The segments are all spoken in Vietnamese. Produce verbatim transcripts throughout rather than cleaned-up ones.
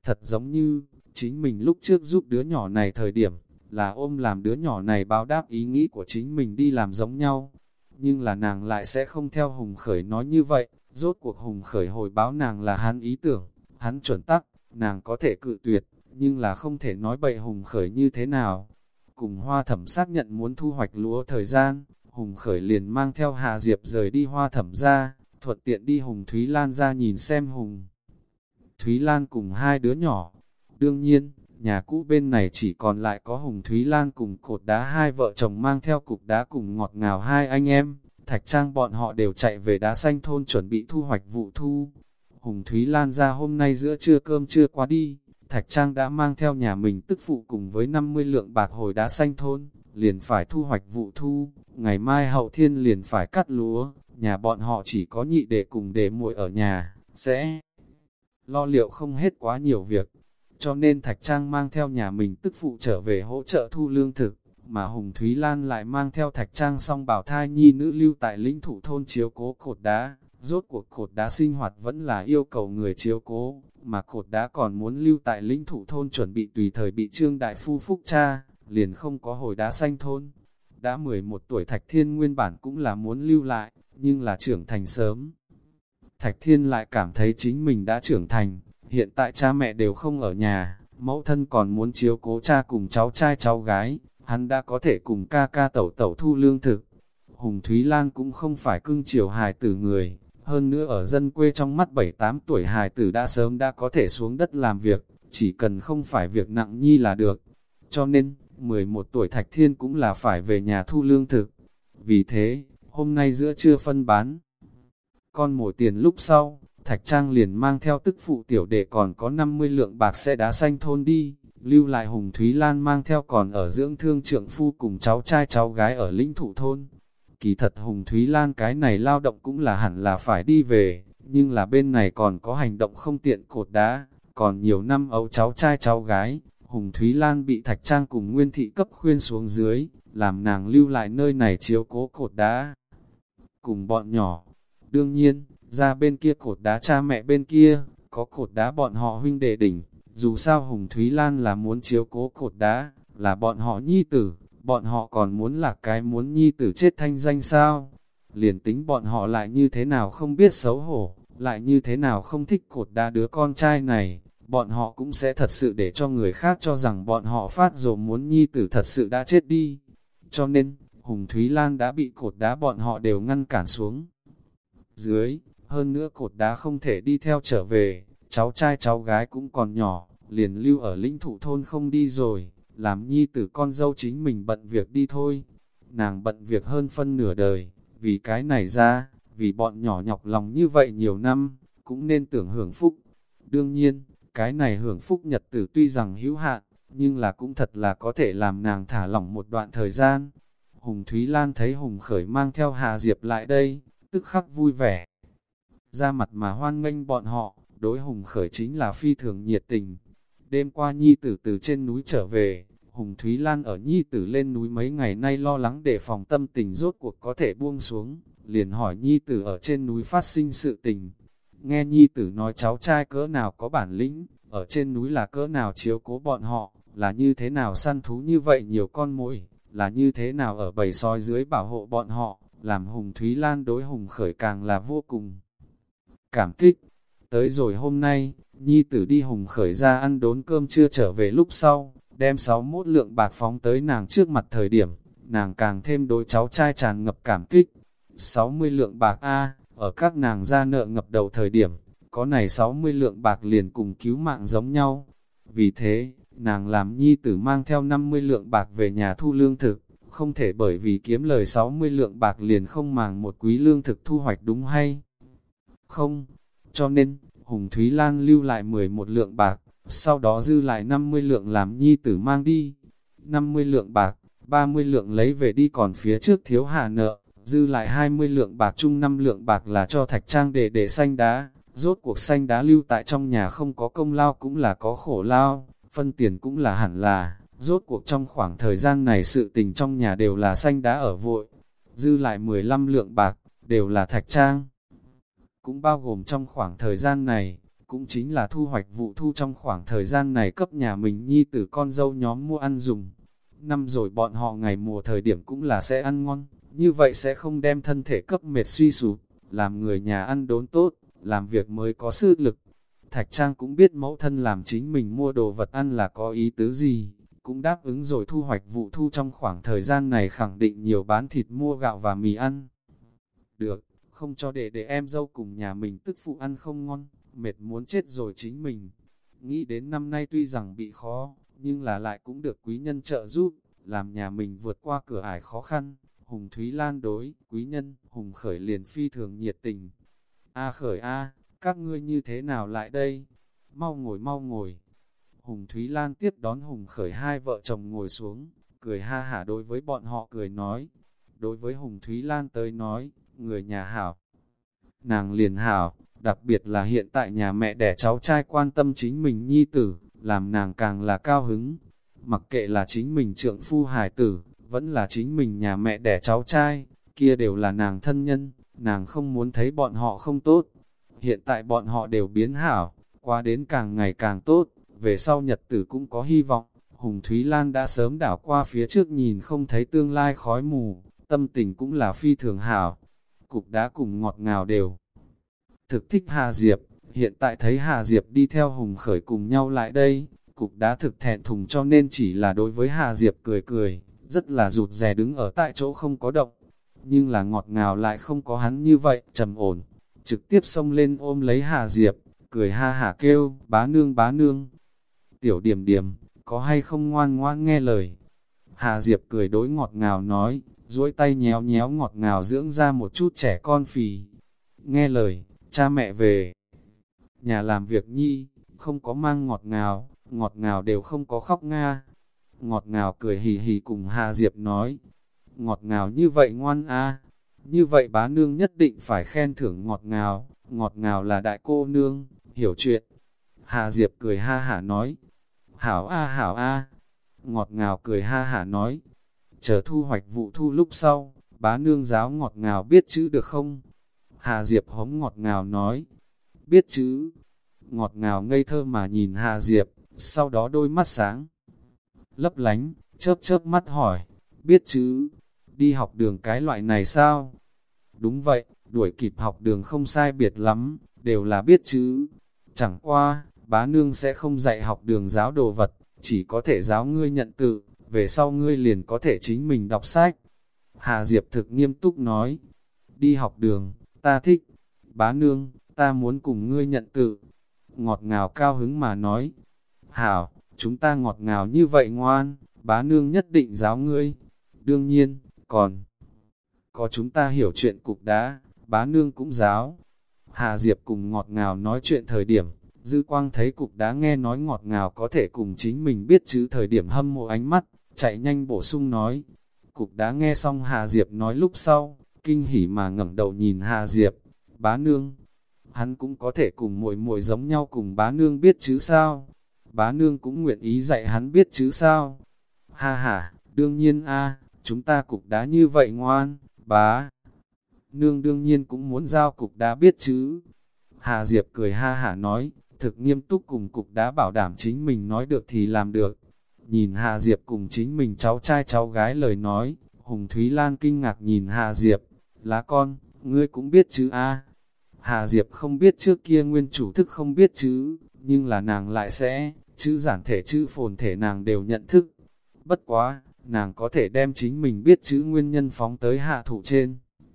thật giống như, chính mình lúc trước giúp đứa nhỏ này thời điểm, là ôm làm đứa nhỏ này báo đáp ý nghĩ của chính mình đi làm giống nhau. Nhưng là nàng lại sẽ không theo Hùng Khởi nói như vậy, rốt cuộc Hùng Khởi hồi báo nàng là hắn ý tưởng, hắn chuẩn tắc, nàng có thể cự tuyệt, nhưng là không thể nói bậy Hùng Khởi như thế nào. Cùng Hoa Thẩm xác nhận muốn thu hoạch lúa thời gian, Hùng Khởi liền mang theo Hạ Diệp rời đi Hoa Thẩm ra, thuận tiện đi Hùng Thúy Lan ra nhìn xem Hùng Thúy Lan cùng hai đứa nhỏ. Đương nhiên, nhà cũ bên này chỉ còn lại có Hùng Thúy Lan cùng Cột Đá hai vợ chồng mang theo cục đá cùng ngọt ngào hai anh em. Thạch Trang bọn họ đều chạy về Đá Xanh thôn chuẩn bị thu hoạch vụ thu. Hùng Thúy Lan ra hôm nay giữa trưa cơm chưa qua đi, Thạch Trang đã mang theo nhà mình tức phụ cùng với năm mươi lượng bạc hồi Đá Xanh thôn, liền phải thu hoạch vụ thu, ngày mai hậu thiên liền phải cắt lúa, nhà bọn họ chỉ có nhị đệ cùng đệ muội ở nhà, sẽ lo liệu không hết quá nhiều việc, cho nên Thạch Trang mang theo nhà mình tức phụ trở về hỗ trợ thu lương thực, mà Hùng Thúy Lan lại mang theo Thạch Trang song bảo thai nhi nữ lưu tại lĩnh thụ thôn chiếu cố Cột Đá. Rốt cuộc Cột Đá sinh hoạt vẫn là yêu cầu người chiếu cố, mà Cột Đá còn muốn lưu tại lĩnh thụ thôn chuẩn bị tùy thời bị Trương Đại Phu phúc cha, liền không có hồi Đá Xanh thôn. Đã mười một tuổi Thạch Thiên nguyên bản cũng là muốn lưu lại, nhưng là trưởng thành sớm. Thạch Thiên lại cảm thấy chính mình đã trưởng thành, hiện tại cha mẹ đều không ở nhà, mẫu thân còn muốn chiếu cố cha cùng cháu trai cháu gái, hắn đã có thể cùng ca ca tẩu tẩu thu lương thực. Hùng Thúy Lan cũng không phải cưng chiều hài tử người, hơn nữa ở dân quê trong mắt bảy tám tuổi hài tử đã sớm đã có thể xuống đất làm việc, chỉ cần không phải việc nặng nhi là được. Cho nên, mười một tuổi Thạch Thiên cũng là phải về nhà thu lương thực. Vì thế, hôm nay giữa trưa phân bán con mồi tiền lúc sau, Thạch Trang liền mang theo tức phụ tiểu đệ còn có năm mươi lượng bạc xe Đá Xanh thôn đi, lưu lại Hùng Thúy Lan mang theo còn ở dưỡng thương trượng phu cùng cháu trai cháu gái ở lĩnh thụ thôn. Kỳ thật Hùng Thúy Lan cái này lao động cũng là hẳn là phải đi về, nhưng là bên này còn có hành động không tiện Cột Đá, còn nhiều năm ấu cháu trai cháu gái, Hùng Thúy Lan bị Thạch Trang cùng Nguyên Thị cấp khuyên xuống dưới, làm nàng lưu lại nơi này chiếu cố Cột Đá cùng bọn nhỏ. Đương nhiên, ra bên kia Cột Đá cha mẹ bên kia, có Cột Đá bọn họ huynh đệ đỉnh, dù sao Hùng Thúy Lan là muốn chiếu cố Cột Đá, là bọn họ nhi tử, bọn họ còn muốn là cái muốn nhi tử chết thanh danh sao? Liền tính bọn họ lại như thế nào không biết xấu hổ, lại như thế nào không thích Cột Đá đứa con trai này, bọn họ cũng sẽ thật sự để cho người khác cho rằng bọn họ phát rồ muốn nhi tử thật sự đã chết đi. Cho nên, Hùng Thúy Lan đã bị Cột Đá bọn họ đều ngăn cản xuống dưới, hơn nữa Cột Đá không thể đi theo trở về, cháu trai cháu gái cũng còn nhỏ, liền lưu ở lĩnh thụ thôn không đi rồi, làm nhi tử con dâu chính mình bận việc đi thôi. Nàng bận việc hơn phân nửa đời, vì cái này ra, vì bọn nhỏ nhọc lòng như vậy nhiều năm, cũng nên tưởng hưởng phúc. Đương nhiên, cái này hưởng phúc nhật tử tuy rằng hữu hạn, nhưng là cũng thật là có thể làm nàng thả lỏng một đoạn thời gian. Hùng Thúy Lan thấy Hùng Khởi mang theo Hà Diệp lại đây, tức khắc vui vẻ, ra mặt mà hoan nghênh bọn họ, đối Hùng Khởi chính là phi thường nhiệt tình. Đêm qua nhi tử từ trên núi trở về, Hùng Thúy Lan ở nhi tử lên núi mấy ngày nay lo lắng để phòng tâm tình rốt cuộc có thể buông xuống, liền hỏi nhi tử ở trên núi phát sinh sự tình. Nghe nhi tử nói cháu trai cỡ nào có bản lĩnh, ở trên núi là cỡ nào chiếu cố bọn họ, là như thế nào săn thú như vậy nhiều con muỗi, là như thế nào ở bầy sói dưới bảo hộ bọn họ, làm Hùng Thúy Lan đối Hùng Khởi càng là vô cùng cảm kích. Tới rồi hôm nay, nhi tử đi Hùng Khởi ra ăn đốn cơm chưa trở về lúc sau, đem sáu mươi mốt lượng bạc phóng tới nàng trước mặt thời điểm, nàng càng thêm đối cháu trai tràn ngập cảm kích. sáu mươi lượng bạc A, ở các nàng ra nợ ngập đầu thời điểm, có này sáu mươi lượng bạc liền cùng cứu mạng giống nhau. Vì thế, nàng làm nhi tử mang theo năm mươi lượng bạc về nhà thu lương thực, không thể bởi vì kiếm lời sáu mươi lượng bạc liền không màng một quý lương thực thu hoạch đúng hay không. Cho nên, Hùng Thúy Lan lưu lại mười một lượng bạc, sau đó dư lại năm mươi lượng làm nhi tử mang đi. năm mươi lượng bạc, ba mươi lượng lấy về đi còn phía trước thiếu hạ nợ, dư lại hai mươi lượng bạc chung năm lượng bạc là cho Thạch Trang để để xanh đá. Rốt cuộc xanh đá lưu tại trong nhà không có công lao cũng là có khổ lao, phân tiền cũng là hẳn là, rốt cuộc trong khoảng thời gian này sự tình trong nhà đều là xanh đá ở vội. Dư lại mười lăm lượng bạc, đều là Thạch Trang. Cũng bao gồm trong khoảng thời gian này, cũng chính là thu hoạch vụ thu trong khoảng thời gian này cấp nhà mình nhi tử con dâu nhóm mua ăn dùng. Năm rồi bọn họ ngày mùa thời điểm cũng là sẽ ăn ngon, như vậy sẽ không đem thân thể cấp mệt suy sụp, làm người nhà ăn đốn tốt, làm việc mới có sức lực. Thạch Trang cũng biết mẫu thân làm chính mình mua đồ vật ăn là có ý tứ gì, cũng đáp ứng rồi thu hoạch vụ thu trong khoảng thời gian này khẳng định nhiều bán thịt mua gạo và mì ăn. Được, không cho để để em dâu cùng nhà mình tức phụ ăn không ngon, mệt muốn chết rồi chính mình. Nghĩ đến năm nay tuy rằng bị khó, nhưng là lại cũng được quý nhân trợ giúp, làm nhà mình vượt qua cửa ải khó khăn. Hùng Thúy Lan đối, quý nhân, Hùng Khởi liền phi thường nhiệt tình. A Khởi A, các ngươi như thế nào lại đây? Mau ngồi mau ngồi. Hùng Thúy Lan tiếp đón Hùng Khởi hai vợ chồng ngồi xuống, cười ha hả đối với bọn họ cười nói. Đối với Hùng Thúy Lan tới nói, người nhà hảo. Nàng liền hảo, đặc biệt là hiện tại nhà mẹ đẻ cháu trai quan tâm chính mình nhi tử, làm nàng càng là cao hứng. Mặc kệ là chính mình trượng phu hài tử, vẫn là chính mình nhà mẹ đẻ cháu trai, kia đều là nàng thân nhân, nàng không muốn thấy bọn họ không tốt. Hiện tại bọn họ đều biến hảo, qua đến càng ngày càng tốt, về sau nhật tử cũng có hy vọng. Hùng Thúy Lan đã sớm đảo qua phía trước nhìn không thấy tương lai khói mù, tâm tình cũng là phi thường hảo. Cục đá cùng ngọt ngào đều thực thích Hà Diệp, hiện tại thấy Hà Diệp đi theo Hùng Khởi cùng nhau lại đây, cục đá thực thẹn thùng cho nên chỉ là đối với Hà Diệp cười cười, rất là rụt rè đứng ở tại chỗ không có động. Nhưng là ngọt ngào lại không có hắn như vậy, trầm ổn, trực tiếp xông lên ôm lấy Hà Diệp, cười ha hả kêu, bá nương bá nương. Tiểu Điềm Điềm, có hay không ngoan ngoan nghe lời? Hà Diệp cười đối ngọt ngào nói, duỗi tay nhéo nhéo ngọt ngào dưỡng ra một chút trẻ con phì. Nghe lời, cha mẹ về nhà làm việc nhi, không có mang ngọt ngào, ngọt ngào đều không có khóc nga. Ngọt ngào cười hì hì cùng Hà Diệp nói, ngọt ngào như vậy ngoan a, như vậy bá nương nhất định phải khen thưởng ngọt ngào, ngọt ngào là đại cô nương, hiểu chuyện. Hà Diệp cười ha hả nói, hảo a hảo a. Ngọt ngào cười ha hả nói, chờ thu hoạch vụ thu lúc sau, bá nương giáo ngọt ngào biết chữ được không? Hà Diệp hống ngọt ngào nói, biết chữ. Ngọt ngào ngây thơ mà nhìn Hà Diệp, sau đó đôi mắt sáng lấp lánh, chớp chớp mắt hỏi, biết chữ, đi học đường cái loại này sao? Đúng vậy, đuổi kịp học đường không sai biệt lắm, đều là biết chữ. Chẳng qua, bá nương sẽ không dạy học đường giáo đồ vật, chỉ có thể giáo ngươi nhận tự, về sau ngươi liền có thể chính mình đọc sách. Hà Diệp thực nghiêm túc nói, đi học đường, ta thích, bá nương, ta muốn cùng ngươi nhận tự. Ngọt ngào cao hứng mà nói, hảo, chúng ta ngọt ngào như vậy ngoan, bá nương nhất định giáo ngươi. Đương nhiên, còn có chúng ta hiểu chuyện cục đá, bá nương cũng giáo. Hà Diệp cùng ngọt ngào nói chuyện thời điểm, Dư Quang thấy cục đá nghe nói ngọt ngào có thể cùng chính mình biết chữ thời điểm hâm mộ ánh mắt, chạy nhanh bổ sung nói. Cục đá nghe xong Hà Diệp nói lúc sau, kinh hỉ mà ngẩng đầu nhìn Hà Diệp, bá nương, hắn cũng có thể cùng muội muội giống nhau cùng bá nương biết chữ sao? Bá nương cũng nguyện ý dạy hắn biết chữ sao? Ha ha, đương nhiên a, chúng ta cục đá như vậy ngoan, bá nương đương nhiên cũng muốn giao cục đá biết chữ. Hà Diệp cười ha hả nói, thực nghiêm túc cùng cục đá bảo đảm chính mình nói được thì làm được. Nhìn Hà Diệp cùng chính mình cháu trai cháu gái lời nói, Hùng Thúy Lan kinh ngạc nhìn Hà Diệp, lá con, ngươi cũng biết chữ a? Hà Diệp không biết trước kia nguyên chủ thức không biết chữ, nhưng là nàng lại sẽ, chữ giản thể chữ phồn thể nàng đều nhận thức. Bất quá, nàng có thể đem chính mình biết chữ nguyên nhân phóng tới hạ thủ trên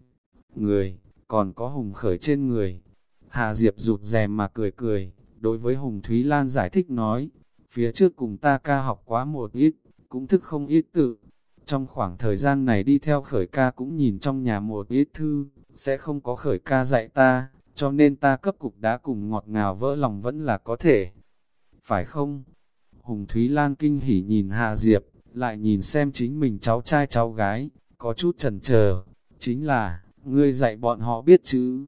người, còn có Hùng Khởi trên người. Hà Diệp rụt rè mà cười cười, đối với Hùng Thúy Lan giải thích nói, phía trước cùng ta ca học quá một ít, cũng thức không ít tự. Trong khoảng thời gian này đi theo Khởi ca cũng nhìn trong nhà một ít thư, sẽ không có Khởi ca dạy ta, cho nên ta cấp cục đá cùng ngọt ngào vỡ lòng vẫn là có thể. Phải không? Hùng Thúy Lan kinh hỉ nhìn Hà Diệp, lại nhìn xem chính mình cháu trai cháu gái, có chút chần chờ, chính là, ngươi dạy bọn họ biết chữ.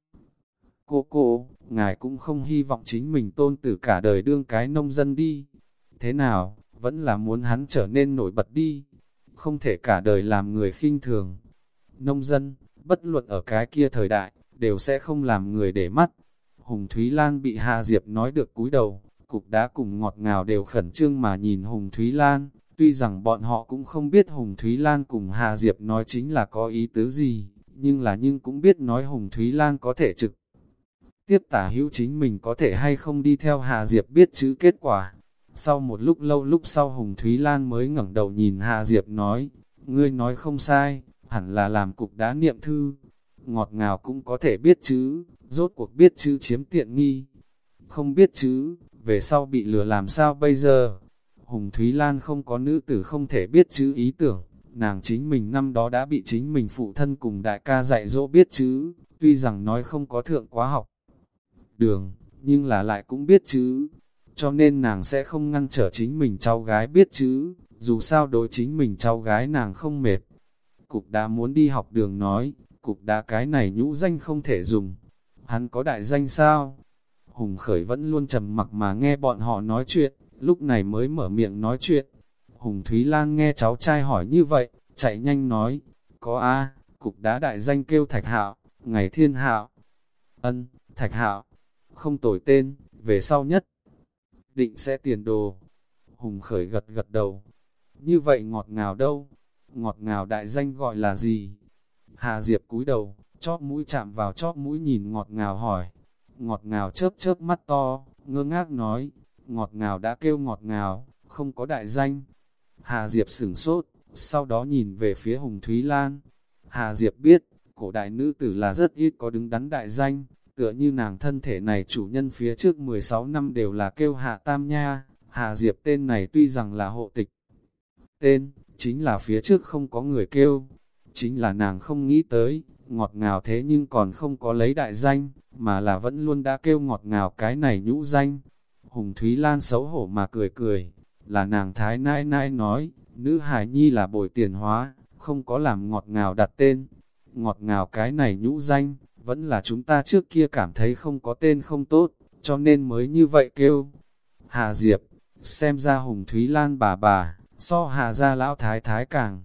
Cô cô, ngài cũng không hy vọng chính mình tôn tử cả đời đương cái nông dân đi. Thế nào, vẫn là muốn hắn trở nên nổi bật đi. Không thể cả đời làm người khinh thường. Nông dân, bất luận ở cái kia thời đại, đều sẽ không làm người để mắt. Hùng Thúy Lan bị Hà Diệp nói được cúi đầu, Cục Đá cùng Ngọt Ngào đều khẩn trương mà nhìn Hùng Thúy Lan, tuy rằng bọn họ cũng không biết Hùng Thúy Lan cùng Hà Diệp nói chính là có ý tứ gì, nhưng là nhưng cũng biết nói Hùng Thúy Lan có thể trực tiếp tả hữu chính mình có thể hay không đi theo Hà Diệp biết chữ kết quả. Sau một lúc lâu lúc sau Hùng Thúy Lan mới ngẩng đầu nhìn Hà Diệp nói, ngươi nói không sai, hẳn là làm Cục Đá niệm thư. Ngọt Ngào cũng có thể biết chữ, rốt cuộc biết chữ chiếm tiện nghi. Không biết chữ, về sau bị lừa làm sao bây giờ? Hùng Thúy Lan không có nữ tử không thể biết chữ ý tưởng, nàng chính mình năm đó đã bị chính mình phụ thân cùng đại ca dạy dỗ biết chữ, tuy rằng nói không có thượng quá học đường, nhưng là lại cũng biết chữ, cho nên nàng sẽ không ngăn trở chính mình cháu gái biết chữ, dù sao đối chính mình cháu gái nàng không mệt. Cục Đá muốn đi học đường nói, Cục Đá cái này nhũ danh không thể dùng, hắn có đại danh sao? Hùng Khởi vẫn luôn trầm mặc mà nghe bọn họ nói chuyện, lúc này mới mở miệng nói chuyện. Hùng Thúy Lan nghe cháu trai hỏi như vậy, chạy nhanh nói, có a, Cục Đá đại danh kêu Thạch Hạo, ngày thiên hạo. Ân, Thạch Hạo, không tồi tên, về sau nhất định sẽ tiền đồ. Hùng Khởi gật gật đầu. Như vậy Ngọt Ngào đâu? Ngọt Ngào đại danh gọi là gì? Hà Diệp cúi đầu, chóp mũi chạm vào chóp mũi nhìn Ngọt Ngào hỏi. Ngọt Ngào chớp chớp mắt to, ngơ ngác nói, Ngọt Ngào đã kêu Ngọt Ngào, không có đại danh. Hà Diệp sửng sốt, sau đó nhìn về phía Hùng Thúy Lan. Hà Diệp biết, cổ đại nữ tử là rất ít có đứng đắn đại danh, tựa như nàng thân thể này chủ nhân phía trước mười sáu năm đều là kêu Hạ Tam Nha. Hà Diệp tên này tuy rằng là hộ tịch tên, chính là phía trước không có người kêu. Chính là nàng không nghĩ tới, Ngọt Ngào thế nhưng còn không có lấy đại danh, mà là vẫn luôn đã kêu Ngọt Ngào cái này nhũ danh. Hùng Thúy Lan xấu hổ mà cười cười, là nàng thái nãi nãi nói, nữ hài nhi là bồi tiền hóa, không có làm Ngọt Ngào đặt tên. Ngọt Ngào cái này nhũ danh, vẫn là chúng ta trước kia cảm thấy không có tên không tốt, cho nên mới như vậy kêu. Hà Diệp, xem ra Hùng Thúy Lan bà bà, so Hà gia lão thái thái càng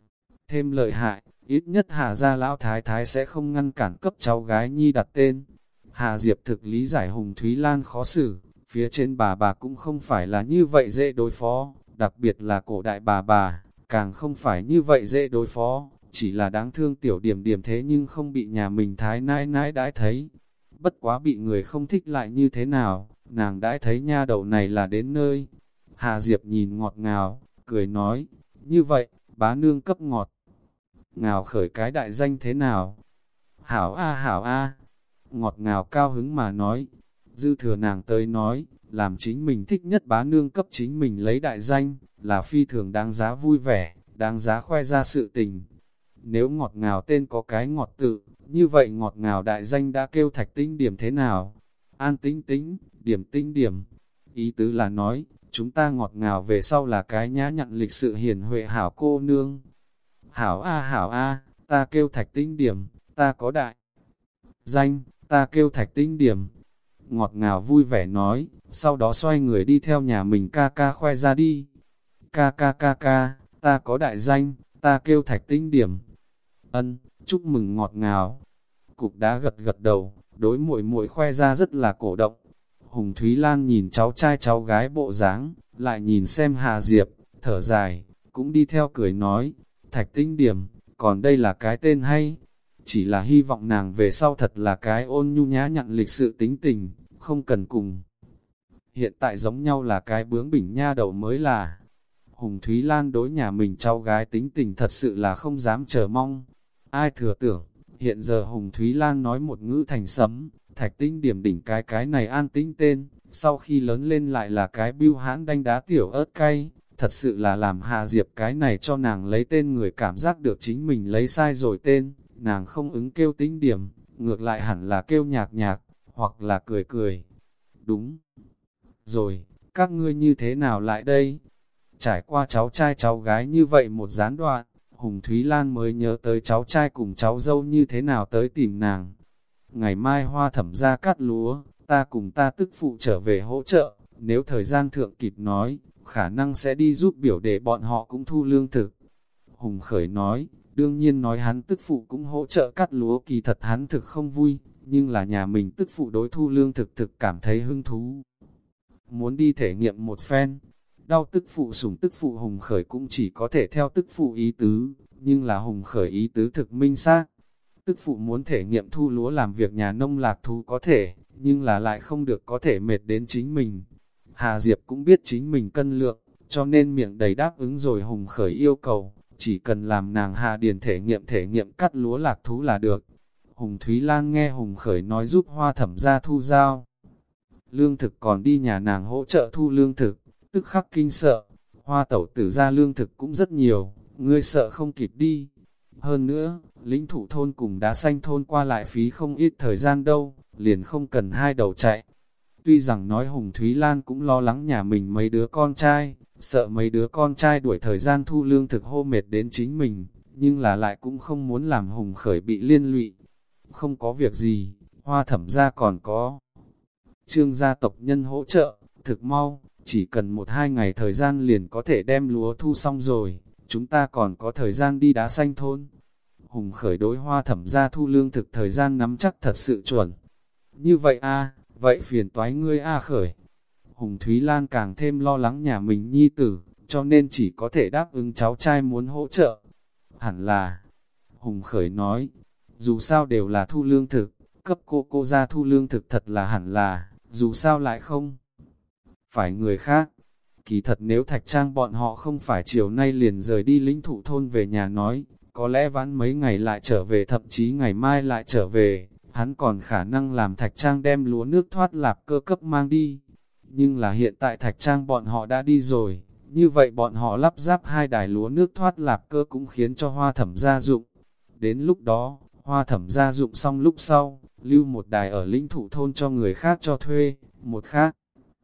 thêm lợi hại, ít nhất Hà gia lão thái thái sẽ không ngăn cản cấp cháu gái nhi đặt tên. Hà Diệp thực lý giải Hùng Thúy Lan khó xử, phía trên bà bà cũng không phải là như vậy dễ đối phó, đặc biệt là cổ đại bà bà, càng không phải như vậy dễ đối phó, chỉ là đáng thương tiểu điểm điểm thế nhưng không bị nhà mình thái nãi nãi đãi thấy. Bất quá bị người không thích lại như thế nào, nàng đãi thấy nha đầu này là đến nơi. Hà Diệp nhìn Ngọt Ngào, cười nói, như vậy, bá nương cấp Ngọt Ngào khởi cái đại danh thế nào? Hảo a hảo a, Ngọt Ngào cao hứng mà nói, dư thừa nàng tới nói, làm chính mình thích nhất bá nương cấp chính mình lấy đại danh, là phi thường đáng giá vui vẻ, đáng giá khoe ra sự tình. Nếu Ngọt Ngào tên có cái ngọt tự, như vậy Ngọt Ngào đại danh đã kêu Thạch Tinh Điểm thế nào? An Tinh Tính, Điểm Tinh Điểm. Ý tứ là nói, chúng ta Ngọt Ngào về sau là cái nhã nhặn lịch sự hiền huệ hảo cô nương. Hảo a hảo a, ta kêu Thạch Tinh Điểm, ta có đại danh, ta kêu Thạch Tinh Điểm. Ngọt Ngào vui vẻ nói, sau đó xoay người đi theo nhà mình ca ca khoe ra đi. Ca ca ca ca, ta có đại danh, ta kêu Thạch Tinh Điểm. Ân, chúc mừng Ngọt Ngào. Cục Đá gật gật đầu, đối muội muội khoe ra rất là cổ động. Hùng Thúy Lan nhìn cháu trai cháu gái bộ dáng, lại nhìn xem Hà Diệp, thở dài, cũng đi theo cười nói, Thạch Tinh Điểm, còn đây là cái tên hay. Chỉ là hy vọng nàng về sau thật là cái ôn nhu nhã nhặn lịch sự tính tình, không cần cùng. Hiện tại giống nhau là cái bướng bỉnh nha đầu mới là. Hùng Thúy Lan đối nhà mình cháu gái tính tình thật sự là không dám chờ mong. Ai thừa tưởng, hiện giờ Hùng Thúy Lan nói một ngữ thành sấm, Thạch Tinh Điểm đỉnh cái cái này an tính tên, sau khi lớn lên lại là cái bưu hãn đanh đá tiểu ớt cay, thật sự là làm Hà Diệp cái này cho nàng lấy tên người cảm giác được chính mình lấy sai rồi tên, nàng không ứng kêu Tinh Điểm, ngược lại hẳn là kêu Nhạc Nhạc, hoặc là cười cười. Đúng rồi, các ngươi như thế nào lại đây? Trải qua cháu trai cháu gái như vậy một gián đoạn, Hùng Thúy Lan mới nhớ tới cháu trai cùng cháu dâu như thế nào tới tìm nàng. Ngày mai Hoa Thẩm ra cắt lúa, ta cùng ta tức phụ trở về hỗ trợ, nếu thời gian thượng kịp nói, khả năng sẽ đi giúp biểu để bọn họ cũng thu lương thực. Hùng Khởi nói, đương nhiên nói hắn tức phụ cũng hỗ trợ cắt lúa, kỳ thật hắn thực không vui, nhưng là nhà mình tức phụ đối thu lương thực thực cảm thấy hứng thú. Muốn đi thể nghiệm một phen, đau tức phụ sủng tức phụ Hùng Khởi cũng chỉ có thể theo tức phụ ý tứ, nhưng là Hùng Khởi ý tứ thực minh xác. Tức phụ muốn thể nghiệm thu lúa làm việc nhà nông lạc thú có thể, nhưng là lại không được có thể mệt đến chính mình. Hà Diệp cũng biết chính mình cân lượng, cho nên miệng đầy đáp ứng rồi Hùng Khởi yêu cầu, chỉ cần làm nàng Hà Điền thể nghiệm thể nghiệm cắt lúa lạc thú là được. Hùng Thúy Lan nghe Hùng Khởi nói giúp Hoa Thẩm ra thu giao lương thực còn đi nhà nàng hỗ trợ thu lương thực, tức khắc kinh sợ. Hoa tẩu tử ra lương thực cũng rất nhiều, ngươi sợ không kịp đi. Hơn nữa, lĩnh thủ thôn cùng đá xanh thôn qua lại phí không ít thời gian đâu, liền không cần hai đầu chạy. Tuy rằng nói Hùng Thúy Lan cũng lo lắng nhà mình mấy đứa con trai, sợ mấy đứa con trai đuổi thời gian thu lương thực hô mệt đến chính mình, nhưng là lại cũng không muốn làm Hùng Khởi bị liên lụy. Không có việc gì, Hoa Thẩm gia còn có Trương gia tộc nhân hỗ trợ, thực mau, chỉ cần một hai ngày thời gian liền có thể đem lúa thu xong rồi, chúng ta còn có thời gian đi đá xanh thôn. Hùng Khởi đối Hoa Thẩm gia thu lương thực thời gian nắm chắc thật sự chuẩn. Như vậy a, vậy phiền toái ngươi a Khởi. Hùng Thúy Lan càng thêm lo lắng nhà mình nhi tử, cho nên chỉ có thể đáp ứng cháu trai muốn hỗ trợ. Hẳn là, Hùng Khởi nói, dù sao đều là thu lương thực, cấp cô cô ra thu lương thực thật là hẳn là, dù sao lại không phải người khác. Kỳ thật nếu Thạch Trang bọn họ không phải chiều nay liền rời đi lĩnh thụ thôn về nhà nói, có lẽ vãn mấy ngày lại trở về, thậm chí ngày mai lại trở về, hắn còn khả năng làm Thạch Trang đem lúa nước thoát lạp cơ cấp mang đi. Nhưng là hiện tại Thạch Trang bọn họ đã đi rồi, như vậy bọn họ lắp ráp hai đài lúa nước thoát lạp cơ cũng khiến cho Hoa Thẩm gia dụng. Đến lúc đó, Hoa Thẩm gia dụng xong lúc sau, lưu một đài ở lĩnh thụ thôn cho người khác cho thuê, một khác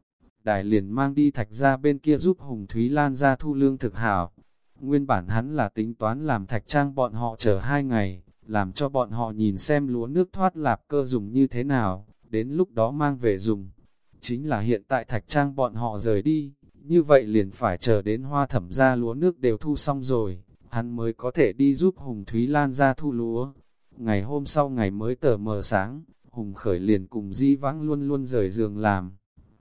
đài liền mang đi Thạch gia bên kia giúp Hùng Thúy Lan ra thu lương thực hảo. Nguyên bản hắn là tính toán làm Thạch Trang bọn họ chờ hai ngày, làm cho bọn họ nhìn xem lúa nước thoát lạp cơ dùng như thế nào, đến lúc đó mang về dùng. Chính là hiện tại Thạch Trang bọn họ rời đi, như vậy liền phải chờ đến Hoa Thẩm gia lúa nước đều thu xong rồi, hắn mới có thể đi giúp Hùng Thúy Lan ra thu lúa. Ngày hôm sau ngày mới tờ mờ sáng, Hùng Khởi liền cùng Di Vãng luôn luôn rời giường làm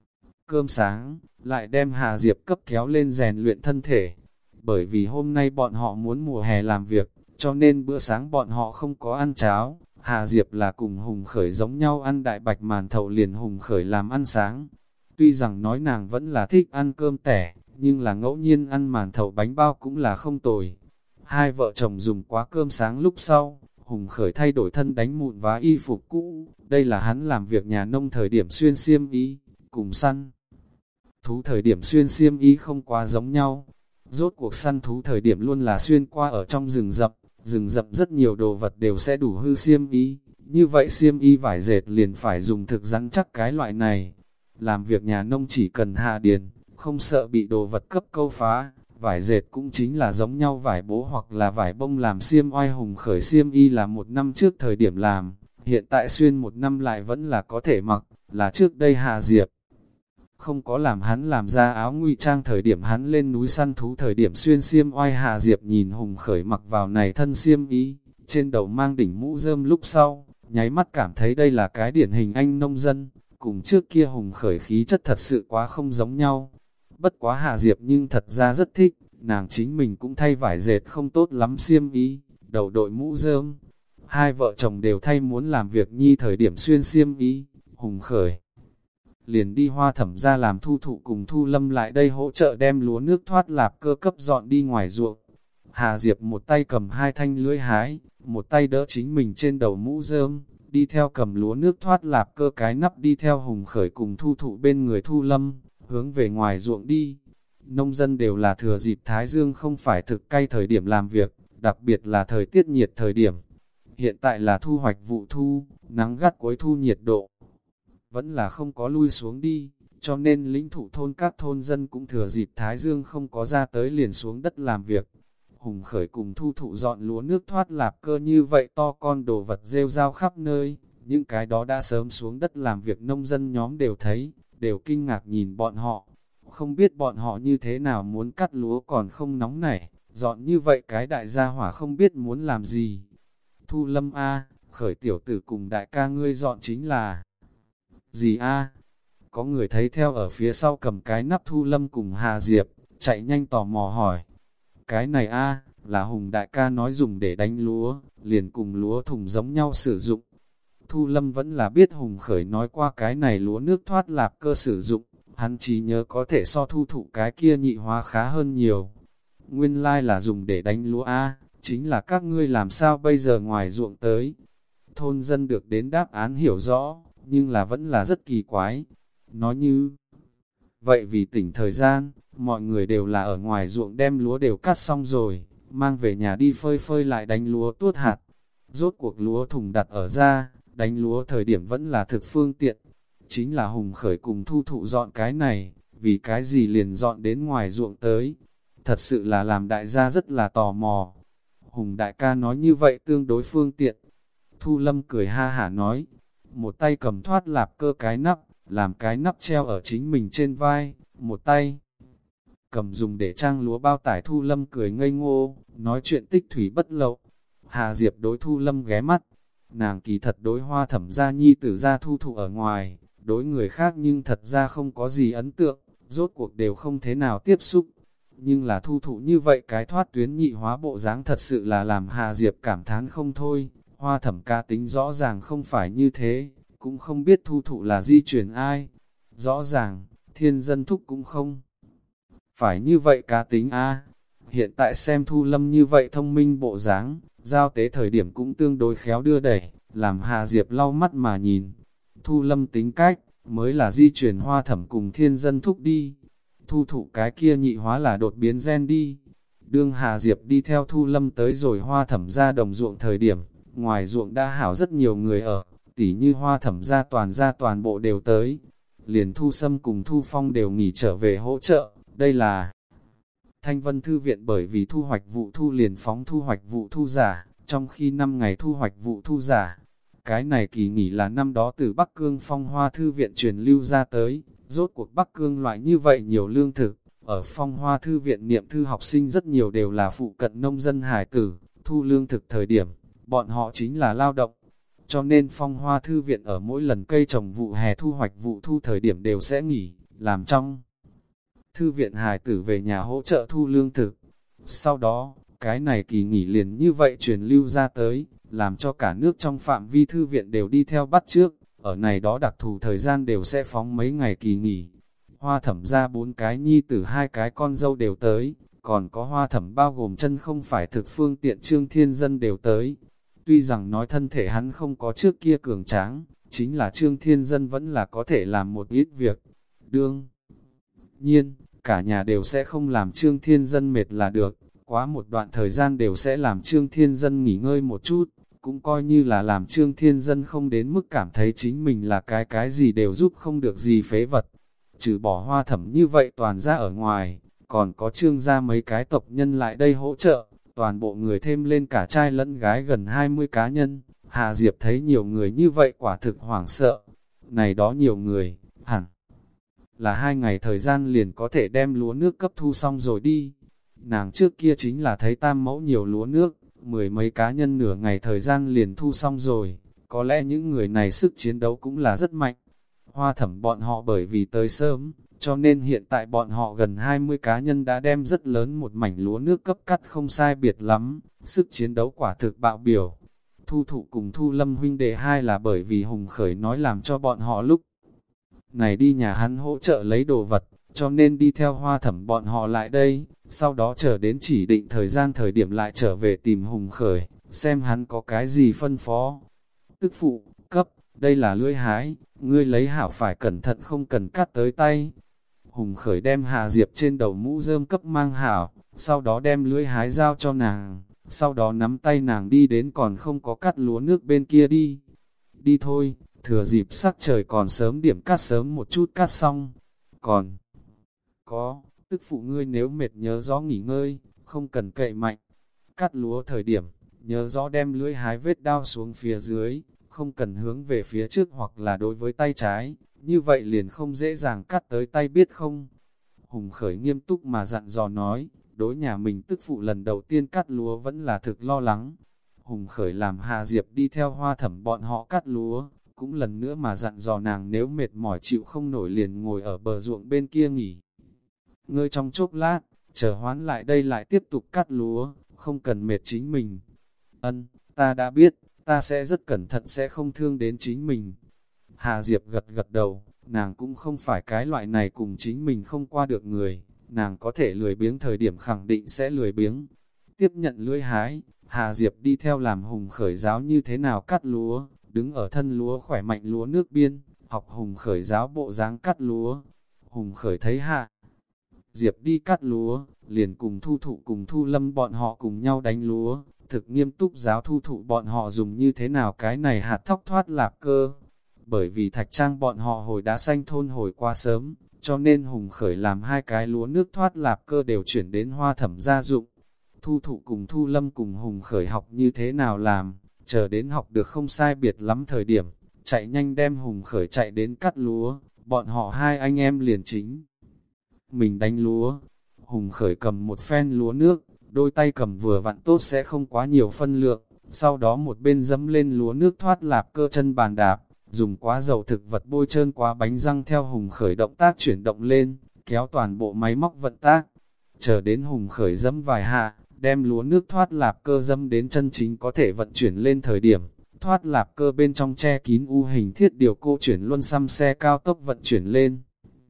cơm sáng, lại đem Hà Diệp cấp kéo lên rèn luyện thân thể. Bởi vì hôm nay bọn họ muốn mùa hè làm việc, cho nên bữa sáng bọn họ không có ăn cháo. Hà Diệp là cùng Hùng Khởi giống nhau ăn đại bạch màn thầu, liền Hùng Khởi làm ăn sáng. Tuy rằng nói nàng vẫn là thích ăn cơm tẻ, nhưng là ngẫu nhiên ăn màn thầu bánh bao cũng là không tồi. Hai vợ chồng dùng quá cơm sáng lúc sau, Hùng Khởi thay đổi thân đánh mụn vá y phục cũ. Đây là hắn làm việc nhà nông thời điểm xuyên xiêm y, cùng săn thú thời điểm xuyên xiêm y không quá giống nhau. Rốt cuộc săn thú thời điểm luôn là xuyên qua ở trong rừng rậm, rừng rậm rất nhiều đồ vật đều sẽ đủ hư xiêm y. Như vậy xiêm y vải dệt liền phải dùng thực rắn chắc cái loại này. Làm việc nhà nông chỉ cần hạ điền, không sợ bị đồ vật cấp câu phá. Vải dệt cũng chính là giống nhau vải bố hoặc là vải bông làm xiêm oai. Hùng Khởi xiêm y là một năm trước thời điểm làm, hiện tại xuyên một năm lại vẫn là có thể mặc, là trước đây Hà Diệp không có làm hắn làm ra áo ngụy trang thời điểm hắn lên núi săn thú thời điểm xuyên xiêm oai. Hà Diệp nhìn Hùng Khởi mặc vào này thân xiêm y, trên đầu mang đỉnh mũ rơm lúc sau, nháy mắt cảm thấy đây là cái điển hình anh nông dân, cùng trước kia Hùng Khởi khí chất thật sự quá không giống nhau. Bất quá Hà Diệp nhưng thật ra rất thích, nàng chính mình cũng thay vải dệt không tốt lắm xiêm y, đầu đội mũ rơm. Hai vợ chồng đều thay muốn làm việc nhi thời điểm xuyên xiêm y. Hùng Khởi liền đi Hoa Thẩm ra làm Thu Thụ cùng Thu Lâm lại đây hỗ trợ đem lúa nước thoát lạp cơ cấp dọn đi ngoài ruộng. Hà Diệp một tay cầm hai thanh lưỡi hái, một tay đỡ chính mình trên đầu mũ rơm, đi theo cầm lúa nước thoát lạp cơ cái nắp đi theo Hùng Khởi cùng Thu Thụ bên người Thu Lâm, hướng về ngoài ruộng đi. Nông dân đều là thừa dịp Thái Dương không phải thực cay thời điểm làm việc, đặc biệt là thời tiết nhiệt thời điểm. Hiện tại là thu hoạch vụ thu, nắng gắt cuối thu, nhiệt độ vẫn là không có lui xuống đi, cho nên lĩnh thụ thôn các thôn dân cũng thừa dịp Thái Dương không có ra tới liền xuống đất làm việc. Hùng Khởi cùng Thu Thụ dọn lúa nước thoát lạp cơ như vậy to con đồ vật rêu rao khắp nơi, những cái đó đã sớm xuống đất làm việc nông dân nhóm đều thấy, đều kinh ngạc nhìn bọn họ. Không biết bọn họ như thế nào muốn cắt lúa còn không nóng nảy, dọn như vậy cái đại gia hỏa không biết muốn làm gì. Thu Lâm A, Khởi tiểu tử cùng đại ca ngươi dọn chính là gì a? Có người thấy theo ở phía sau cầm cái nắp Thu Lâm cùng Hà Diệp, chạy nhanh tò mò hỏi. Cái này a là Hùng đại ca nói dùng để đánh lúa, liền cùng lúa thùng giống nhau sử dụng. Thu Lâm vẫn là biết Hùng Khởi nói qua cái này lúa nước thoát lạp cơ sử dụng, hắn chỉ nhớ có thể so thu thụ cái kia nhị hóa khá hơn nhiều. Nguyên lai là dùng để đánh lúa a, chính là các ngươi làm sao bây giờ ngoài ruộng tới. Thôn dân được đến đáp án hiểu rõ, nhưng là vẫn là rất kỳ quái. Nói như vậy vì tỉnh thời gian, mọi người đều là ở ngoài ruộng đem lúa đều cắt xong rồi, mang về nhà đi phơi phơi lại đánh lúa tuốt hạt. Rốt cuộc lúa thùng đặt ở ra, đánh lúa thời điểm vẫn là thực phương tiện. Chính là Hùng Khởi cùng thu thụ dọn cái này, vì cái gì liền dọn đến ngoài ruộng tới. Thật sự là làm đại gia rất là tò mò. Hùng đại ca nói như vậy tương đối phương tiện. Thu Lâm cười ha hả nói, một tay cầm thoát lạp cơ cái nắp, làm cái nắp treo ở chính mình trên vai, một tay cầm dùng để trang lúa bao tải. Thu Lâm cười ngây ngô, nói chuyện tích thủy bất lậu. Hà Diệp đối Thu Lâm ghé mắt, nàng kỳ thật đối Hoa Thẩm gia nhi tử gia thu thụ ở ngoài, đối người khác nhưng thật ra không có gì ấn tượng, rốt cuộc đều không thế nào tiếp xúc. Nhưng là thu thụ như vậy cái thoát tuyến nhị hóa bộ dáng thật sự là làm Hà Diệp cảm thán không thôi. Hoa Thẩm ca tính rõ ràng không phải như thế, cũng không biết thu thụ là di chuyển ai. Rõ ràng, Thiên Dân thúc cũng không phải như vậy cá tính a. Hiện tại xem Thu Lâm như vậy thông minh bộ dáng, giao tế thời điểm cũng tương đối khéo đưa đẩy, làm Hà Diệp lau mắt mà nhìn. Thu Lâm tính cách, mới là di chuyển Hoa Thẩm cùng Thiên Dân thúc đi. Thu thụ cái kia nhị hóa là đột biến gen đi. Đương Hà Diệp đi theo Thu Lâm tới rồi Hoa Thẩm ra đồng ruộng thời điểm, ngoài ruộng đã hảo rất nhiều người ở, tỉ như Hoa Thẩm ra toàn ra toàn bộ đều tới. Liền Thu Sâm cùng Thu Phong đều nghỉ trở về hỗ trợ, đây là Thanh Vân Thư Viện bởi vì thu hoạch vụ thu liền phóng thu hoạch vụ thu giả, trong khi năm ngày thu hoạch vụ thu giả. Cái này kỳ nghỉ là năm đó từ Bắc Cương Phong Hoa Thư Viện truyền lưu ra tới, rốt cuộc Bắc Cương loại như vậy nhiều lương thực, ở Phong Hoa Thư Viện niệm thư học sinh rất nhiều đều là phụ cận nông dân hải tử, thu lương thực thời điểm, bọn họ chính là lao động. Cho nên Phong Hoa Thư Viện ở mỗi lần cây trồng vụ hè thu hoạch vụ thu thời điểm đều sẽ nghỉ, làm trong Thư viện hài tử về nhà hỗ trợ thu lương thực. Sau đó, cái này kỳ nghỉ liền như vậy truyền lưu ra tới, làm cho cả nước trong phạm vi thư viện đều đi theo bắt trước, ở này đó đặc thù thời gian đều sẽ phóng mấy ngày kỳ nghỉ. Hoa Thẩm ra bốn cái nhi tử hai cái con dâu đều tới, còn có Hoa Thẩm bao gồm chân không phải thực phương tiện Trương Thiên Dân đều tới. Tuy rằng nói thân thể hắn không có trước kia cường tráng, chính là Trương Thiên Dân vẫn là có thể làm một ít việc. Đương nhiên, cả nhà đều sẽ không làm Trương Thiên Dân mệt là được, quá một đoạn thời gian đều sẽ làm Trương Thiên Dân nghỉ ngơi một chút, cũng coi như là làm Trương Thiên Dân không đến mức cảm thấy chính mình là cái cái gì đều giúp không được gì phế vật. Trừ bỏ Hoa Thẩm như vậy toàn ra ở ngoài, còn có Trương gia mấy cái tộc nhân lại đây hỗ trợ, toàn bộ người thêm lên cả trai lẫn gái gần hai mươi cá nhân. Hà Diệp thấy nhiều người như vậy quả thực hoảng sợ. Này đó nhiều người, hẳn là hai ngày thời gian liền có thể đem lúa nước cấp thu xong rồi đi. Nàng trước kia chính là thấy tam mẫu nhiều lúa nước, mười mấy cá nhân nửa ngày thời gian liền thu xong rồi. Có lẽ những người này sức chiến đấu cũng là rất mạnh. Hoa Thẩm bọn họ bởi vì tới sớm, cho nên hiện tại bọn họ gần hai mươi cá nhân đã đem rất lớn một mảnh lúa nước cấp cắt không sai biệt lắm, sức chiến đấu quả thực bạo biểu. Thu thụ cùng Thu Lâm huynh đệ hai là bởi vì Hùng Khởi nói làm cho bọn họ lúc này đi nhà hắn hỗ trợ lấy đồ vật, cho nên đi theo Hoa Thẩm bọn họ lại đây, sau đó chờ đến chỉ định thời gian thời điểm lại trở về tìm Hùng Khởi, xem hắn có cái gì phân phó. Tức phụ, cấp, đây là lưỡi hái, ngươi lấy hảo phải cẩn thận không cần cắt tới tay. Hùng Khởi đem Hà Diệp trên đầu mũ rơm cấp mang hảo, sau đó đem lưỡi hái giao cho nàng, sau đó nắm tay nàng đi đến còn không có cắt lúa nước bên kia đi. Đi thôi, thừa dịp sắc trời còn sớm điểm cắt sớm một chút cắt xong. Còn có, tức phụ ngươi nếu mệt nhớ rõ nghỉ ngơi, không cần cậy mạnh. Cắt lúa thời điểm, nhớ rõ đem lưỡi hái vết đao xuống phía dưới, không cần hướng về phía trước hoặc là đối với tay trái, như vậy liền không dễ dàng cắt tới tay biết không. Hùng Khởi nghiêm túc mà dặn dò nói, đối nhà mình tức phụ lần đầu tiên cắt lúa vẫn là thực lo lắng. Hùng Khởi làm Hà Diệp đi theo Hoa Thẩm bọn họ cắt lúa, cũng lần nữa mà dặn dò nàng nếu mệt mỏi chịu không nổi liền ngồi ở bờ ruộng bên kia nghỉ ngơi trong chốc lát, chờ hoán lại đây lại tiếp tục cắt lúa, không cần mệt chính mình. Ân, ta đã biết, ta sẽ rất cẩn thận sẽ không thương đến chính mình. Hà Diệp gật gật đầu, nàng cũng không phải cái loại này cùng chính mình không qua được người, nàng có thể lười biếng thời điểm khẳng định sẽ lười biếng. Tiếp nhận lưỡi hái, Hà Diệp đi theo làm Hùng Khởi giáo như thế nào cắt lúa, đứng ở thân lúa khỏe mạnh lúa nước biên, học Hùng Khởi giáo bộ dáng cắt lúa. Hùng Khởi thấy Hà Diệp đi cắt lúa, liền cùng Thu Thụ cùng Thu Lâm bọn họ cùng nhau đánh lúa, thực nghiêm túc giáo Thu Thụ bọn họ dùng như thế nào cái này hạt thóc thoát lạp cơ. Bởi vì Thạch Trang bọn họ hồi đá xanh thôn hồi qua sớm, cho nên Hùng Khởi làm hai cái lúa nước thoát lạp cơ đều chuyển đến Hoa Thẩm gia dụng. Thu Thụ cùng Thu Lâm cùng Hùng Khởi học như thế nào làm, chờ đến học được không sai biệt lắm thời điểm, chạy nhanh đem Hùng Khởi chạy đến cắt lúa, bọn họ hai anh em liền chính. Mình đánh lúa, Hùng Khởi cầm một phen lúa nước, đôi tay cầm vừa vặn tốt sẽ không quá nhiều phân lượng, sau đó một bên dẫm lên lúa nước thoát lạp cơ chân bàn đạp, dùng quá dầu thực vật bôi trơn quá bánh răng theo Hùng Khởi động tác chuyển động lên, kéo toàn bộ máy móc vận tác. Chờ đến Hùng Khởi dẫm vài hạ, đem lúa nước thoát lạp cơ dẫm đến chân chính có thể vận chuyển lên thời điểm, thoát lạp cơ bên trong che kín u hình thiết điều cô chuyển luân xăm xe cao tốc vận chuyển lên.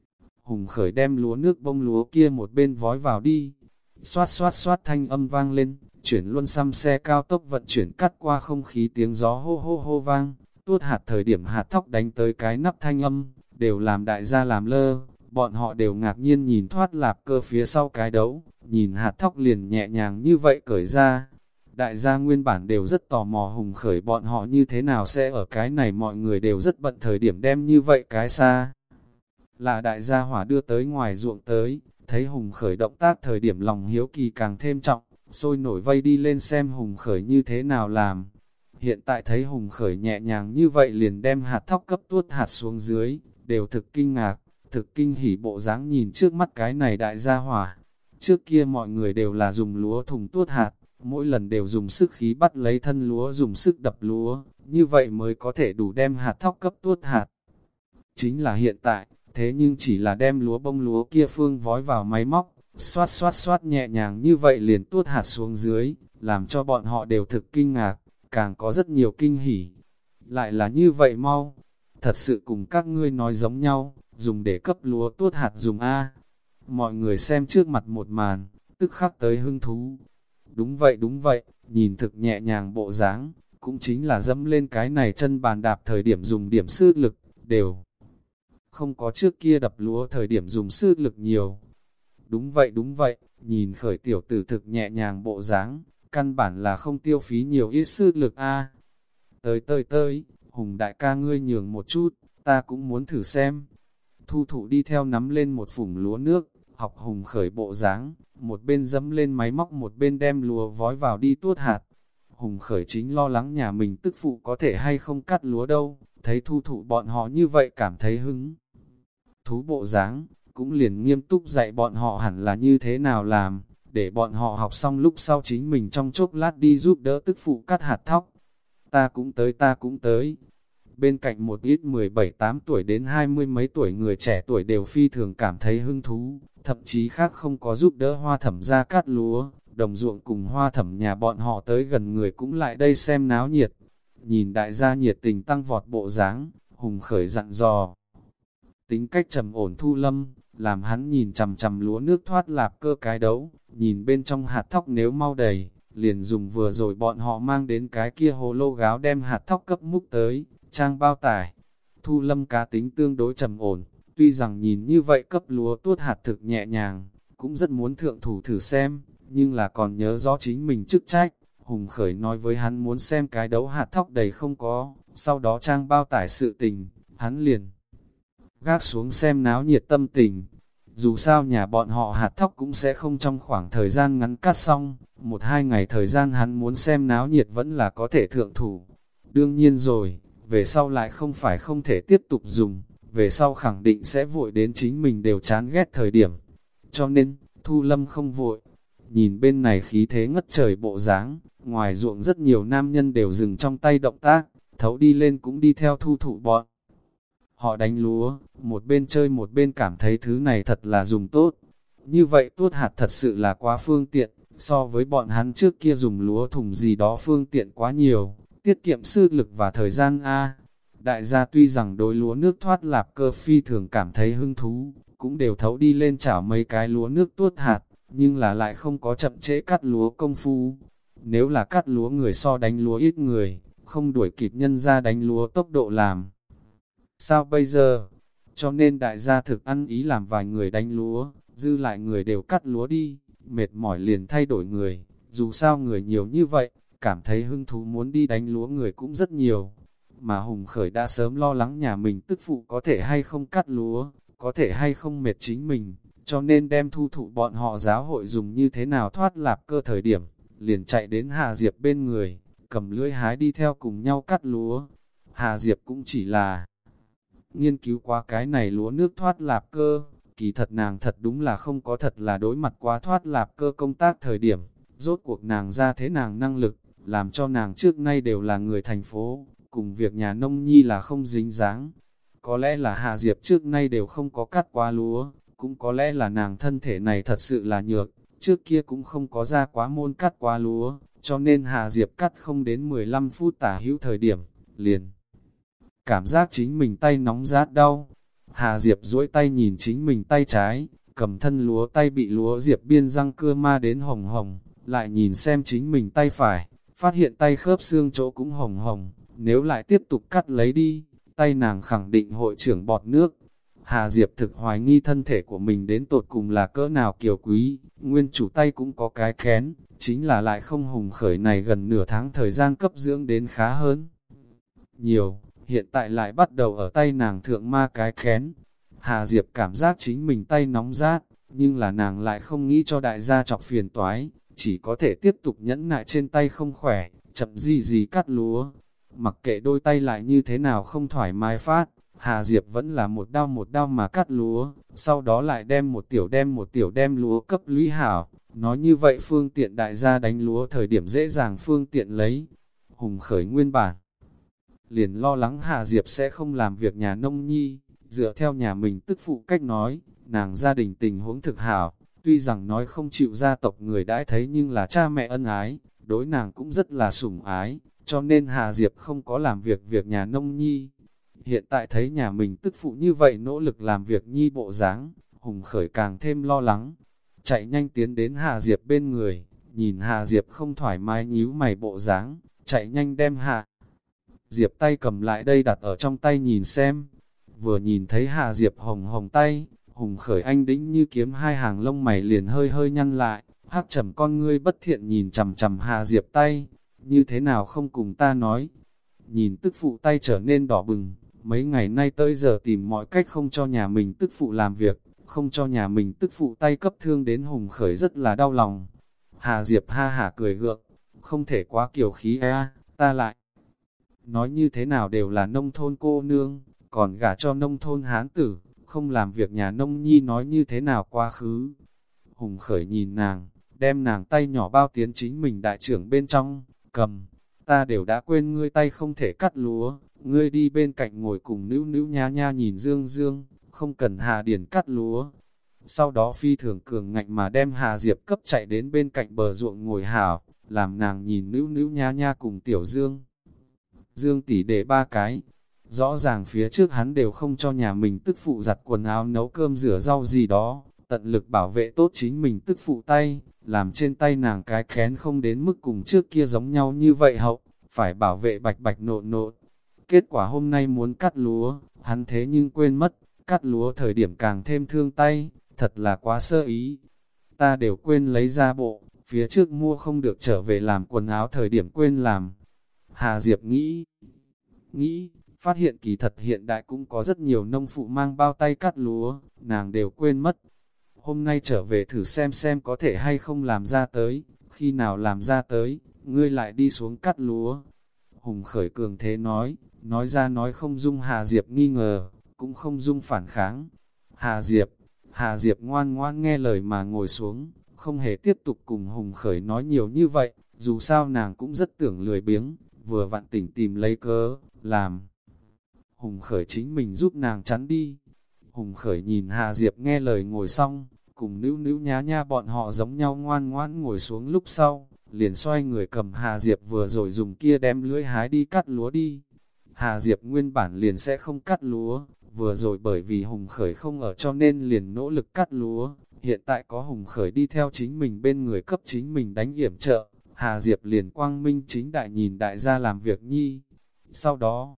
Hùng Khởi đem lúa nước bông lúa kia một bên vói vào đi, xoát xoát xoát thanh âm vang lên, chuyển luân xăm xe cao tốc vận chuyển cắt qua không khí tiếng gió hô hô hô vang, tuốt hạt thời điểm hạt thóc đánh tới cái nắp thanh âm, đều làm đại gia làm lơ, bọn họ đều ngạc nhiên nhìn thoát lạp cơ phía sau cái đấu, nhìn hạt thóc liền nhẹ nhàng như vậy cởi ra. Đại gia nguyên bản đều rất tò mò Hùng Khởi bọn họ như thế nào sẽ ở cái này mọi người đều rất bận thời điểm đem như vậy cái xa. Là đại gia hỏa đưa tới ngoài ruộng tới, thấy Hùng Khởi động tác thời điểm lòng hiếu kỳ càng thêm trọng, sôi nổi vây đi lên xem Hùng Khởi như thế nào làm. Hiện tại thấy Hùng Khởi nhẹ nhàng như vậy liền đem hạt thóc cấp tuốt hạt xuống dưới, đều thực kinh ngạc, thực kinh hỉ bộ dáng nhìn trước mắt cái này đại gia hỏa. Trước kia mọi người đều là dùng lúa thùng tuốt hạt, mỗi lần đều dùng sức khí bắt lấy thân lúa dùng sức đập lúa, như vậy mới có thể đủ đem hạt thóc cấp tuốt hạt. Chính là hiện tại, thế nhưng chỉ là đem lúa bông lúa kia phương vói vào máy móc, xoát xoát xoát nhẹ nhàng như vậy liền tuốt hạt xuống dưới, làm cho bọn họ đều thực kinh ngạc, càng có rất nhiều kinh hỉ. Lại là như vậy mau, thật sự cùng các ngươi nói giống nhau, dùng để cấp lúa tuốt hạt dùng A. Mọi người xem trước mặt một màn, tức khắc tới hứng thú. Đúng vậy đúng vậy, nhìn thực nhẹ nhàng bộ dáng, cũng chính là dẫm lên cái này chân bàn đạp thời điểm dùng điểm sức lực, đều không có trước kia đập lúa thời điểm dùng sức lực nhiều. Đúng vậy đúng vậy, nhìn Khởi tiểu tử thực nhẹ nhàng bộ dáng, căn bản là không tiêu phí nhiều ít sức lực a. Tới tới tới, Hùng đại ca ngươi nhường một chút, ta cũng muốn thử xem. Thu Thụ đi theo nắm lên một phủng lúa nước, học Hùng Khởi bộ dáng, một bên dẫm lên máy móc một bên đem lúa vói vào đi tuốt hạt. Hùng Khởi chính lo lắng nhà mình tức phụ có thể hay không cắt lúa đâu, thấy Thu Thụ bọn họ như vậy cảm thấy hứng thú bộ dáng, cũng liền nghiêm túc dạy bọn họ hẳn là như thế nào làm, để bọn họ học xong lúc sau chính mình trong chốc lát đi giúp đỡ tức phụ cắt hạt thóc. Ta cũng tới ta cũng tới. Bên cạnh một ít mười bảy tám tuổi đến hai mươi mấy tuổi người trẻ tuổi đều phi thường cảm thấy hứng thú, thậm chí khác không có giúp đỡ Hoa Thẩm ra cắt lúa, đồng ruộng cùng Hoa Thẩm nhà bọn họ tới gần người cũng lại đây xem náo nhiệt. Nhìn đại gia nhiệt tình tăng vọt bộ dáng, Hùng Khởi dặn dò. Tính cách trầm ổn Thu Lâm, làm hắn nhìn chằm chằm lúa nước thoát lạp cơ cái đấu, nhìn bên trong hạt thóc nếu mau đầy, liền dùng vừa rồi bọn họ mang đến cái kia hồ lô gáo đem hạt thóc cấp múc tới, trang bao tải. Thu Lâm cá tính tương đối trầm ổn, tuy rằng nhìn như vậy cấp lúa tuốt hạt thực nhẹ nhàng, cũng rất muốn thượng thủ thử xem, nhưng là còn nhớ rõ chính mình chức trách. Hùng Khởi nói với hắn muốn xem cái đấu hạt thóc đầy không có, sau đó trang bao tải sự tình, hắn liền gác xuống xem náo nhiệt tâm tình. Dù sao nhà bọn họ hạt thóc cũng sẽ không trong khoảng thời gian ngắn cắt xong, một hai ngày thời gian hắn muốn xem náo nhiệt vẫn là có thể thượng thủ. Đương nhiên rồi, về sau lại không phải không thể tiếp tục dùng, về sau khẳng định sẽ vội đến chính mình đều chán ghét thời điểm. Cho nên, Thu Lâm không vội, nhìn bên này khí thế ngất trời bộ dáng, ngoài ruộng rất nhiều nam nhân đều dừng trong tay động tác, thấu đi lên cũng đi theo thu thụ bọn. Họ đánh lúa, một bên chơi một bên cảm thấy thứ này thật là dùng tốt. Như vậy tuốt hạt thật sự là quá phương tiện, so với bọn hắn trước kia dùng lúa thùng gì đó phương tiện quá nhiều, tiết kiệm sức lực và thời gian a. Đại gia tuy rằng đối lúa nước thoát lạp cơ phi thường cảm thấy hứng thú, cũng đều thấu đi lên chảo mấy cái lúa nước tuốt hạt, nhưng là lại không có chậm trễ cắt lúa công phu. Nếu là cắt lúa người so đánh lúa ít người, không đuổi kịp nhân ra đánh lúa tốc độ làm. Sao bây giờ? Cho nên đại gia thực ăn ý làm vài người đánh lúa, dư lại người đều cắt lúa đi, mệt mỏi liền thay đổi người. Dù sao người nhiều như vậy, cảm thấy hứng thú muốn đi đánh lúa người cũng rất nhiều. Mà Hùng Khởi đã sớm lo lắng nhà mình tức phụ có thể hay không cắt lúa, có thể hay không mệt chính mình, cho nên đem thu thụ bọn họ giáo hội dùng như thế nào thoát lạp cơ thời điểm, liền chạy đến Hà Diệp bên người, cầm lưỡi hái đi theo cùng nhau cắt lúa. Hà Diệp cũng chỉ là nghiên cứu qua cái này lúa nước thoát lạp cơ, kỳ thật nàng thật đúng là không có thật là đối mặt quá thoát lạp cơ công tác thời điểm, rốt cuộc nàng ra thế nàng năng lực, làm cho nàng trước nay đều là người thành phố, cùng việc nhà nông nhi là không dính dáng. Có lẽ là Hà Diệp trước nay đều không có cắt quá lúa, cũng có lẽ là nàng thân thể này thật sự là nhược, trước kia cũng không có ra quá môn cắt quá lúa, cho nên Hà Diệp cắt không đến mười lăm phút tả hữu thời điểm, liền cảm giác chính mình tay nóng rát đau. Hà Diệp duỗi tay nhìn chính mình tay trái, cầm thân lúa tay bị lúa Diệp biên răng cưa ma đến hồng hồng, lại nhìn xem chính mình tay phải, phát hiện tay khớp xương chỗ cũng hồng hồng, nếu lại tiếp tục cắt lấy đi, tay nàng khẳng định hội trưởng bọt nước. Hà Diệp thực hoài nghi thân thể của mình đến tột cùng là cỡ nào kiều quý, nguyên chủ tay cũng có cái kén, chính là lại không Hùng Khởi này gần nửa tháng thời gian cấp dưỡng đến khá hơn nhiều, hiện tại lại bắt đầu ở tay nàng thượng ma cái kén. Hà Diệp cảm giác chính mình tay nóng rát, nhưng là nàng lại không nghĩ cho đại gia chọc phiền toái, chỉ có thể tiếp tục nhẫn nại trên tay không khỏe, chậm gì gì cắt lúa. Mặc kệ đôi tay lại như thế nào không thoải mái phát, Hà Diệp vẫn là một đao một đao mà cắt lúa, sau đó lại đem một tiểu đem một tiểu đem lúa cấp lũy hảo, nói như vậy phương tiện đại gia đánh lúa thời điểm dễ dàng phương tiện lấy. Hùng Khởi nguyên bản liền lo lắng Hà Diệp sẽ không làm việc nhà nông nhi, dựa theo nhà mình tức phụ cách nói, nàng gia đình tình huống thực hảo, tuy rằng nói không chịu gia tộc người đãi thấy nhưng là cha mẹ ân ái, đối nàng cũng rất là sủng ái, cho nên Hà Diệp không có làm việc việc nhà nông nhi. Hiện tại thấy nhà mình tức phụ như vậy nỗ lực làm việc nhi bộ dáng, Hùng Khởi càng thêm lo lắng, chạy nhanh tiến đến Hà Diệp bên người, nhìn Hà Diệp không thoải mái nhíu mày bộ dáng, chạy nhanh đem Hà Diệp tay cầm lại đây đặt ở trong tay nhìn xem. Vừa nhìn thấy Hà Diệp hồng hồng tay, Hùng Khởi anh đĩnh như kiếm hai hàng lông mày liền hơi hơi nhăn lại, hắc trầm con ngươi bất thiện nhìn chằm chằm Hà Diệp tay, như thế nào không cùng ta nói. Nhìn tức phụ tay trở nên đỏ bừng, mấy ngày nay tới giờ tìm mọi cách không cho nhà mình tức phụ làm việc, không cho nhà mình tức phụ tay cấp thương đến Hùng Khởi rất là đau lòng. Hà Diệp ha hả cười gượng, không thể quá kiều khí a, ta lại nói như thế nào đều là nông thôn cô nương, còn gả cho nông thôn hán tử, không làm việc nhà nông nhi nói như thế nào quá khứ. Hùng Khởi nhìn nàng, đem nàng tay nhỏ bao tiến chính mình đại trưởng bên trong, cầm, ta đều đã quên ngươi tay không thể cắt lúa, ngươi đi bên cạnh ngồi cùng nữu nữu nha nha nhìn Dương Dương, không cần Hà Điền cắt lúa. Sau đó phi thường cường ngạnh mà đem Hà Diệp cấp chạy đến bên cạnh bờ ruộng ngồi hảo, làm nàng nhìn nữu nữu nha nha cùng Tiểu Dương. Dương tỷ để ba cái, rõ ràng phía trước hắn đều không cho nhà mình tức phụ giặt quần áo nấu cơm rửa rau gì đó, tận lực bảo vệ tốt chính mình tức phụ tay, làm trên tay nàng cái kén không đến mức cùng trước kia giống nhau như vậy hậu, phải bảo vệ bạch bạch nộn nộn. Kết quả hôm nay muốn cắt lúa, hắn thế nhưng quên mất, cắt lúa thời điểm càng thêm thương tay, thật là quá sơ ý. Ta đều quên lấy ra bộ, phía trước mua không được trở về làm quần áo thời điểm quên làm. Hà Diệp nghĩ, nghĩ, phát hiện kỳ thật hiện đại cũng có rất nhiều nông phụ mang bao tay cắt lúa, nàng đều quên mất. Hôm nay trở về thử xem xem có thể hay không làm ra tới, khi nào làm ra tới, ngươi lại đi xuống cắt lúa. Hùng Khởi cường thế nói, nói ra nói không dung Hà Diệp nghi ngờ, cũng không dung phản kháng. Hà Diệp, Hà Diệp ngoan ngoan nghe lời mà ngồi xuống, không hề tiếp tục cùng Hùng Khởi nói nhiều như vậy, dù sao nàng cũng rất tưởng lười biếng, vừa vặn tỉnh tìm lấy cớ, làm Hùng Khởi chính mình giúp nàng chắn đi. Hùng Khởi nhìn Hà Diệp nghe lời ngồi xong, cùng Nữu Nữu Nhá Nha bọn họ giống nhau ngoan ngoãn ngồi xuống lúc sau, liền xoay người cầm Hà Diệp vừa rồi dùng kia đem lưỡi hái đi cắt lúa đi. Hà Diệp nguyên bản liền sẽ không cắt lúa, vừa rồi bởi vì Hùng Khởi không ở cho nên liền nỗ lực cắt lúa, hiện tại có Hùng Khởi đi theo chính mình bên người cấp chính mình đánh yểm trợ, Hà Diệp liền quang minh chính đại nhìn đại gia làm việc nhi. Sau đó,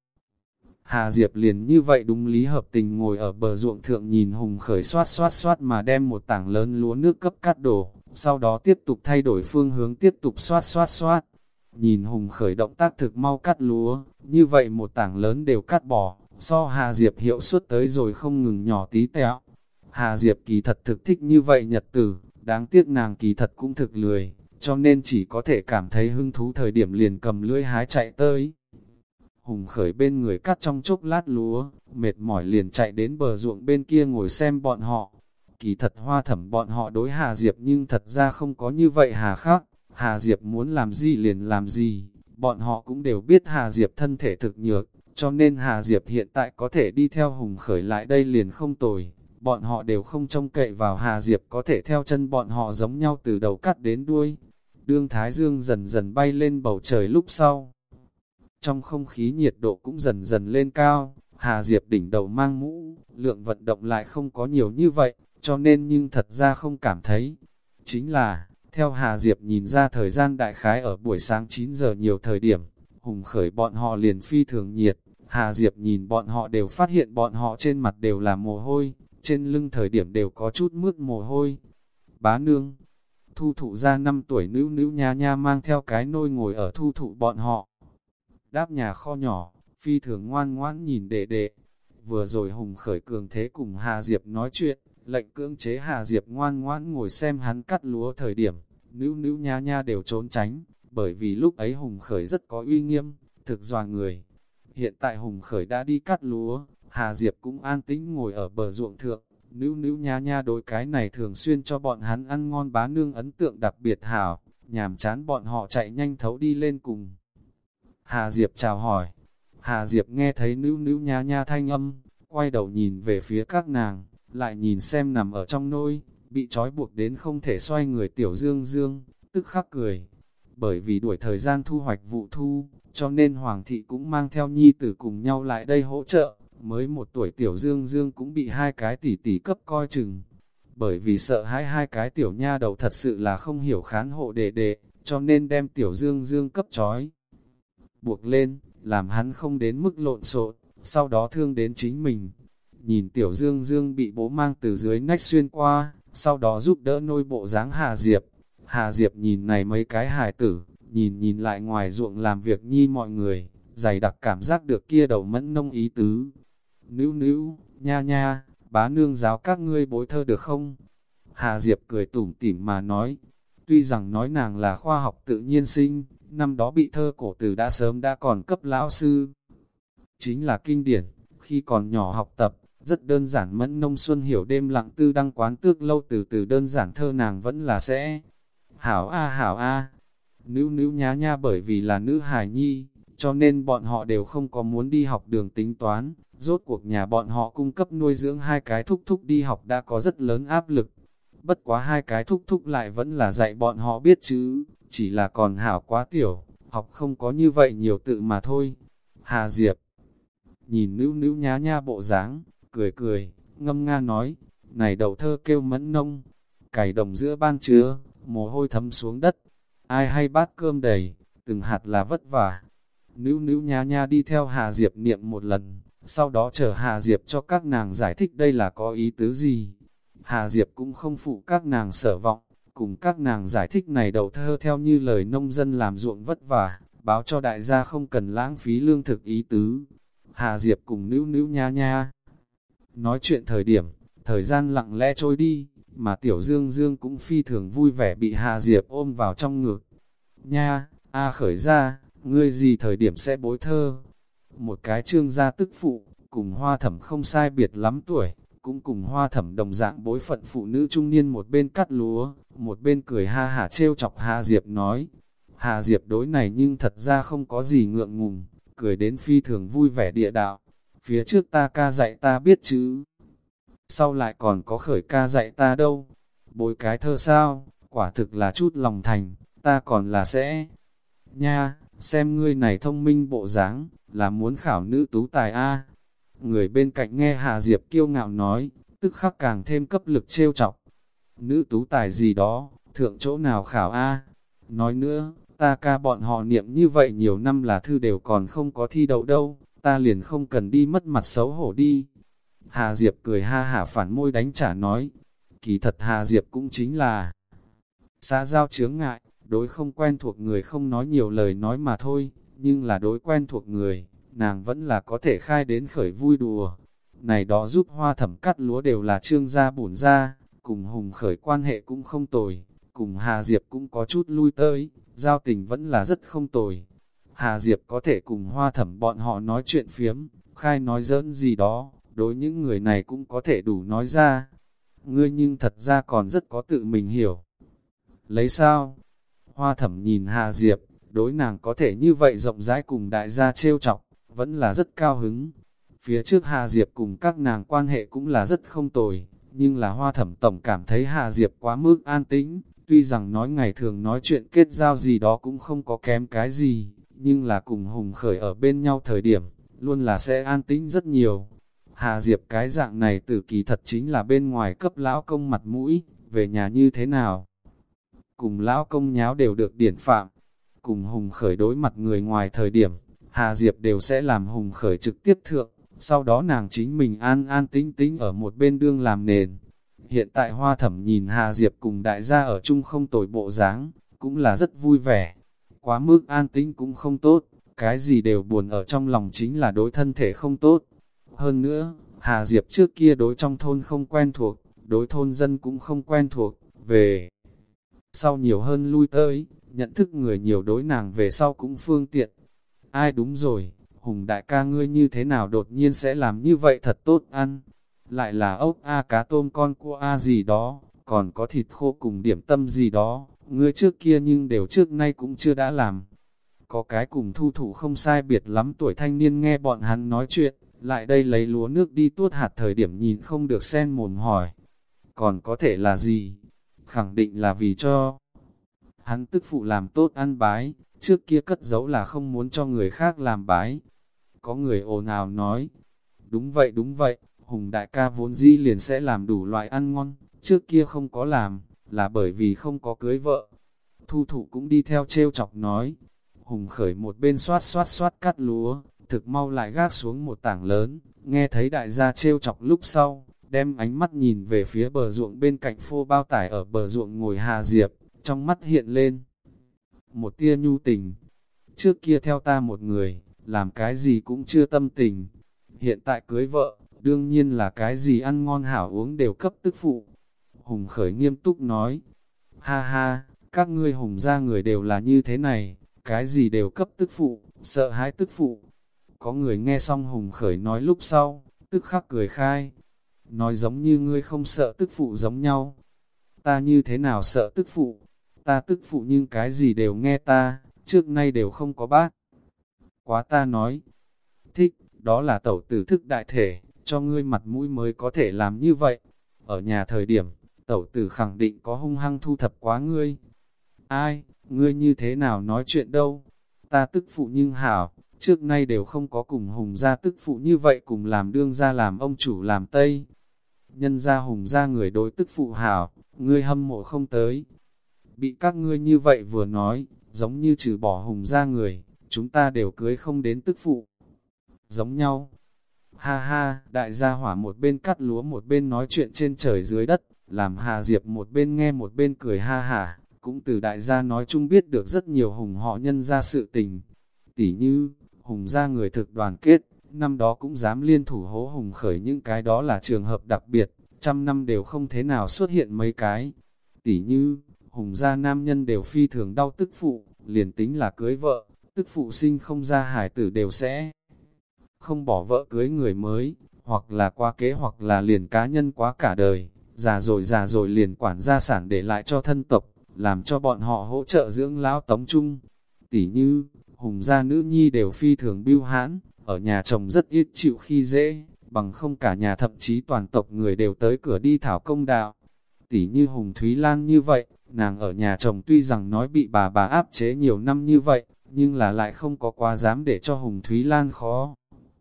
Hà Diệp liền như vậy đúng lý hợp tình ngồi ở bờ ruộng thượng nhìn Hùng Khởi xoát xoát xoát mà đem một tảng lớn lúa nước cấp cắt đổ, sau đó tiếp tục thay đổi phương hướng tiếp tục xoát xoát xoát. Nhìn Hùng Khởi động tác thực mau cắt lúa, như vậy một tảng lớn đều cắt bỏ, so Hà Diệp hiệu suất tới rồi không ngừng nhỏ tí tẹo. Hà Diệp kỳ thật thực thích như vậy nhật tử, đáng tiếc nàng kỳ thật cũng thực lười, cho nên chỉ có thể cảm thấy hứng thú thời điểm liền cầm lưỡi hái chạy tới. Hùng Khởi bên người cắt trong chốc lát lúa, mệt mỏi liền chạy đến bờ ruộng bên kia ngồi xem bọn họ. Kỳ thật Hoa Thẩm bọn họ đối Hà Diệp nhưng thật ra không có như vậy hà khắc, Hà Diệp muốn làm gì liền làm gì, bọn họ cũng đều biết Hà Diệp thân thể thực nhược, cho nên Hà Diệp hiện tại có thể đi theo Hùng Khởi lại đây liền không tồi, bọn họ đều không trông cậy vào Hà Diệp có thể theo chân bọn họ giống nhau từ đầu cắt đến đuôi. Đương Thái Dương dần dần bay lên bầu trời lúc sau, trong không khí nhiệt độ cũng dần dần lên cao, Hà Diệp đỉnh đầu mang mũ, lượng vận động lại không có nhiều như vậy, cho nên nhưng thật ra không cảm thấy. Chính là, theo Hà Diệp nhìn ra thời gian đại khái ở buổi sáng chín giờ nhiều thời điểm, Hùng Khởi bọn họ liền phi thường nhiệt, Hà Diệp nhìn bọn họ đều phát hiện bọn họ trên mặt đều là mồ hôi, trên lưng thời điểm đều có chút mướt mồ hôi. Bá nương, Thu Thụ ra năm tuổi Nữu Nữu Nhá Nha mang theo cái nôi ngồi ở Thu Thụ bọn họ. Đáp nhà kho nhỏ, phi thường ngoan ngoãn nhìn đệ đệ. Vừa rồi Hùng Khởi cường thế cùng Hà Diệp nói chuyện, lệnh cưỡng chế Hà Diệp ngoan ngoãn ngồi xem hắn cắt lúa thời điểm, Nữu Nữu Nhá Nha đều trốn tránh, bởi vì lúc ấy Hùng Khởi rất có uy nghiêm, thực dọa người. Hiện tại Hùng Khởi đã đi cắt lúa, Hà Diệp cũng an tĩnh ngồi ở bờ ruộng thượng, Nữu Nữu Nhá Nha đối cái này thường xuyên cho bọn hắn ăn ngon bá nương ấn tượng đặc biệt hảo, nhàm chán bọn họ chạy nhanh thấu đi lên cùng Hà Diệp chào hỏi. Hà Diệp nghe thấy Nữu Nữu Nhá Nha thanh âm, quay đầu nhìn về phía các nàng, lại nhìn xem nằm ở trong nôi, bị trói buộc đến không thể xoay người Tiểu Dương Dương, tức khắc cười. Bởi vì đuổi thời gian thu hoạch vụ thu, cho nên Hoàng thị cũng mang theo nhi tử cùng nhau lại đây hỗ trợ, mới một tuổi Tiểu Dương Dương cũng bị hai cái tỷ tỷ cấp coi chừng. Bởi vì sợ hãi hai cái tiểu nha đầu thật sự là không hiểu khán hộ đệ đệ, cho nên đem Tiểu Dương Dương cấp trói buộc lên, làm hắn không đến mức lộn xộn, sau đó thương đến chính mình. Nhìn Tiểu Dương Dương bị bố mang từ dưới nách xuyên qua, sau đó giúp đỡ nôi bộ dáng Hà Diệp. Hà Diệp nhìn này mấy cái hài tử, nhìn nhìn lại ngoài ruộng làm việc nhi mọi người, dày đặc cảm giác được kia đầu mẫn nông ý tứ. Nữu Nữu, Nha Nha, bá nương giáo các ngươi bối thơ được không? Hà Diệp cười tủm tỉm mà nói, tuy rằng nói nàng là khoa học tự nhiên sinh, năm đó bị thơ cổ từ đã sớm đã còn cấp lão sư. Chính là kinh điển, khi còn nhỏ học tập, rất đơn giản mẫn nông xuân hiểu đêm lặng tư đăng quán tước lâu từ từ đơn giản thơ nàng vẫn là sẽ. Hảo a hảo a, Nữu Nữu Nhá Nha bởi vì là nữ hài nhi, cho nên bọn họ đều không có muốn đi học đường tính toán, rốt cuộc nhà bọn họ cung cấp nuôi dưỡng hai cái thúc thúc đi học đã có rất lớn áp lực. Bất quá hai cái thúc thúc lại vẫn là dạy bọn họ biết chữ, chỉ là còn hảo quá tiểu, học không có như vậy nhiều tự mà thôi. Hà Diệp nhìn Nữu Nữu Nhá Nha bộ dáng, cười cười, ngâm nga nói, này đầu thơ kêu mẫn nông, cày đồng giữa ban trưa, mồ hôi thấm xuống đất, ai hay bát cơm đầy, từng hạt là vất vả. Nữu Nữu Nhá Nha đi theo Hà Diệp niệm một lần, sau đó chờ Hà Diệp cho các nàng giải thích đây là có ý tứ gì. Hà Diệp cũng không phụ các nàng sở vọng, cùng các nàng giải thích này đầu thơ theo như lời nông dân làm ruộng vất vả, báo cho đại gia không cần lãng phí lương thực ý tứ. Hà Diệp cùng Nữu Nữu Nhá Nha nói chuyện thời điểm, thời gian lặng lẽ trôi đi, mà Tiểu Dương Dương cũng phi thường vui vẻ bị Hà Diệp ôm vào trong ngực. Nha, a Khởi ra, ngươi gì thời điểm sẽ bối thơ? Một cái Trương gia tức phụ, cùng Hoa Thẩm không sai biệt lắm tuổi, cũng cùng Hoa Thẩm đồng dạng bối phận phụ nữ trung niên một bên cắt lúa, một bên cười ha hả trêu chọc Hà Diệp nói. Hà Diệp đối này nhưng thật ra không có gì ngượng ngùng, cười đến phi thường vui vẻ địa đạo. Phía trước ta ca dạy ta biết chữ, sau lại còn có khởi ca dạy ta đâu. Bối cái thơ sao, quả thực là chút lòng thành, ta còn là sẽ. Nha, xem ngươi này thông minh bộ dáng, là muốn khảo nữ tú tài a. Người bên cạnh nghe Hà Diệp kiêu ngạo nói, tức khắc càng thêm cấp lực trêu chọc. Nữ tú tài gì đó, thượng chỗ nào khảo a? Nói nữa, ta ca bọn họ niệm như vậy nhiều năm là thư đều còn không có thi đậu đâu, ta liền không cần đi mất mặt xấu hổ đi. Hà Diệp cười ha hả phản môi đánh trả nói, kỳ thật Hà Diệp cũng chính là xã giao chướng ngại, đối không quen thuộc người không nói nhiều lời nói mà thôi, nhưng là đối quen thuộc người, nàng vẫn là có thể khai đến khởi vui đùa. Này đó giúp Hoa Thẩm cắt lúa đều là trương gia bổn gia, cùng Hùng khởi quan hệ cũng không tồi, cùng Hà Diệp cũng có chút lui tới, giao tình vẫn là rất không tồi. Hà Diệp có thể cùng Hoa Thẩm bọn họ nói chuyện phiếm, khai nói giỡn gì đó, đối những người này cũng có thể đủ nói ra. Ngươi nhưng thật ra còn rất có tự mình hiểu. Lấy sao? Hoa Thẩm nhìn Hà Diệp, đối nàng có thể như vậy rộng rãi cùng đại gia trêu chọc, vẫn là rất cao hứng. Phía trước Hà Diệp cùng các nàng quan hệ cũng là rất không tồi, nhưng là Hoa Thẩm tổng cảm thấy Hà Diệp quá mức an tĩnh, tuy rằng nói ngày thường nói chuyện kết giao gì đó cũng không có kém cái gì, nhưng là cùng Hùng khởi ở bên nhau thời điểm, luôn là sẽ an tĩnh rất nhiều. Hà Diệp cái dạng này từ kỳ thật chính là bên ngoài cấp lão công mặt mũi, về nhà như thế nào? Cùng lão công nháo đều được điển phạm, cùng Hùng khởi đối mặt người ngoài thời điểm, Hà Diệp đều sẽ làm Hùng khởi trực tiếp thượng, sau đó nàng chính mình an an tĩnh tĩnh ở một bên đương làm nền. Hiện tại Hoa Thẩm nhìn Hà Diệp cùng đại gia ở chung không tồi bộ dáng, cũng là rất vui vẻ. Quá mức an tĩnh cũng không tốt, cái gì đều buồn ở trong lòng chính là đối thân thể không tốt. Hơn nữa, Hà Diệp trước kia đối trong thôn không quen thuộc, đối thôn dân cũng không quen thuộc, về sau nhiều hơn lui tới, nhận thức người nhiều đối nàng về sau cũng phương tiện. Ai đúng rồi, Hùng đại ca ngươi như thế nào đột nhiên sẽ làm như vậy thật tốt ăn? Lại là ốc a cá tôm con cua a gì đó, còn có thịt khô cùng điểm tâm gì đó, ngươi trước kia nhưng đều trước nay cũng chưa đã làm. Có cái cùng Thu Thụ không sai biệt lắm tuổi thanh niên nghe bọn hắn nói chuyện, lại đây lấy lúa nước đi tuốt hạt thời điểm nhìn không được sen mồm hỏi. Còn có thể là gì? Khẳng định là vì cho hắn tức phụ làm tốt ăn bái, trước kia cất giấu là không muốn cho người khác làm bái. Có người ồn ào nói, đúng vậy đúng vậy, Hùng đại ca vốn dĩ liền sẽ làm đủ loại ăn ngon, trước kia không có làm, là bởi vì không có cưới vợ. Thu Thụ cũng đi theo trêu chọc nói, Hùng khởi một bên xoát xoát xoát cắt lúa, thực mau lại gác xuống một tảng lớn, nghe thấy đại gia trêu chọc lúc sau, đem ánh mắt nhìn về phía bờ ruộng bên cạnh phô bao tải ở bờ ruộng ngồi Hà Diệp, trong mắt hiện lên một tia nhu tình. Trước kia theo ta một người, làm cái gì cũng chưa tâm tình, hiện tại cưới vợ, đương nhiên là cái gì ăn ngon hảo uống đều cấp tức phụ. Hùng khởi nghiêm túc nói, ha ha, các ngươi Hùng gia người đều là như thế này, cái gì đều cấp tức phụ, sợ hãi tức phụ. Có người nghe xong Hùng khởi nói lúc sau, tức khắc cười khai, nói giống như ngươi không sợ tức phụ giống nhau. Ta như thế nào sợ tức phụ? Ta tức phụ nhưng cái gì đều nghe ta, trước nay đều không có bác. Quá ta nói, thích, đó là tẩu tử thức đại thể, cho ngươi mặt mũi mới có thể làm như vậy. Ở nhà thời điểm, tẩu tử khẳng định có hung hăng thu thập quá ngươi. Ai, ngươi như thế nào nói chuyện đâu? Ta tức phụ nhưng hảo, trước nay đều không có cùng Hùng gia tức phụ như vậy cùng làm đương gia làm ông chủ làm tây. Nhân gia Hùng gia người đối tức phụ hảo, ngươi hâm mộ không tới. Bị các ngươi như vậy vừa nói, giống như trừ bỏ Hùng gia người, chúng ta đều cưới không đến tức phụ. Giống nhau. Ha ha, đại gia hỏa một bên cắt lúa một bên nói chuyện trên trời dưới đất, làm Hà Diệp một bên nghe một bên cười ha hả, cũng từ đại gia nói chung biết được rất nhiều Hùng họ nhân ra sự tình. Tỉ như, Hùng gia người thực đoàn kết, năm đó cũng dám liên thủ hố Hùng khởi, những cái đó là trường hợp đặc biệt, trăm năm đều không thế nào xuất hiện mấy cái. Tỉ như, Hùng gia nam nhân đều phi thường đau tức phụ, liền tính là cưới vợ, tức phụ sinh không ra hải tử đều sẽ không bỏ vợ cưới người mới, hoặc là qua kế hoặc là liền cá nhân quá cả đời, già rồi già rồi liền quản gia sản để lại cho thân tộc, làm cho bọn họ hỗ trợ dưỡng lão tống trung. Tỉ như, Hùng gia nữ nhi đều phi thường bưu hãn, ở nhà chồng rất ít chịu khi dễ, bằng không cả nhà thậm chí toàn tộc người đều tới cửa đi thảo công đạo. Tỉ như Hùng Thúy Lan như vậy, nàng ở nhà chồng tuy rằng nói bị bà bà áp chế nhiều năm như vậy, nhưng là lại không có quá dám để cho Hùng Thúy Lan khó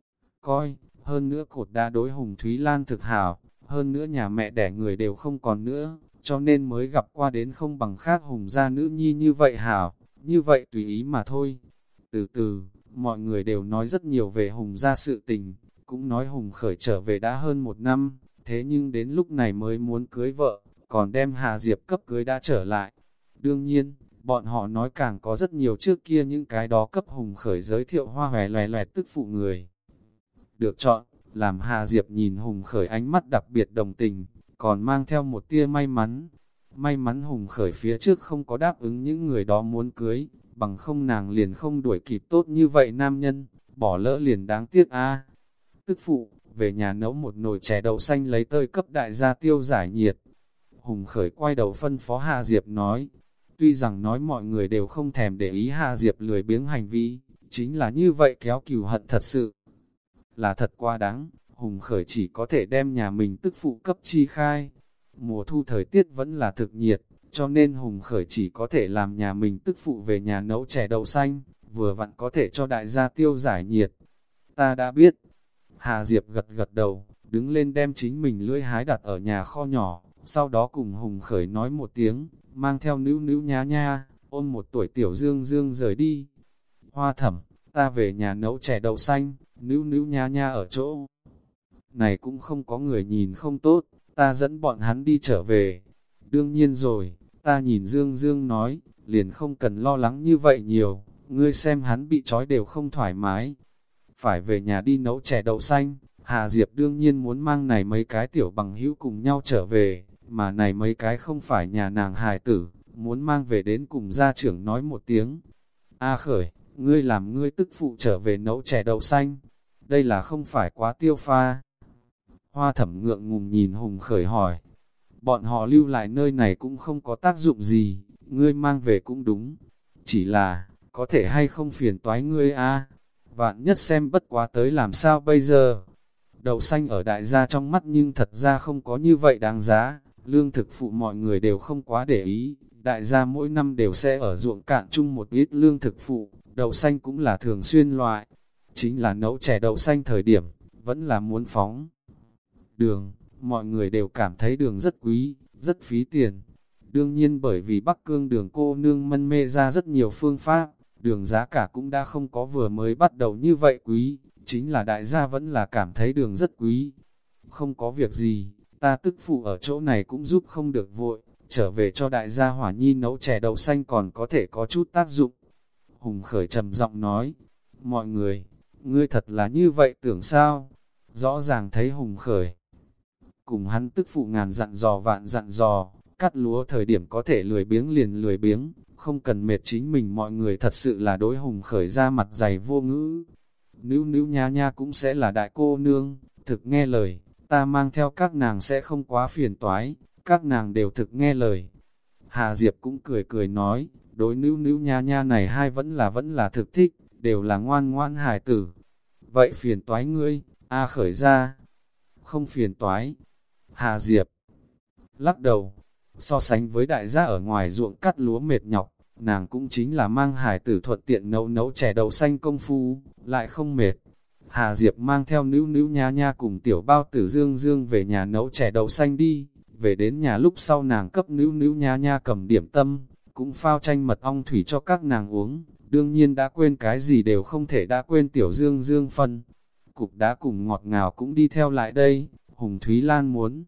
coi. Hơn nữa cột đã đối Hùng Thúy Lan thực hảo, hơn nữa nhà mẹ đẻ người đều không còn nữa, cho nên mới gặp qua đến không bằng khác Hùng gia nữ nhi như vậy hảo, như vậy tùy ý mà thôi. Từ từ, mọi người đều nói rất nhiều về Hùng gia sự tình, cũng nói Hùng khởi trở về đã hơn một năm, thế nhưng đến lúc này mới muốn cưới vợ, còn đem Hà Diệp cấp cưới đã trở lại. Đương nhiên, bọn họ nói càng có rất nhiều trước kia những cái đó cấp Hùng khởi giới thiệu hoa hòe loè loẹt tức phụ người được chọn, làm Hà Diệp nhìn Hùng khởi ánh mắt đặc biệt đồng tình, còn mang theo một tia may mắn. May mắn Hùng khởi phía trước không có đáp ứng những người đó muốn cưới, bằng không nàng liền không đuổi kịp tốt như vậy nam nhân, bỏ lỡ liền đáng tiếc a. Tức phụ, về nhà nấu một nồi chè đậu xanh lấy tơi cấp đại gia tiêu giải nhiệt. Hùng khởi quay đầu phân phó Hà Diệp nói, tuy rằng nói mọi người đều không thèm để ý Hà Diệp lười biếng hành vi, chính là như vậy kéo cừu hận thật sự là thật quá đáng. Hùng khởi chỉ có thể đem nhà mình tức phụ cấp chi khai. Mùa thu thời tiết vẫn là thực nhiệt, cho nên Hùng khởi chỉ có thể làm nhà mình tức phụ về nhà nấu chè đậu xanh, vừa vặn có thể cho đại gia tiêu giải nhiệt. Ta đã biết. Hà Diệp gật gật đầu, đứng lên đem chính mình lưỡi hái đặt ở nhà kho nhỏ, sau đó cùng Hùng khởi nói một tiếng, mang theo nữ nữ nhá nha, ôm một tuổi tiểu Dương Dương rời đi. Hoa Thẩm, ta về nhà nấu chè đậu xanh, nữ nữ nha nha ở chỗ này cũng không có người nhìn không tốt, ta dẫn bọn hắn đi trở về. Đương nhiên rồi, ta nhìn Dương Dương nói, liền không cần lo lắng như vậy nhiều, ngươi xem hắn bị trói đều không thoải mái. Phải về nhà đi nấu chè đậu xanh, Hà Diệp đương nhiên muốn mang này mấy cái tiểu bằng hữu cùng nhau trở về, mà này mấy cái không phải nhà nàng hài tử, muốn mang về đến cùng gia trưởng nói một tiếng. A Khởi, ngươi làm ngươi tức phụ trở về nấu chè đậu xanh, đây là không phải quá tiêu pha. Hoa Thẩm ngượng ngùng nhìn Hùng khởi hỏi, bọn họ lưu lại nơi này cũng không có tác dụng gì, ngươi mang về cũng đúng, chỉ là, có thể hay không phiền toái ngươi a? Vạn nhất xem bất quá tới làm sao bây giờ. Đậu xanh ở đại gia trong mắt nhưng thật ra không có như vậy đáng giá, lương thực phụ mọi người đều không quá để ý, đại gia mỗi năm đều sẽ ở ruộng cạn chung một ít lương thực phụ, đậu xanh cũng là thường xuyên loại. Chính là nấu chè đậu xanh thời điểm, vẫn là muốn phóng đường, mọi người đều cảm thấy đường rất quý, rất phí tiền. Đương nhiên bởi vì Bắc Cương đường cô nương mân mê ra rất nhiều phương pháp, đường giá cả cũng đã không có vừa mới bắt đầu như vậy quý, chính là đại gia vẫn là cảm thấy đường rất quý. Không có việc gì, ta tức phụ ở chỗ này cũng giúp không được vội, trở về cho đại gia Hỏa Nhi nấu chè đậu xanh còn có thể có chút tác dụng. Hùng khởi trầm giọng nói, mọi người, ngươi thật là như vậy tưởng sao? Rõ ràng thấy Hùng khởi cùng hắn tức phụ ngàn dặn dò vạn dặn dò, cắt lúa thời điểm có thể lười biếng liền lười biếng, không cần mệt chính mình, mọi người thật sự là đối Hùng khởi ra mặt dày vô ngữ. Nữ nữ nha nha cũng sẽ là đại cô nương, thực nghe lời, ta mang theo các nàng sẽ không quá phiền toái, các nàng đều thực nghe lời. Hà Diệp cũng cười cười nói, đối nữ nữ nha nha này hai vẫn là vẫn là thực thích, đều là ngoan ngoan hài tử. Vậy phiền toái ngươi, A Khởi ra. Không phiền toái. Hà Diệp lắc đầu, so sánh với đại gia ở ngoài ruộng cắt lúa mệt nhọc, nàng cũng chính là mang hài tử thuận tiện nấu nấu chè đậu xanh công phu, lại không mệt. Hà Diệp mang theo nữ nữ nha nha cùng tiểu bao tử Dương Dương về nhà nấu chè đậu xanh đi. Về đến nhà lúc sau nàng cấp nữ nữ nha nha cầm điểm tâm, cũng phao chanh mật ong thủy cho các nàng uống. Đương nhiên đã quên cái gì đều không thể đã quên tiểu Dương Dương phân. Cục đá cùng ngọt ngào cũng đi theo lại đây. Hùng Thúy Lan muốn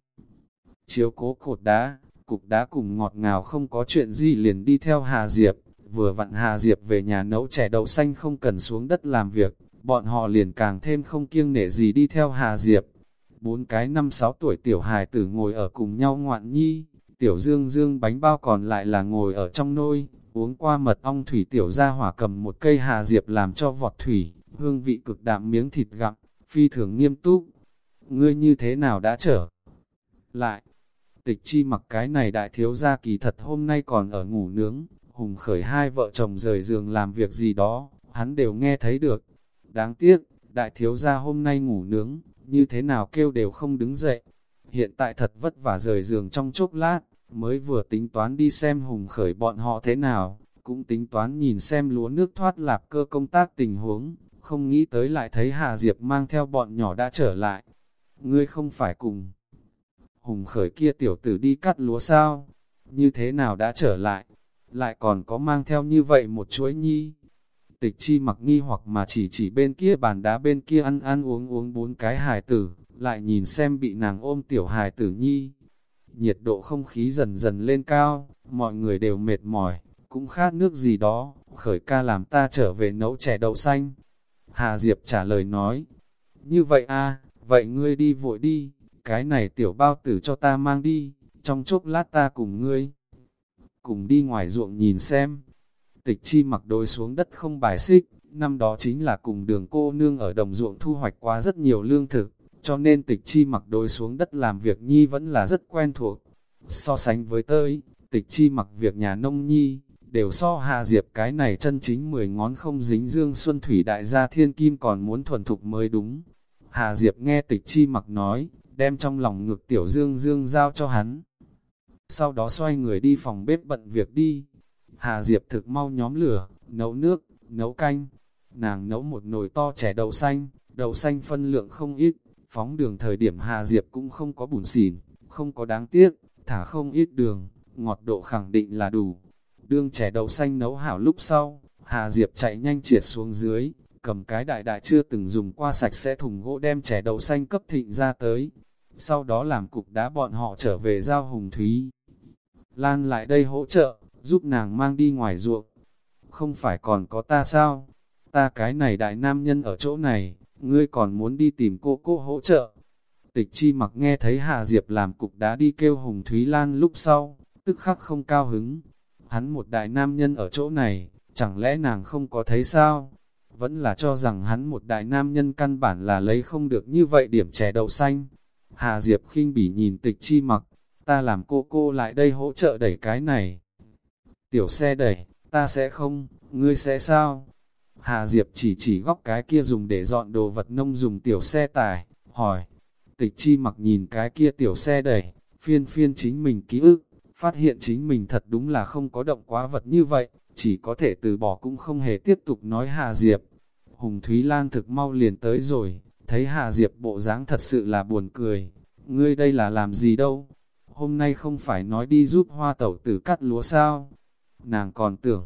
chiếu cố cột đá, cục đá cùng ngọt ngào không có chuyện gì liền đi theo Hà Diệp. Vừa vặn Hà Diệp về nhà nấu chè đậu xanh không cần xuống đất làm việc, bọn họ liền càng thêm không kiêng nể gì đi theo Hà Diệp. Bốn cái năm sáu tuổi tiểu hài tử ngồi ở cùng nhau ngoạn nhi, tiểu Dương Dương bánh bao còn lại là ngồi ở trong nôi, uống qua mật ong thủy. Tiểu gia hỏa cầm một cây Hà Diệp làm cho vọt thủy, hương vị cực đạm, miếng thịt gặm, phi thường nghiêm túc. Ngươi như thế nào đã trở lại? Tịch Chi Mặc cái này đại thiếu gia kỳ thật hôm nay còn ở ngủ nướng, Hùng Khởi hai vợ chồng rời giường làm việc gì đó, hắn đều nghe thấy được. Đáng tiếc, đại thiếu gia hôm nay ngủ nướng, như thế nào kêu đều không đứng dậy. Hiện tại thật vất vả rời giường trong chốc lát, mới vừa tính toán đi xem Hùng Khởi bọn họ thế nào, cũng tính toán nhìn xem lúa nước thoát lạp cơ công tác tình huống, không nghĩ tới lại thấy Hà Diệp mang theo bọn nhỏ đã trở lại. Ngươi không phải cùng Hùng Khởi kia tiểu tử đi cắt lúa sao? Như thế nào đã trở lại? Lại còn có mang theo như vậy một chuỗi nhi. Tịch Chi Mặc nghi hoặc mà chỉ chỉ bên kia bàn đá bên kia ăn ăn uống uống bốn cái hài tử, lại nhìn xem bị nàng ôm tiểu hài tử nhi. Nhiệt độ không khí dần dần lên cao, mọi người đều mệt mỏi, cũng khát nước gì đó, Khởi ca làm ta trở về nấu chè đậu xanh. Hà Diệp trả lời nói, như vậy a, vậy ngươi đi vội đi, cái này tiểu bao tử cho ta mang đi, trong chốc lát ta cùng ngươi. Cùng đi ngoài ruộng nhìn xem. Tịch Chi Mặc đối xuống đất không bài xích, năm đó chính là cùng đường cô nương ở đồng ruộng thu hoạch quá rất nhiều lương thực, cho nên Tịch Chi Mặc đối xuống đất làm việc nhi vẫn là rất quen thuộc. So sánh với tới, Tịch Chi Mặc việc nhà nông nhi, đều so Hà Diệp cái này chân chính mười ngón không dính dương xuân thủy đại gia thiên kim còn muốn thuần thục mới đúng. Hà Diệp nghe Tịch Chi Mặc nói, đem trong lòng ngực tiểu dương dương giao cho hắn. Sau đó xoay người đi phòng bếp bận việc đi. Hà Diệp thực mau nhóm lửa, nấu nước, nấu canh. Nàng nấu một nồi to chè đậu xanh, đậu xanh phân lượng không ít, phóng đường thời điểm Hà Diệp cũng không có bùn xỉn, không có đáng tiếc, thả không ít đường, ngọt độ khẳng định là đủ. Đương chè đậu xanh nấu hảo lúc sau, Hà Diệp chạy nhanh triệt xuống dưới, cầm cái đại đại chưa từng dùng qua sạch sẽ thùng gỗ đem chè đậu xanh cấp thịnh ra tới. Sau đó làm cục đá bọn họ trở về giao Hùng Thúy Lan lại đây hỗ trợ, giúp nàng mang đi ngoài ruộng. Không phải còn có ta sao? Ta cái này đại nam nhân ở chỗ này, ngươi còn muốn đi tìm cô cô hỗ trợ. Tịch Chi Mặc nghe thấy Hà Diệp làm cục đá đi kêu Hùng Thúy Lan lúc sau, tức khắc không cao hứng. Hắn một đại nam nhân ở chỗ này, chẳng lẽ nàng không có thấy sao? Vẫn là cho rằng hắn một đại nam nhân căn bản là lấy không được như vậy điểm chè đậu xanh. Hà Diệp khinh bỉ nhìn Tịch Chi Mặc, ta làm cô cô lại đây hỗ trợ đẩy cái này. Tiểu xe đẩy, ta sẽ không, ngươi sẽ sao? Hà Diệp chỉ chỉ góc cái kia dùng để dọn đồ vật nông dùng tiểu xe tải, hỏi. Tịch Chi Mặc nhìn cái kia tiểu xe đẩy, phiên phiên chính mình ký ức, phát hiện chính mình thật đúng là không có động quá vật như vậy, chỉ có thể từ bỏ cũng không hề tiếp tục nói Hà Diệp. Hùng Thúy Lan thực mau liền tới rồi, thấy Hà Diệp bộ dáng thật sự là buồn cười. Ngươi đây là làm gì đâu? Hôm nay không phải nói đi giúp Hoa tẩu tử cắt lúa sao? Nàng còn tưởng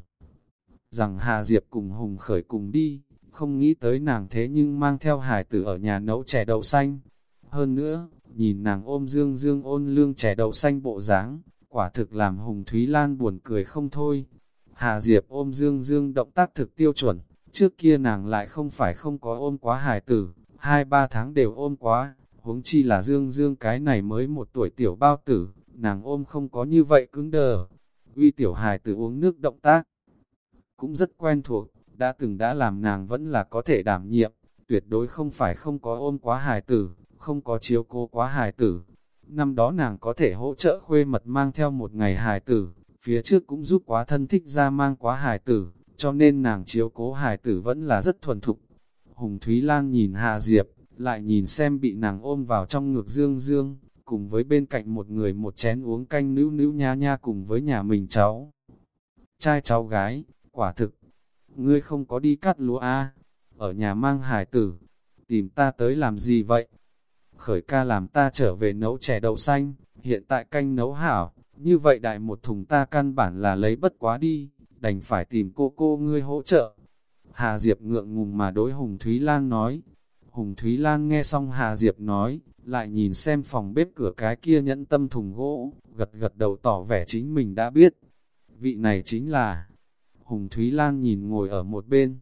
rằng Hà Diệp cùng Hùng Khởi cùng đi, không nghĩ tới nàng thế nhưng mang theo hải tử ở nhà nấu chè đậu xanh. Hơn nữa, nhìn nàng ôm dương dương ôn lương chè đậu xanh bộ dáng, quả thực làm Hùng Thúy Lan buồn cười không thôi. Hà Diệp ôm dương dương động tác thực tiêu chuẩn, trước kia nàng lại không phải không có ôm quá hải tử, hai ba tháng đều ôm quá, huống chi là dương dương cái này mới một tuổi tiểu bao tử, nàng ôm không có như vậy cứng đờ. Uy tiểu hài tử uống nước động tác cũng rất quen thuộc, đã từng đã làm nàng vẫn là có thể đảm nhiệm, tuyệt đối không phải không có ôm quá hài tử, không có chiếu cố quá hài tử. Năm đó nàng có thể hỗ trợ khuê mật mang theo một ngày hài tử, phía trước cũng giúp quá thân thích ra mang quá hài tử, cho nên nàng chiếu cố hài tử vẫn là rất thuần thục. Hùng Thúy Lan nhìn Hà Diệp, lại nhìn xem bị nàng ôm vào trong ngực dương dương, cùng với bên cạnh một người một chén uống canh nữu nữu nha nha cùng với nhà mình cháu. Trai cháu gái, quả thực, ngươi không có đi cắt lúa a, ở nhà mang hài tử, tìm ta tới làm gì vậy? Khởi ca làm ta trở về nấu chè đậu xanh, hiện tại canh nấu hảo, như vậy đại một thùng ta căn bản là lấy bất quá đi, đành phải tìm cô cô ngươi hỗ trợ. Hà Diệp ngượng ngùng mà đối Hùng Thúy Lan nói. Hùng Thúy Lan nghe xong Hà Diệp nói, lại nhìn xem phòng bếp cửa cái kia nhẫn tâm thùng gỗ, gật gật đầu tỏ vẻ chính mình đã biết. Vị này chính là... Hùng Thúy Lan nhìn ngồi ở một bên,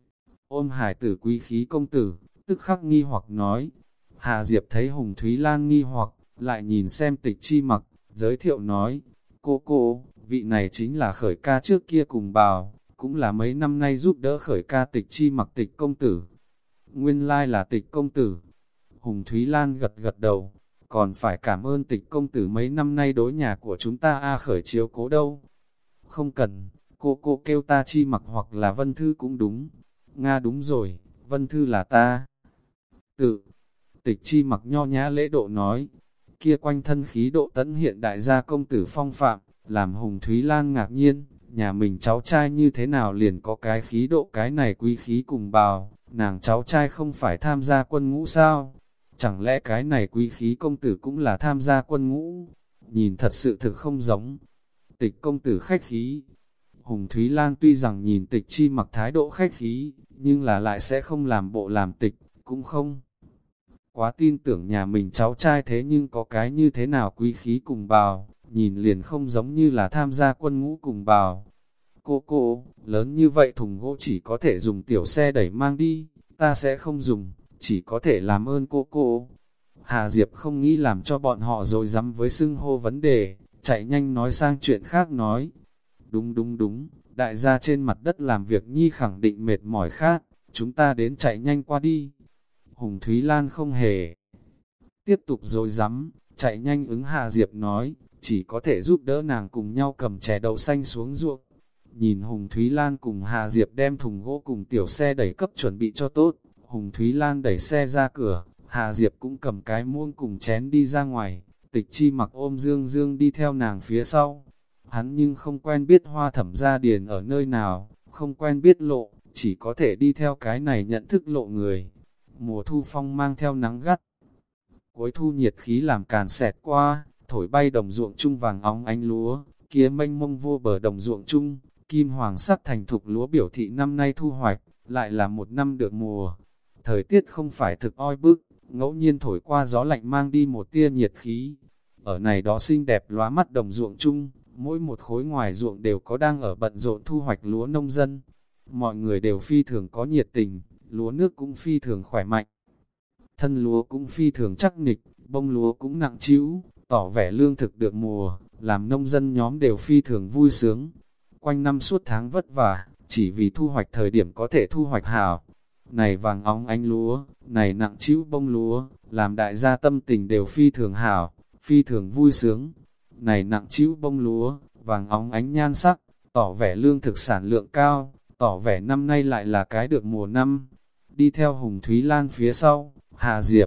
ôm hải tử quý khí công tử, tức khắc nghi hoặc nói. Hà Diệp thấy Hùng Thúy Lan nghi hoặc, lại nhìn xem Tịch Chi Mặc, giới thiệu nói, cô cô, vị này chính là Khởi ca trước kia cùng bào, cũng là mấy năm nay giúp đỡ Khởi ca Tịch Chi Mặc Tịch công tử. Nguyên lai là Tịch công tử. Hùng Thúy Lan gật gật đầu, còn phải cảm ơn Tịch công tử mấy năm nay đối nhà của chúng ta A Khởi chiếu cố đâu. Không cần, cô cô kêu ta Chi Mặc hoặc là Vân Thư cũng đúng. Nga đúng rồi, Vân Thư là ta. Tự, Tịch Chi Mặc nho nhã lễ độ nói, kia quanh thân khí độ tẫn hiện đại gia công tử phong phạm, làm Hùng Thúy Lan ngạc nhiên, nhà mình cháu trai như thế nào liền có cái khí độ cái này quý khí cùng bào, nàng cháu trai không phải tham gia quân ngũ sao? Chẳng lẽ cái này quý khí công tử cũng là tham gia quân ngũ? Nhìn thật sự thực không giống. Tịch công tử khách khí. Hùng Thúy Lan tuy rằng nhìn Tịch Chi Mặc thái độ khách khí, nhưng là lại sẽ không làm bộ làm tịch, cũng không quá tin tưởng nhà mình cháu trai thế nhưng có cái như thế nào quý khí cùng bào, nhìn liền không giống như là tham gia quân ngũ cùng bào. Cô cô, lớn như vậy thùng gỗ chỉ có thể dùng tiểu xe đẩy mang đi, ta sẽ không dùng, chỉ có thể làm ơn cô cô. Hà Diệp không nghĩ làm cho bọn họ rồi dám với xưng hô vấn đề, chạy nhanh nói sang chuyện khác nói. Đúng đúng đúng, đại gia trên mặt đất làm việc nhi khẳng định mệt mỏi khác, chúng ta đến chạy nhanh qua đi. Hùng Thúy Lan không hề tiếp tục rồi dám, chạy nhanh ứng Hà Diệp nói, chỉ có thể giúp đỡ nàng cùng nhau cầm chè đậu xanh xuống ruộng. Nhìn Hùng Thúy Lan cùng Hà Diệp đem thùng gỗ cùng tiểu xe đẩy cấp chuẩn bị cho tốt, Hùng Thúy Lan đẩy xe ra cửa, Hà Diệp cũng cầm cái muỗng cùng chén đi ra ngoài, Tịch Chi Mặc ôm Dương Dương đi theo nàng phía sau. Hắn nhưng không quen biết Hoa Thẩm gia điền ở nơi nào, không quen biết lộ, chỉ có thể đi theo cái này nhận thức lộ người. Mùa thu phong mang theo nắng gắt, cuối thu nhiệt khí làm càn xẹt qua, thổi bay đồng ruộng chung vàng óng ánh lúa, kia mênh mông vô bờ đồng ruộng chung, kim hoàng sắc thành thục lúa biểu thị năm nay thu hoạch, lại là một năm được mùa. Thời tiết không phải thực oi bức, ngẫu nhiên thổi qua gió lạnh mang đi một tia nhiệt khí. Ở này đó xinh đẹp lóa mắt đồng ruộng chung, mỗi một khối ngoài ruộng đều có đang ở bận rộn thu hoạch lúa nông dân. Mọi người đều phi thường có nhiệt tình, lúa nước cũng phi thường khỏe mạnh. Thân lúa cũng phi thường chắc nịch, bông lúa cũng nặng trĩu, tỏ vẻ lương thực được mùa, làm nông dân nhóm đều phi thường vui sướng. Quanh năm suốt tháng vất vả, chỉ vì thu hoạch thời điểm có thể thu hoạch hảo. Này vàng óng ánh lúa, này nặng trĩu bông lúa, làm đại gia tâm tình đều phi thường hảo, phi thường vui sướng. Này nặng trĩu bông lúa, vàng óng ánh nhan sắc, tỏ vẻ lương thực sản lượng cao, tỏ vẻ năm nay lại là cái được mùa năm. Đi theo Hùng Thúy Lan phía sau, Hà Diệp.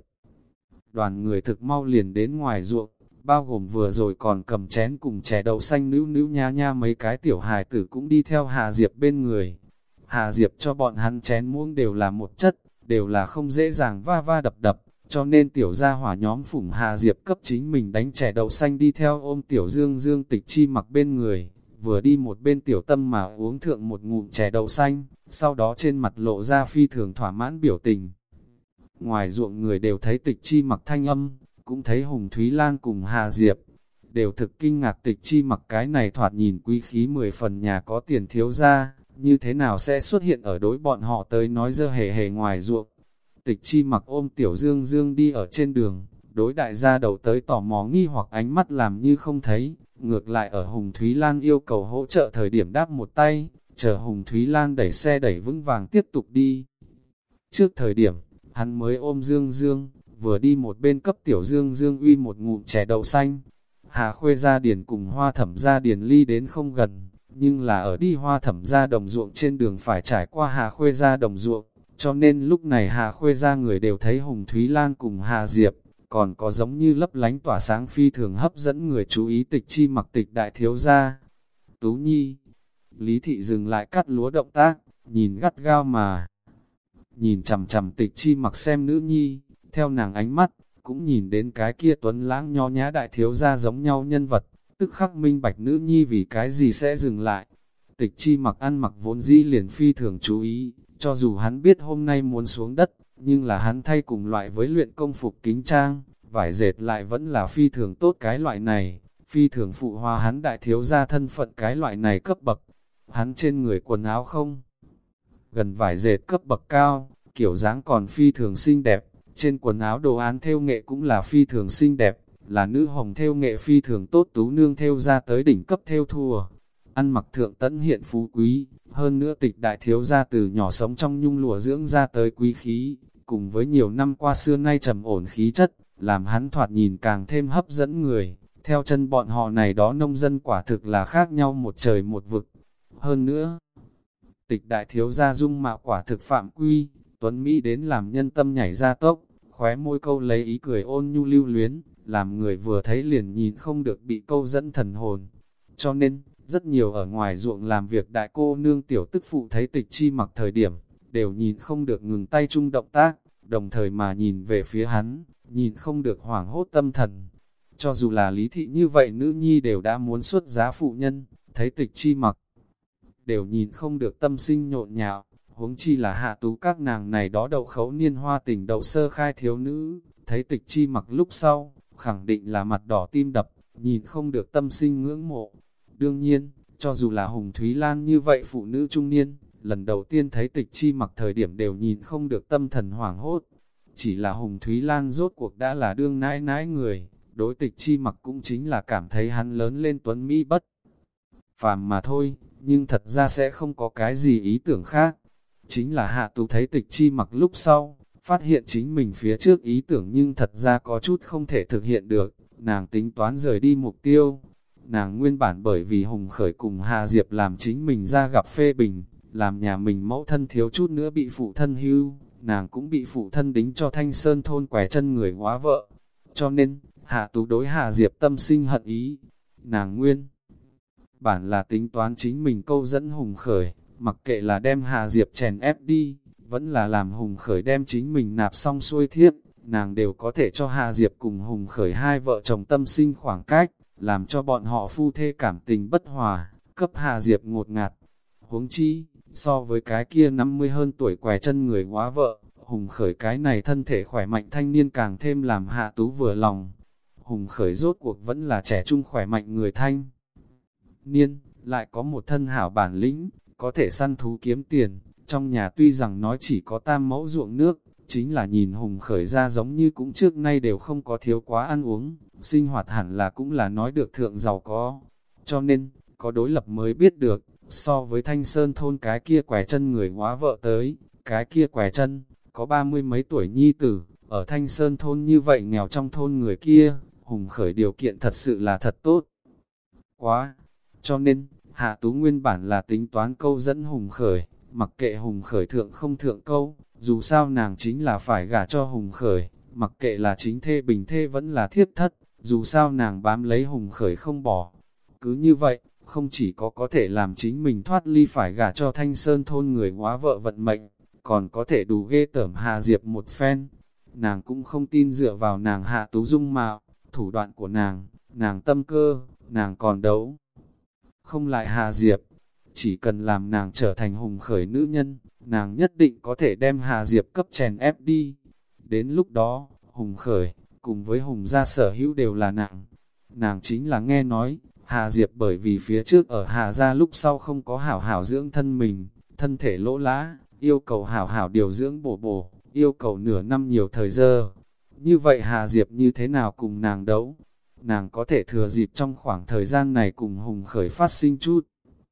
Đoàn người thực mau liền đến ngoài ruộng, bao gồm vừa rồi còn cầm chén cùng chè đậu xanh nữu nữu nha nha mấy cái tiểu hài tử cũng đi theo Hà Diệp bên người. Hà Diệp cho bọn hắn chén muỗng đều là một chất, đều là không dễ dàng va va đập đập, cho nên tiểu gia hỏa nhóm phủng Hà Diệp cấp chính mình đánh chè đậu xanh đi theo ôm tiểu Dương Dương Tịch Chi Mặc bên người, vừa đi một bên tiểu tâm mà uống thượng một ngụm chè đậu xanh, sau đó trên mặt lộ ra phi thường thỏa mãn biểu tình. Ngoài ruộng người đều thấy Tịch Chi Mặc thanh âm, cũng thấy Hùng Thúy Lan cùng Hà Diệp, đều thực kinh ngạc Tịch Chi Mặc cái này thoạt nhìn quý khí mười phần nhà có tiền thiếu ra, như thế nào sẽ xuất hiện ở đối bọn họ tới nói dơ hề hề ngoài ruộng. Tịch Chi Mặc ôm tiểu Dương Dương đi ở trên đường, đối đại gia đầu tới tò mò nghi hoặc ánh mắt làm như không thấy, ngược lại ở Hùng Thúy Lan yêu cầu hỗ trợ thời điểm đáp một tay, chờ Hùng Thúy Lan đẩy xe đẩy vững vàng tiếp tục đi. Trước thời điểm, hắn mới ôm Dương Dương, vừa đi một bên cấp tiểu Dương Dương uy một ngụm chè đậu xanh. Hà Khuê gia điền cùng Hoa Thẩm gia điền ly đến không gần, nhưng là ở đi Hoa Thẩm gia đồng ruộng trên đường phải trải qua Hà Khuê gia đồng ruộng, cho nên lúc này Hà Khuê gia người đều thấy Hùng Thúy Lan cùng Hà Diệp, còn có giống như lấp lánh tỏa sáng phi thường hấp dẫn người chú ý Tịch Chi Mặc Tịch đại thiếu gia. Tú Nhi, Lý Thị dừng lại cắt lúa động tác, nhìn gắt gao mà nhìn chằm chằm Tịch Chi Mặc xem nữ nhi, theo nàng ánh mắt, cũng nhìn đến cái kia tuấn lãng nho nhã đại thiếu gia giống nhau nhân vật, tức khắc minh bạch nữ nhi vì cái gì sẽ dừng lại. Tịch Chi Mặc ăn mặc vốn dĩ liền phi thường chú ý, cho dù hắn biết hôm nay muốn xuống đất, nhưng là hắn thay cùng loại với luyện công phục kính trang, vải dệt lại vẫn là phi thường tốt cái loại này, phi thường phụ hòa hắn đại thiếu gia thân phận cái loại này cấp bậc. Hắn trên người quần áo không gần vải dệt cấp bậc cao, kiểu dáng còn phi thường xinh đẹp, trên quần áo đồ án thêu nghệ cũng là phi thường xinh đẹp, là nữ hồng thêu nghệ phi thường tốt tú nương thêu ra tới đỉnh cấp thêu thùa. Ăn mặc thượng tẫn hiện phú quý, hơn nữa Tịch đại thiếu gia từ nhỏ sống trong nhung lụa dưỡng ra tới quý khí, cùng với nhiều năm qua xưa nay trầm ổn khí chất, làm hắn thoạt nhìn càng thêm hấp dẫn người. Theo chân bọn họ này đó nông dân quả thực là khác nhau một trời một vực. Hơn nữa, Tịch đại thiếu gia dung mạo quả thực phạm quy, tuấn Mỹ đến làm nhân tâm nhảy ra tốc, khóe môi câu lấy ý cười ôn nhu lưu luyến, làm người vừa thấy liền nhìn không được bị câu dẫn thần hồn. Cho nên, rất nhiều ở ngoài ruộng làm việc đại cô nương tiểu tức phụ thấy Tịch Chi Mặc thời điểm, đều nhìn không được ngừng tay chung động tác, đồng thời mà nhìn về phía hắn, nhìn không được hoảng hốt tâm thần. Cho dù là lý thị như vậy nữ nhi đều đã muốn xuất giá phụ nhân, thấy Tịch Chi Mặc, đều nhìn không được tâm sinh nhộn nhạo, huống chi là Hạ Tú các nàng này đó đậu khấu niên hoa tình đậu sơ khai thiếu nữ, thấy Tịch Chi Mặc lúc sau, khẳng định là mặt đỏ tim đập, nhìn không được tâm sinh ngưỡng mộ. Đương nhiên, cho dù là Hùng Thúy Lan như vậy phụ nữ trung niên, lần đầu tiên thấy Tịch Chi Mặc thời điểm đều nhìn không được tâm thần hoảng hốt. Chỉ là Hùng Thúy Lan rốt cuộc đã là đương nãi nãi người, đối Tịch Chi Mặc cũng chính là cảm thấy hắn lớn lên tuấn Mỹ bất phàm mà thôi, nhưng thật ra sẽ không có cái gì ý tưởng khác. Chính là Hạ Tú thấy Tịch Chi Mặc lúc sau, phát hiện chính mình phía trước ý tưởng nhưng thật ra có chút không thể thực hiện được, nàng tính toán rời đi mục tiêu. Nàng nguyên bản bởi vì Hùng Khởi cùng Hà Diệp làm chính mình ra gặp phê bình, làm nhà mình mẫu thân thiếu chút nữa bị phụ thân hưu, nàng cũng bị phụ thân đính cho Thanh Sơn thôn quẻ chân người hóa vợ. Cho nên, Hạ Tú đối Hà Diệp tâm sinh hận ý. Nàng nguyên bản là tính toán chính mình câu dẫn Hùng Khởi, mặc kệ là đem Hà Diệp chèn ép đi, vẫn là làm Hùng Khởi đem chính mình nạp xong xuôi thiếp, nàng đều có thể cho Hà Diệp cùng Hùng Khởi hai vợ chồng tâm sinh khoảng cách, làm cho bọn họ phu thê cảm tình bất hòa, cấp Hà Diệp ngột ngạt. Huống chi, so với cái kia năm mươi hơn tuổi què chân người hóa vợ, Hùng Khởi cái này thân thể khỏe mạnh thanh niên càng thêm làm Hạ Tú vừa lòng. Hùng Khởi rốt cuộc vẫn là trẻ trung khỏe mạnh người thanh niên, lại có một thân hảo bản lĩnh, có thể săn thú kiếm tiền. Trong nhà tuy rằng nói chỉ có tam mẫu ruộng nước, chính là nhìn Hùng Khởi ra giống như cũng trước nay đều không có thiếu quá ăn uống, sinh hoạt hẳn là cũng là nói được thượng giàu có. Cho nên, có đối lập mới biết được, so với Thanh Sơn thôn cái kia què chân người hóa vợ tới, cái kia què chân, có ba mươi mấy tuổi nhi tử, ở Thanh Sơn thôn như vậy nghèo trong thôn người kia, Hùng Khởi điều kiện thật sự là thật tốt. Quá! Cho nên, Hạ Tú nguyên bản là tính toán câu dẫn Hùng Khởi, mặc kệ Hùng Khởi thượng không thượng câu, dù sao nàng chính là phải gả cho Hùng Khởi, mặc kệ là chính thê bình thê vẫn là thiếp thất, dù sao nàng bám lấy Hùng Khởi không bỏ. Cứ như vậy, không chỉ có có thể làm chính mình thoát ly phải gả cho Thanh Sơn thôn người hóa vợ vận mệnh, còn có thể đủ ghê tởm Hà Diệp một phen. Nàng cũng không tin dựa vào nàng Hạ Tú dung mạo, thủ đoạn của nàng, nàng tâm cơ, nàng còn đấu không lại Hà Diệp. Chỉ cần làm nàng trở thành Hùng Khởi nữ nhân, nàng nhất định có thể đem Hà Diệp cấp chèn ép đi. Đến lúc đó, Hùng Khởi, cùng với Hùng gia sở hữu đều là nàng. Nàng chính là nghe nói, Hà Diệp bởi vì phía trước ở Hà gia lúc sau không có hảo hảo dưỡng thân mình, thân thể lỗ lã, yêu cầu hảo hảo điều dưỡng bổ bổ, yêu cầu nửa năm nhiều thời giờ. Như vậy Hà Diệp như thế nào cùng nàng đấu? Nàng có thể thừa dịp trong khoảng thời gian này cùng Hùng Khởi phát sinh chút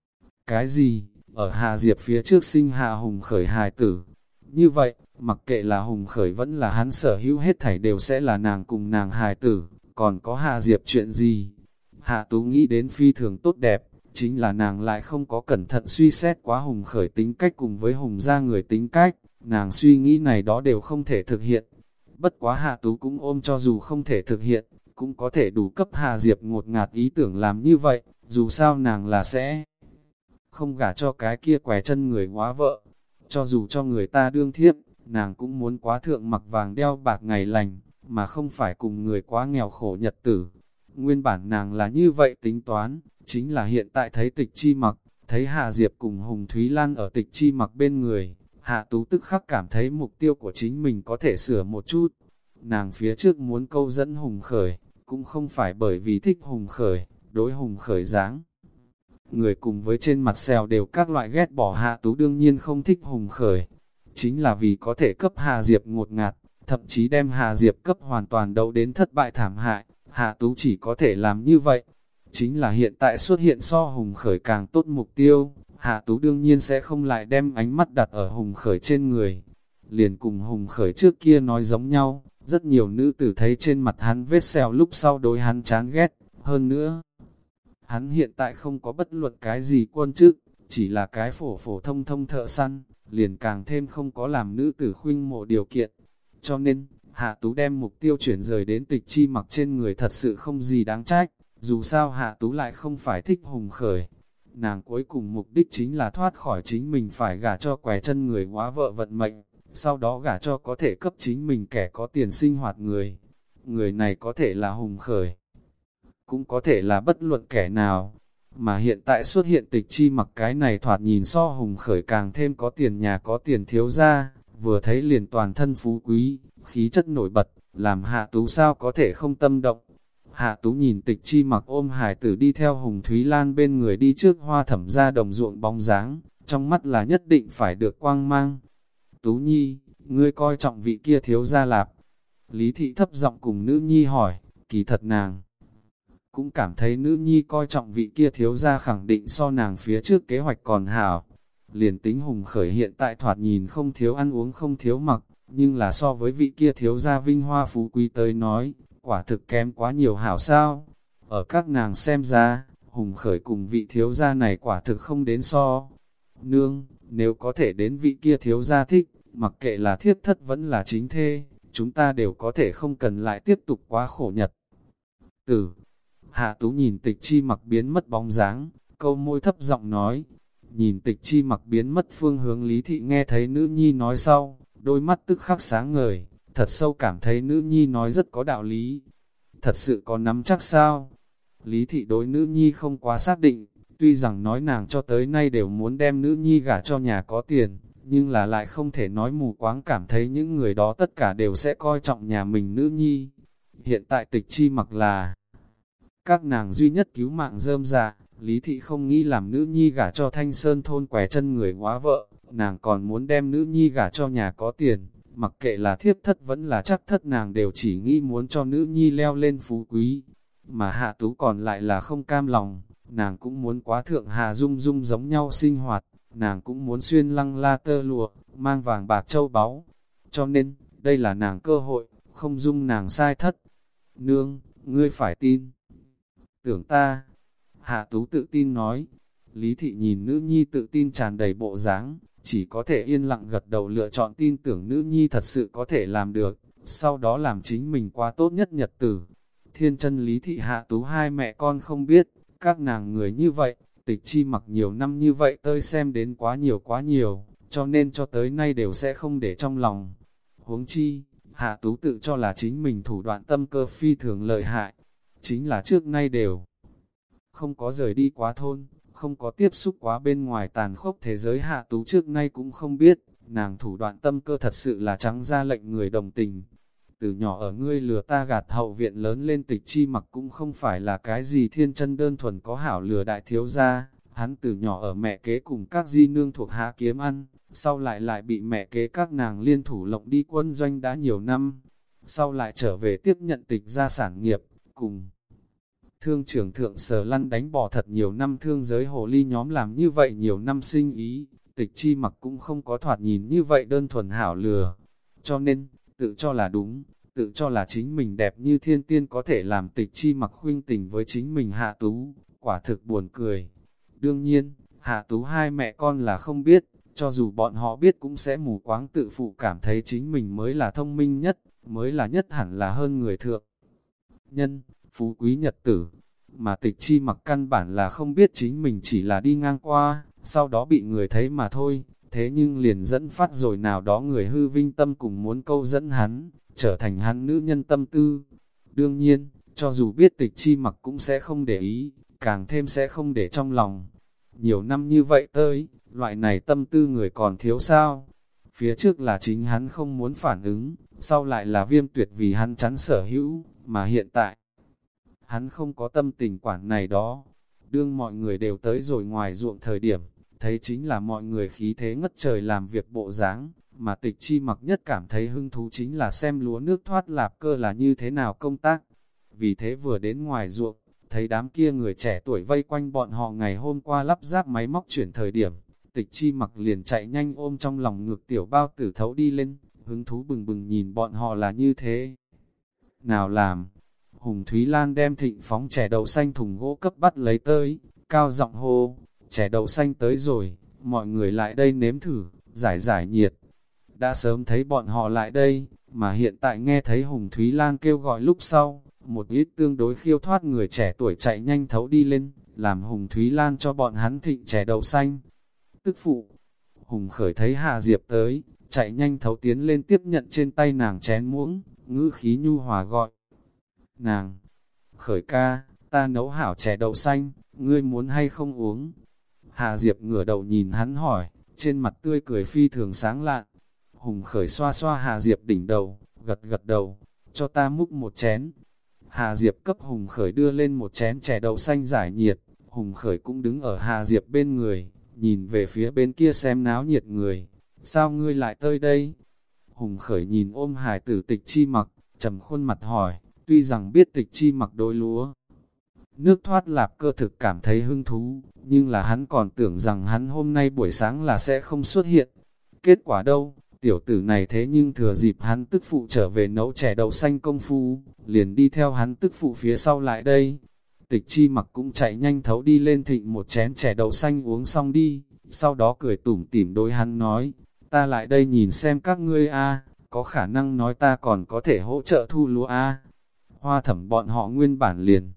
cái gì, ở Hà Diệp phía trước sinh hạ Hùng Khởi hài tử. Như vậy, mặc kệ là Hùng Khởi vẫn là hắn sở hữu hết thảy đều sẽ là nàng cùng nàng hài tử, còn có Hà Diệp chuyện gì? Hạ Tú nghĩ đến phi thường tốt đẹp, chính là nàng lại không có cẩn thận suy xét quá Hùng Khởi tính cách cùng với Hùng gia người tính cách, nàng suy nghĩ này đó đều không thể thực hiện. Bất quá Hạ Tú cũng ôm cho dù không thể thực hiện, cũng có thể đủ cấp Hà Diệp ngột ngạt ý tưởng làm như vậy, dù sao nàng là sẽ không gả cho cái kia què chân người hóa vợ. Cho dù cho người ta đương thiếp, nàng cũng muốn quá thượng mặc vàng đeo bạc ngày lành, mà không phải cùng người quá nghèo khổ nhật tử. Nguyên bản nàng là như vậy tính toán, chính là hiện tại thấy Tịch Chi Mặc, thấy Hà Diệp cùng Hùng Thúy Lan ở Tịch Chi Mặc bên người, Hạ Tú tức khắc cảm thấy mục tiêu của chính mình có thể sửa một chút. Nàng phía trước muốn câu dẫn Hùng Khởi, cũng không phải bởi vì thích Hùng Khởi, đối Hùng Khởi dáng người cùng với trên mặt xèo đều các loại ghét bỏ. Hạ Tú đương nhiên không thích Hùng Khởi, chính là vì có thể cấp Hà Diệp ngột ngạt, thậm chí đem Hà Diệp cấp hoàn toàn đấu đến thất bại thảm hại, Hạ Tú chỉ có thể làm như vậy. Chính là hiện tại xuất hiện so Hùng Khởi càng tốt mục tiêu, Hạ Tú đương nhiên sẽ không lại đem ánh mắt đặt ở Hùng Khởi trên người. Liền cùng Hùng Khởi trước kia nói giống nhau, Rất nhiều nữ tử thấy trên mặt hắn vết sẹo lúc sau đối hắn chán ghét, hơn nữa. Hắn hiện tại không có bất luận cái gì quân chức, chỉ là cái phổ phổ thông thông thợ săn, liền càng thêm không có làm nữ tử khuynh mộ điều kiện. Cho nên, Hạ Tú đem mục tiêu chuyển rời đến Tịch Chi Mặc trên người thật sự không gì đáng trách, dù sao Hạ Tú lại không phải thích Hùng Khởi. Nàng cuối cùng mục đích chính là thoát khỏi chính mình phải gả cho què chân người hóa vợ vận mệnh, sau đó gả cho có thể cấp chính mình kẻ có tiền sinh hoạt người. Người này có thể là Hùng Khởi, cũng có thể là bất luận kẻ nào. Mà hiện tại xuất hiện Tịch Chi Mặc cái này thoạt nhìn so Hùng Khởi càng thêm có tiền nhà có tiền thiếu gia, vừa thấy liền toàn thân phú quý, khí chất nổi bật, làm Hạ Tú sao có thể không tâm động. Hạ Tú nhìn Tịch Chi Mặc ôm hải tử đi theo Hùng Thúy Lan bên người đi trước Hoa Thẩm ra đồng ruộng bóng dáng, trong mắt là nhất định phải được quang mang. Tú Nhi, ngươi coi trọng vị kia thiếu gia lạp. Lý Thị thấp giọng cùng nữ nhi hỏi, kỳ thật nàng cũng cảm thấy nữ nhi coi trọng vị kia thiếu gia khẳng định so nàng phía trước kế hoạch còn hảo. Liền tính Hùng Khởi hiện tại thoạt nhìn không thiếu ăn uống không thiếu mặc, nhưng là so với vị kia thiếu gia vinh hoa phú quý tới nói, quả thực kém quá nhiều hảo sao. Ở các nàng xem ra, Hùng Khởi cùng vị thiếu gia này quả thực không đến so. Nương, nếu có thể đến vị kia thiếu gia thích, mặc kệ là thiếp thất vẫn là chính thê, chúng ta đều có thể không cần lại tiếp tục quá khổ nhật. Tử, Hạ Tú nhìn Tịch Chi Mặc biến mất bóng dáng, câu môi thấp giọng nói. Nhìn Tịch Chi Mặc biến mất phương hướng, Lý Thị nghe thấy nữ nhi nói sau, đôi mắt tức khắc sáng ngời, thật sâu cảm thấy nữ nhi nói rất có đạo lý. Thật sự có nắm chắc sao? Lý Thị đối nữ nhi không quá xác định, tuy rằng nói nàng cho tới nay đều muốn đem nữ nhi gả cho nhà có tiền, nhưng là lại không thể nói mù quáng cảm thấy những người đó tất cả đều sẽ coi trọng nhà mình nữ nhi. Hiện tại Tịch Chi Mặc là các nàng duy nhất cứu mạng rơm rạ, Lý Thị không nghĩ làm nữ nhi gả cho Thanh Sơn thôn què chân người hóa vợ, nàng còn muốn đem nữ nhi gả cho nhà có tiền, mặc kệ là thiếp thất vẫn là chắc thất, nàng đều chỉ nghĩ muốn cho nữ nhi leo lên phú quý. Mà Hạ Tú còn lại là không cam lòng, nàng cũng muốn quá thượng Hà Dung Dung giống nhau sinh hoạt, nàng cũng muốn xuyên lăng la tơ lụa, mang vàng bạc châu báu. Cho nên, đây là nàng cơ hội, không dung nàng sai thất. Nương, ngươi phải tin tưởng ta. Hạ Tú tự tin nói. Lý Thị nhìn nữ nhi tự tin tràn đầy bộ dáng, chỉ có thể yên lặng gật đầu lựa chọn tin tưởng nữ nhi thật sự có thể làm được, sau đó làm chính mình qua tốt nhất nhật tử. Thiên chân Lý Thị Hạ Tú hai mẹ con không biết, các nàng người như vậy, Tịch Chi Mặc nhiều năm như vậy tôi xem đến quá nhiều quá nhiều, cho nên cho tới nay đều sẽ không để trong lòng. Huống chi, Hạ Tú tự cho là chính mình thủ đoạn tâm cơ phi thường lợi hại, chính là trước nay đều không có rời đi quá thôn, không có tiếp xúc quá bên ngoài tàn khốc thế giới. Hạ Tú trước nay cũng không biết, nàng thủ đoạn tâm cơ thật sự là trắng ra lệnh người đồng tình. Từ nhỏ ở ngươi lừa ta gạt hậu viện lớn lên, Tịch Chi Mặc cũng không phải là cái gì thiên chân đơn thuần có hảo lừa đại thiếu gia, hắn từ nhỏ ở mẹ kế cùng các di nương thuộc hạ kiếm ăn, sau lại lại bị mẹ kế các nàng liên thủ lộng đi quân doanh đã nhiều năm, sau lại trở về tiếp nhận Tịch gia sản nghiệp, cùng thương trưởng thượng Sở Lăn đánh bỏ thật nhiều năm thương giới hồ ly nhóm làm như vậy nhiều năm sinh ý. Tịch Chi Mặc cũng không có thoạt nhìn như vậy đơn thuần hảo lừa, cho nên, tự cho là đúng, tự cho là chính mình đẹp như thiên tiên có thể làm Tịch Chi Mặc khuynh tình với chính mình. Hạ Tú, quả thực buồn cười. Đương nhiên, Hạ Tú hai mẹ con là không biết, cho dù bọn họ biết cũng sẽ mù quáng tự phụ cảm thấy chính mình mới là thông minh nhất, mới là nhất hẳn là hơn người thượng nhân, phú quý nhật tử. Mà Tịch Chi Mặc căn bản là không biết chính mình chỉ là đi ngang qua, sau đó bị người thấy mà thôi, thế nhưng liền dẫn phát rồi nào đó người hư vinh tâm cùng muốn câu dẫn hắn, trở thành hắn nữ nhân tâm tư. Đương nhiên, cho dù biết Tịch Chi Mặc cũng sẽ không để ý, càng thêm sẽ không để trong lòng. Nhiều năm như vậy tới, loại này tâm tư người còn thiếu sao? Phía trước là chính hắn không muốn phản ứng, sau lại là Viêm Tuyệt vì hắn chắn sở hữu, mà hiện tại, hắn không có tâm tình quản này đó. Đương mọi người đều tới rồi ngoài ruộng thời điểm, thấy chính là mọi người khí thế ngất trời làm việc bộ dáng, mà Tịch Chi Mặc nhất cảm thấy hứng thú chính là xem lúa nước thoát lạp cơ là như thế nào công tác. Vì thế vừa đến ngoài ruộng, thấy đám kia người trẻ tuổi vây quanh bọn họ ngày hôm qua lắp ráp máy móc chuyển thời điểm, Tịch Chi Mặc liền chạy nhanh ôm trong lòng ngực tiểu bao tử thấu đi lên, hứng thú bừng bừng nhìn bọn họ là như thế Nào làm? Hùng Thúy Lan đem thịnh phóng chè đậu xanh thùng gỗ cấp bắt lấy tới, cao giọng hô, chè đậu xanh tới rồi, mọi người lại đây nếm thử, giải giải nhiệt. Đã sớm thấy bọn họ lại đây, mà hiện tại nghe thấy Hùng Thúy Lan kêu gọi lúc sau, một ít tương đối khiêu thoát người trẻ tuổi chạy nhanh thấu đi lên, làm Hùng Thúy Lan cho bọn hắn thịnh chè đậu xanh. Tức phụ, Hùng Khởi thấy Hà Diệp tới, chạy nhanh thấu tiến lên tiếp nhận trên tay nàng chén muỗng, ngữ khí nhu hòa gọi. Nàng, Khởi ca, ta nấu hảo chè đậu xanh, ngươi muốn hay không uống? Hà Diệp ngửa đầu nhìn hắn hỏi, trên mặt tươi cười phi thường sáng lạn. Hùng Khởi xoa xoa Hà Diệp đỉnh đầu, gật gật đầu, cho ta múc một chén. Hà Diệp cấp Hùng Khởi đưa lên một chén chè đậu xanh giải nhiệt, Hùng Khởi cũng đứng ở Hà Diệp bên người, nhìn về phía bên kia xem náo nhiệt người. Sao ngươi lại tới đây? Hùng Khởi nhìn ôm hài tử Tịch Chi Mặc, trầm khuôn mặt hỏi, tuy rằng biết Tịch Chi Mặc đối lúa nước thoát lạp cơ thực cảm thấy hứng thú, nhưng là hắn còn tưởng rằng hắn hôm nay buổi sáng là sẽ không xuất hiện. Kết quả đâu, tiểu tử này thế nhưng thừa dịp hắn tức phụ trở về nấu chè đậu xanh công phu, liền đi theo hắn tức phụ phía sau lại đây. Tịch Chi Mặc cũng chạy nhanh thấu đi lên thịnh một chén chè đậu xanh uống xong đi, sau đó cười tủm tỉm đối hắn nói, ta lại đây nhìn xem các ngươi a, có khả năng nói ta còn có thể hỗ trợ thu lúa a. Hoa Thẩm bọn họ nguyên bản liền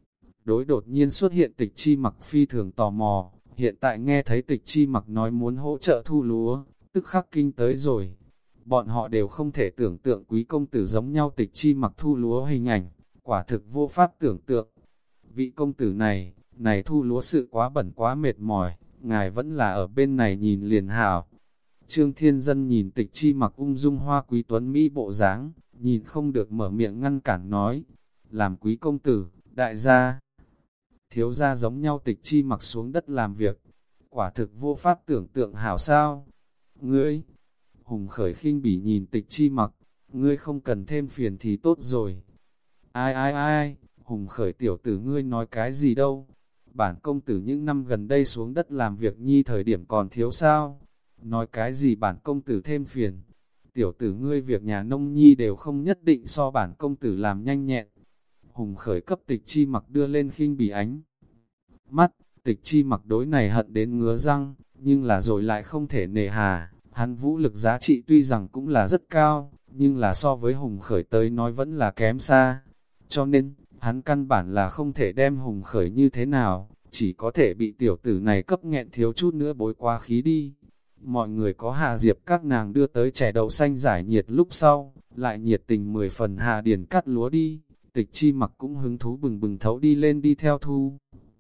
đối đột nhiên xuất hiện Tịch Chi Mặc phi thường tò mò, hiện tại nghe thấy Tịch Chi Mặc nói muốn hỗ trợ thu lúa, tức khắc kinh tới rồi. Bọn họ đều không thể tưởng tượng quý công tử giống nhau Tịch Chi Mặc thu lúa hình ảnh, quả thực vô pháp tưởng tượng. Vị công tử này, này thu lúa sự quá bẩn quá mệt mỏi, ngài vẫn là ở bên này nhìn liền hảo. Trương Thiên Dân nhìn Tịch Chi Mặc ung dung hoa quý tuấn Mỹ bộ dáng, nhìn không được mở miệng ngăn cản nói, làm quý công tử, đại gia, thiếu gia giống nhau. Tịch Chi Mặc xuống đất làm việc, quả thực vô pháp tưởng tượng hảo sao. Ngươi, Hùng Khởi khinh bỉ nhìn Tịch Chi Mặc, ngươi không cần thêm phiền thì tốt rồi. Ai ai ai, Hùng Khởi tiểu tử ngươi nói cái gì đâu, bản công tử những năm gần đây xuống đất làm việc nhi thời điểm còn thiếu sao, nói cái gì bản công tử thêm phiền, tiểu tử ngươi việc nhà nông nhi đều không nhất định so bản công tử làm nhanh nhẹn. Hùng Khởi cấp Tịch Chi Mặc đưa lên khinh bỉ ánh mắt, Tịch Chi Mặc đối này hận đến ngứa răng, nhưng là rồi lại không thể nề hà, hắn vũ lực giá trị tuy rằng cũng là rất cao, nhưng là so với Hùng Khởi tới nói vẫn là kém xa, cho nên, hắn căn bản là không thể đem Hùng Khởi như thế nào, chỉ có thể bị tiểu tử này cấp nghẹn thiếu chút nữa bối quá khí đi. Mọi người có Hà Diệp các nàng đưa tới chè đậu xanh giải nhiệt lúc sau, lại nhiệt tình mười phần Hà Điền cắt lúa đi, Tịch Chi Mặc cũng hứng thú bừng bừng thấu đi lên đi theo thu.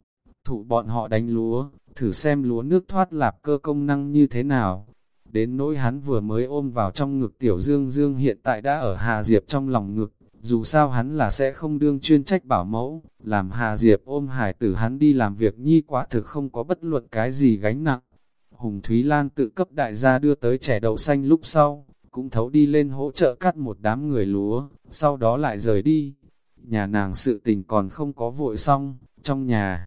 Thụ bọn họ đánh lúa, thử xem lúa nước thoát lạp cơ công năng như thế nào. Đến nỗi hắn vừa mới ôm vào trong ngực tiểu Dương Dương hiện tại đã ở Hà Diệp trong lòng ngực, dù sao hắn là sẽ không đương chuyên trách bảo mẫu, làm Hà Diệp ôm hài tử hắn đi làm việc nhi quả thực không có bất luận cái gì gánh nặng. Hùng Thúy Lan tự cấp đại gia đưa tới chè đậu xanh lúc sau, cũng thấu đi lên hỗ trợ cắt một đám người lúa, sau đó lại rời đi. Nhà nàng sự tình còn không có vội xong, trong nhà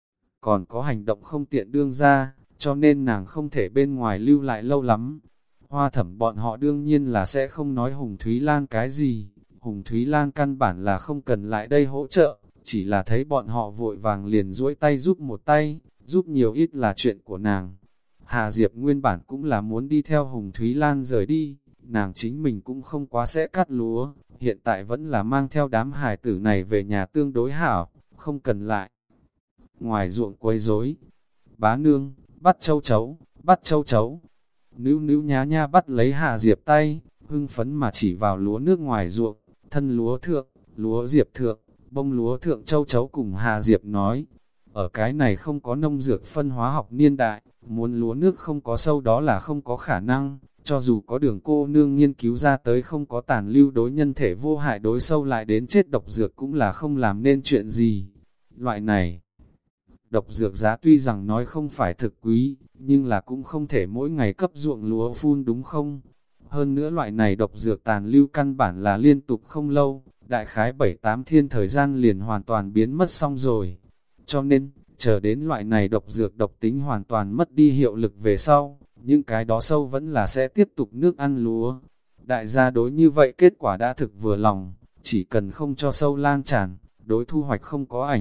còn có hành động không tiện đương ra, cho nên nàng không thể bên ngoài lưu lại lâu lắm. Hoa Thẩm bọn họ đương nhiên là sẽ không nói Hùng Thúy Lan cái gì, Hùng Thúy Lan căn bản là không cần lại đây hỗ trợ, chỉ là thấy bọn họ vội vàng liền duỗi tay giúp một tay, giúp nhiều ít là chuyện của nàng. Hà Diệp nguyên bản cũng là muốn đi theo Hùng Thúy Lan rời đi, nàng chính mình cũng không quá sẽ cắt lúa, hiện tại vẫn là mang theo đám hài tử này về nhà tương đối hảo, không cần lại. Ngoài ruộng quấy rối, bá nương, bắt châu chấu, bắt châu chấu. Nữ nữ nhá nha bắt lấy Hà Diệp tay, hưng phấn mà chỉ vào lúa nước ngoài ruộng, thân lúa thượng, lúa Diệp thượng, bông lúa thượng châu chấu cùng Hà Diệp nói. Ở cái này không có nông dược phân hóa học niên đại, muốn lúa nước không có sâu đó là không có khả năng, cho dù có đường cô nương nghiên cứu ra tới không có tàn lưu đối nhân thể vô hại đối sâu lại đến chết độc dược cũng là không làm nên chuyện gì. Loại này, độc dược giá tuy rằng nói không phải thực quý, nhưng là cũng không thể mỗi ngày cấp ruộng lúa phun đúng không? Hơn nữa loại này độc dược tàn lưu căn bản là liên tục không lâu, đại khái bảy tám thiên thời gian liền hoàn toàn biến mất xong rồi. Cho nên, chờ đến loại này độc dược độc tính hoàn toàn mất đi hiệu lực về sau, những cái đó sâu vẫn là sẽ tiếp tục nước ăn lúa. Đại gia đối như vậy kết quả đã thực vừa lòng, chỉ cần không cho sâu lan tràn, đối thu hoạch không có ảnh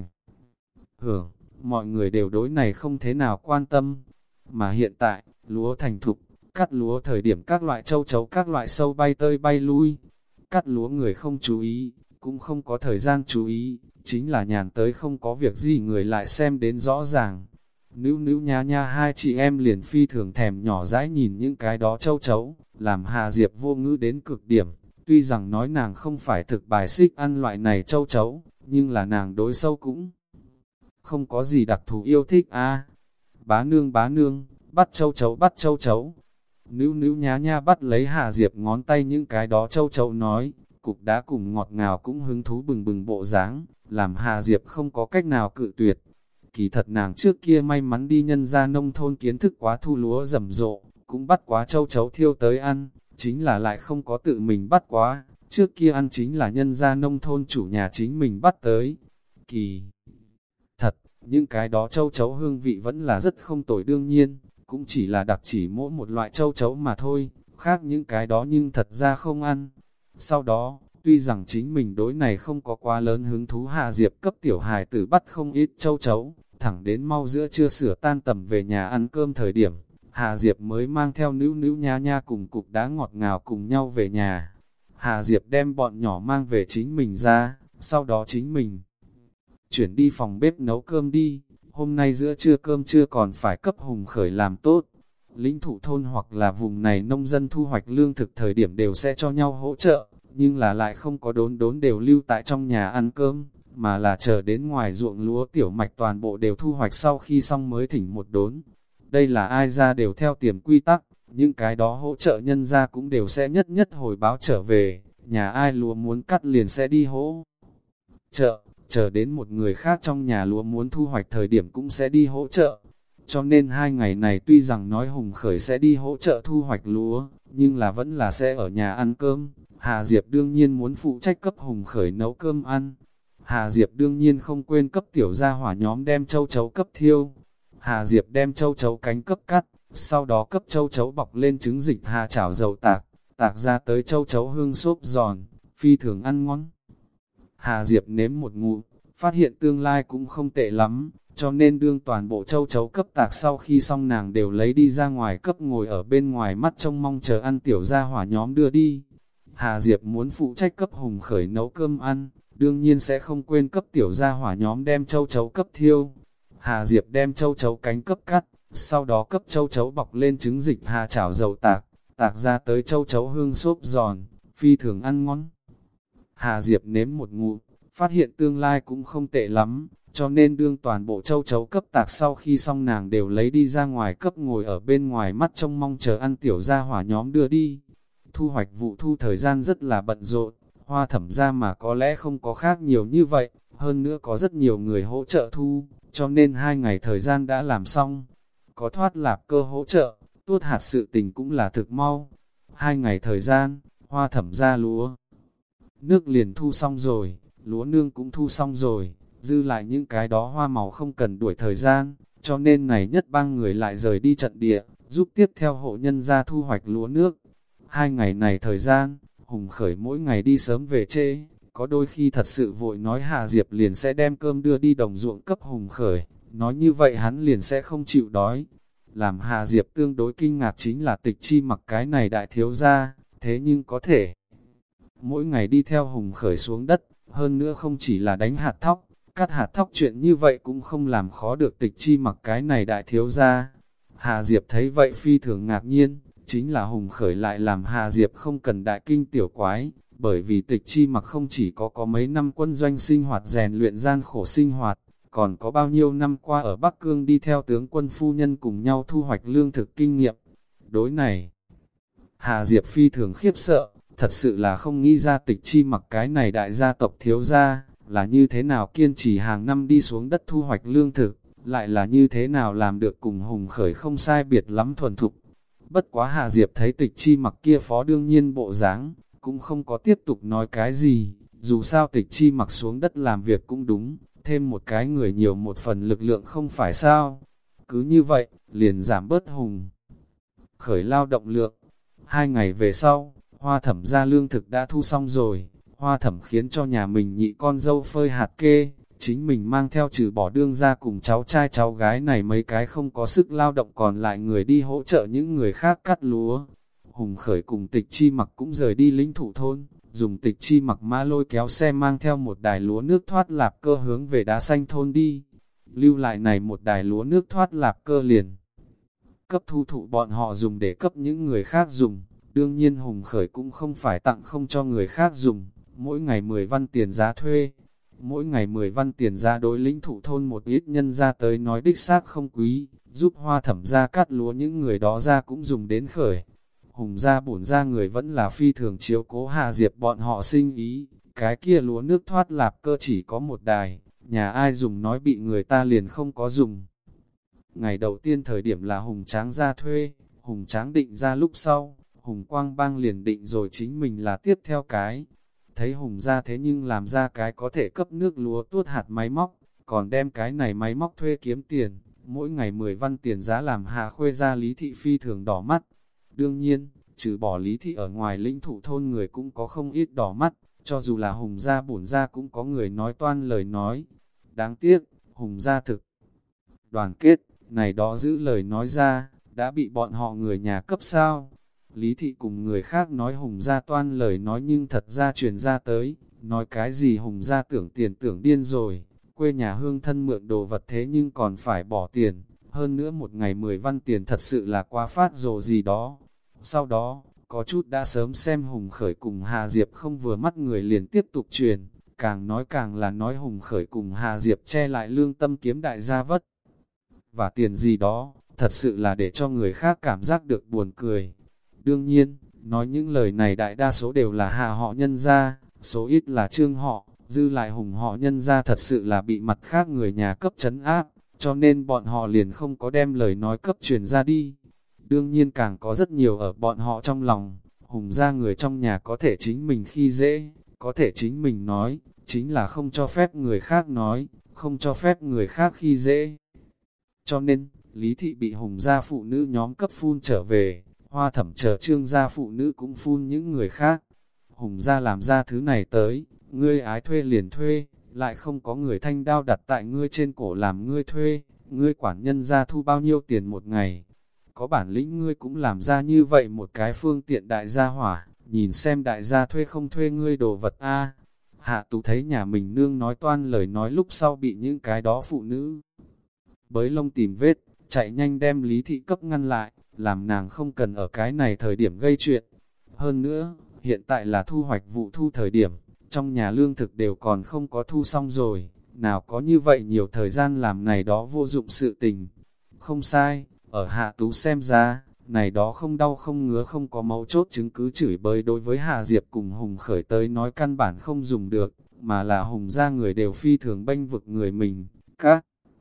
hưởng, mọi người đều đối này không thế nào quan tâm. Mà hiện tại, lúa thành thục, cắt lúa thời điểm các loại châu chấu các loại sâu bay tơi bay lui. Cắt lúa người không chú ý, cũng không có thời gian chú ý, chính là nhàn tới không có việc gì người lại xem đến rõ ràng. Nữ nữ nha nha hai chị em liền phi thường thèm nhỏ dãi nhìn những cái đó châu chấu, làm Hà Diệp vô ngữ đến cực điểm. Tuy rằng nói nàng không phải thực bài xích ăn loại này châu chấu, nhưng là nàng đối sâu cũng không có gì đặc thù yêu thích a. Bá nương bá nương, bắt châu chấu bắt châu chấu. Nữ nữ nhá nha bắt lấy Hà Diệp ngón tay những cái đó châu chấu nói, cục đá cùng ngọt ngào cũng hứng thú bừng bừng bộ dáng, làm Hà Diệp không có cách nào cự tuyệt. Kỳ thật nàng trước kia may mắn đi nhân ra nông thôn kiến thức quá thu lúa rầm rộ, cũng bắt quá châu chấu thiêu tới ăn, chính là lại không có tự mình bắt quá, trước kia ăn chính là nhân ra nông thôn chủ nhà chính mình bắt tới. Kỳ thật, những cái đó châu chấu hương vị vẫn là rất không tồi đương nhiên, cũng chỉ là đặc chỉ mỗi một loại châu chấu mà thôi, khác những cái đó nhưng thật ra không ăn. Sau đó, tuy rằng chính mình đối này không có quá lớn hứng thú, Hà Diệp cấp tiểu hài tử bắt không ít châu chấu, thẳng đến mau giữa trưa sửa tan tầm về nhà ăn cơm thời điểm, Hà Diệp mới mang theo nữ nữ nha nha cùng cục đá ngọt ngào cùng nhau về nhà. Hà Diệp đem bọn nhỏ mang về chính mình ra, sau đó chính mình chuyển đi phòng bếp nấu cơm đi. Hôm nay giữa trưa cơm trưa còn phải cấp Hùng Khởi làm tốt. Lĩnh thụ thôn hoặc là vùng này nông dân thu hoạch lương thực thời điểm đều sẽ cho nhau hỗ trợ, nhưng là lại không có đốn đốn đều lưu tại trong nhà ăn cơm, mà là chờ đến ngoài ruộng lúa tiểu mạch toàn bộ đều thu hoạch sau khi xong mới thỉnh một đốn. Đây là ai ra đều theo tiềm quy tắc, những cái đó hỗ trợ nhân ra cũng đều sẽ nhất nhất hồi báo trở về, nhà ai lúa muốn cắt liền sẽ đi hỗ trợ, chờ đến một người khác trong nhà lúa muốn thu hoạch thời điểm cũng sẽ đi hỗ trợ. Cho nên hai ngày này tuy rằng nói Hùng Khởi sẽ đi hỗ trợ thu hoạch lúa, nhưng là vẫn là sẽ ở nhà ăn cơm. Hà Diệp đương nhiên muốn phụ trách cấp Hùng Khởi nấu cơm ăn. Hà Diệp đương nhiên không quên cấp tiểu gia hỏa nhóm đem châu chấu cấp thiêu. Hà Diệp đem châu chấu cánh cấp cắt, sau đó cấp châu chấu bọc lên trứng dịch hà chảo dầu tạc, tạc ra tới châu chấu hương xốp giòn, phi thường ăn ngon. Hà Diệp nếm một ngụm, phát hiện tương lai cũng không tệ lắm, cho nên đương toàn bộ châu chấu cấp tạc sau khi xong nàng đều lấy đi ra ngoài cấp ngồi ở bên ngoài mắt trông mong chờ ăn tiểu gia hỏa nhóm đưa đi. Hà Diệp muốn phụ trách cấp Hùng Khởi nấu cơm ăn, đương nhiên sẽ không quên cấp tiểu gia hỏa nhóm đem châu chấu cấp thiêu. Hà Diệp đem châu chấu cánh cấp cắt, sau đó cấp châu chấu bọc lên trứng dịch hà chảo dầu tạc, tạc ra tới châu chấu hương xốp giòn, phi thường ăn ngon. Hà Diệp nếm một ngụm, phát hiện tương lai cũng không tệ lắm, cho nên đương toàn bộ châu chấu cấp tạc sau khi xong nàng đều lấy đi ra ngoài cấp ngồi ở bên ngoài mắt trông mong chờ ăn tiểu gia hỏa nhóm đưa đi. Thu hoạch vụ thu thời gian rất là bận rộn, Hoa Thẩm ra mà có lẽ không có khác nhiều như vậy, hơn nữa có rất nhiều người hỗ trợ thu, cho nên hai ngày thời gian đã làm xong. Có thoát lạp cơ hỗ trợ, tuốt hạt sự tình cũng là thực mau. Hai ngày thời gian, Hoa Thẩm ra lúa nước liền thu xong rồi, lúa nương cũng thu xong rồi, dư lại những cái đó hoa màu không cần đuổi thời gian, cho nên này nhất bang người lại rời đi trận địa, giúp tiếp theo hộ nhân ra thu hoạch lúa nước. Hai ngày này thời gian, Hùng Khởi mỗi ngày đi sớm về trễ, có đôi khi thật sự vội nói Hà Diệp liền sẽ đem cơm đưa đi đồng ruộng cấp Hùng Khởi, nói như vậy hắn liền sẽ không chịu đói. Làm Hà Diệp tương đối kinh ngạc chính là Tịch Chi Mặc cái này đại thiếu gia, thế nhưng có thể mỗi ngày đi theo Hùng Khởi xuống đất, hơn nữa không chỉ là đánh hạt thóc, cắt hạt thóc chuyện như vậy cũng không làm khó được Tịch Chi Mặc cái này đại thiếu gia. Hà Diệp thấy vậy phi thường ngạc nhiên, chính là Hùng Khởi lại làm Hà Diệp không cần đại kinh tiểu quái, bởi vì Tịch Chi Mặc không chỉ có có mấy năm quân doanh sinh hoạt rèn luyện gian khổ sinh hoạt, còn có bao nhiêu năm qua ở Bắc Cương đi theo tướng quân phu nhân cùng nhau thu hoạch lương thực kinh nghiệm. Đối này, Hà Diệp phi thường khiếp sợ, thật sự là không nghĩ ra Tịch Chi Mặc cái này đại gia tộc thiếu gia, là như thế nào kiên trì hàng năm đi xuống đất thu hoạch lương thực, lại là như thế nào làm được cùng Hùng Khởi không sai biệt lắm thuần thục. Bất quá Hà Diệp thấy Tịch Chi Mặc kia phó đương nhiên bộ dáng, cũng không có tiếp tục nói cái gì, dù sao Tịch Chi Mặc xuống đất làm việc cũng đúng, thêm một cái người nhiều một phần lực lượng không phải sao. Cứ như vậy, liền giảm bớt Hùng Khởi lao động lượng. Hai ngày về sau, Hoa Thẩm ra lương thực đã thu xong rồi, Hoa Thẩm khiến cho nhà mình nhị con dâu phơi hạt kê, chính mình mang theo trừ bỏ đương ra cùng cháu trai cháu gái này mấy cái không có sức lao động còn lại người đi hỗ trợ những người khác cắt lúa. Hùng Khởi cùng Tịch Chi Mặc cũng rời đi lĩnh thủ thôn, dùng Tịch Chi Mặc mã lôi kéo xe mang theo một đài lúa nước thoát lạp cơ hướng về Đá Xanh thôn đi. Lưu lại này một đài lúa nước thoát lạp cơ liền cấp thu thụ bọn họ dùng để cấp những người khác dùng. Đương nhiên Hùng Khởi cũng không phải tặng không cho người khác dùng, mỗi ngày mười văn tiền giá thuê. Mỗi ngày mười văn tiền ra đối lĩnh thụ thôn một ít nhân ra tới nói đích xác không quý, giúp Hoa Thẩm ra cắt lúa những người đó ra cũng dùng đến khởi. Hùng ra bổn ra người vẫn là phi thường chiếu cố Hà Diệp bọn họ sinh ý, cái kia lúa nước thoát lạp cơ chỉ có một đài, nhà ai dùng nói bị người ta liền không có dùng. Ngày đầu tiên thời điểm là Hùng Tráng ra thuê, Hùng Tráng định ra lúc sau, Hùng Quang Bang liền định rồi chính mình là tiếp theo cái. Thấy Hùng ra thế nhưng làm ra cái có thể cấp nước lúa tuốt hạt máy móc, còn đem cái này máy móc thuê kiếm tiền, mỗi ngày mười văn tiền giá làm Hạ Khuê ra Lý Thị phi thường đỏ mắt. Đương nhiên, trừ bỏ Lý Thị ở ngoài lĩnh thụ thôn người cũng có không ít đỏ mắt, cho dù là Hùng gia bổn gia cũng có người nói toan lời nói. Đáng tiếc, Hùng gia thực đoàn kết, này đó giữ lời nói ra, đã bị bọn họ người nhà cấp sao. Lý Thị cùng người khác nói Hùng gia toan lời nói nhưng thật ra truyền ra tới, nói cái gì Hùng gia tưởng tiền tưởng điên rồi, quê nhà hương thân mượn đồ vật thế nhưng còn phải bỏ tiền, hơn nữa một ngày mười văn tiền thật sự là quá phát rồ gì đó. Sau đó, có chút đã sớm xem Hùng Khởi cùng Hà Diệp không vừa mắt người liền tiếp tục truyền, càng nói càng là nói Hùng Khởi cùng Hà Diệp che lại lương tâm kiếm đại gia vất và tiền gì đó, thật sự là để cho người khác cảm giác được buồn cười. Đương nhiên, nói những lời này đại đa số đều là Hà họ nhân gia, số ít là Trương họ, dư lại Hùng họ nhân gia thật sự là bị mặt khác người nhà cấp trấn áp, cho nên bọn họ liền không có đem lời nói cấp truyền ra đi. Đương nhiên càng có rất nhiều ở bọn họ trong lòng, Hùng gia người trong nhà có thể chính mình khi dễ, có thể chính mình nói, chính là không cho phép người khác nói, không cho phép người khác khi dễ. Cho nên, Lý Thị bị Hùng gia phụ nữ nhóm cấp phun trở về, Hoa Thẩm chờ Trương gia phụ nữ cũng phun những người khác. Hùng gia làm ra thứ này tới, ngươi ái thuê liền thuê, lại không có người thanh đao đặt tại ngươi trên cổ làm ngươi thuê, ngươi quản nhân gia thu bao nhiêu tiền một ngày. Có bản lĩnh ngươi cũng làm ra như vậy một cái phương tiện đại gia hỏa, nhìn xem đại gia thuê không thuê ngươi đồ vật a. Hạ Tú thấy nhà mình nương nói toan lời nói lúc sau bị những cái đó phụ nữ bới lông tìm vết, chạy nhanh đem Lý Thị cấp ngăn lại, làm nàng không cần ở cái này thời điểm gây chuyện. Hơn nữa, hiện tại là thu hoạch vụ thu thời điểm, trong nhà lương thực đều còn không có thu xong rồi, nào có như vậy nhiều thời gian làm này đó vô dụng sự tình. Không sai, ở Hạ Tú xem ra, này đó không đau không ngứa không có mấu chốt chứng cứ chửi bới đối với Hà Diệp cùng Hùng Khởi tới nói căn bản không dùng được, mà là Hùng gia người đều phi thường bênh vực người mình. Các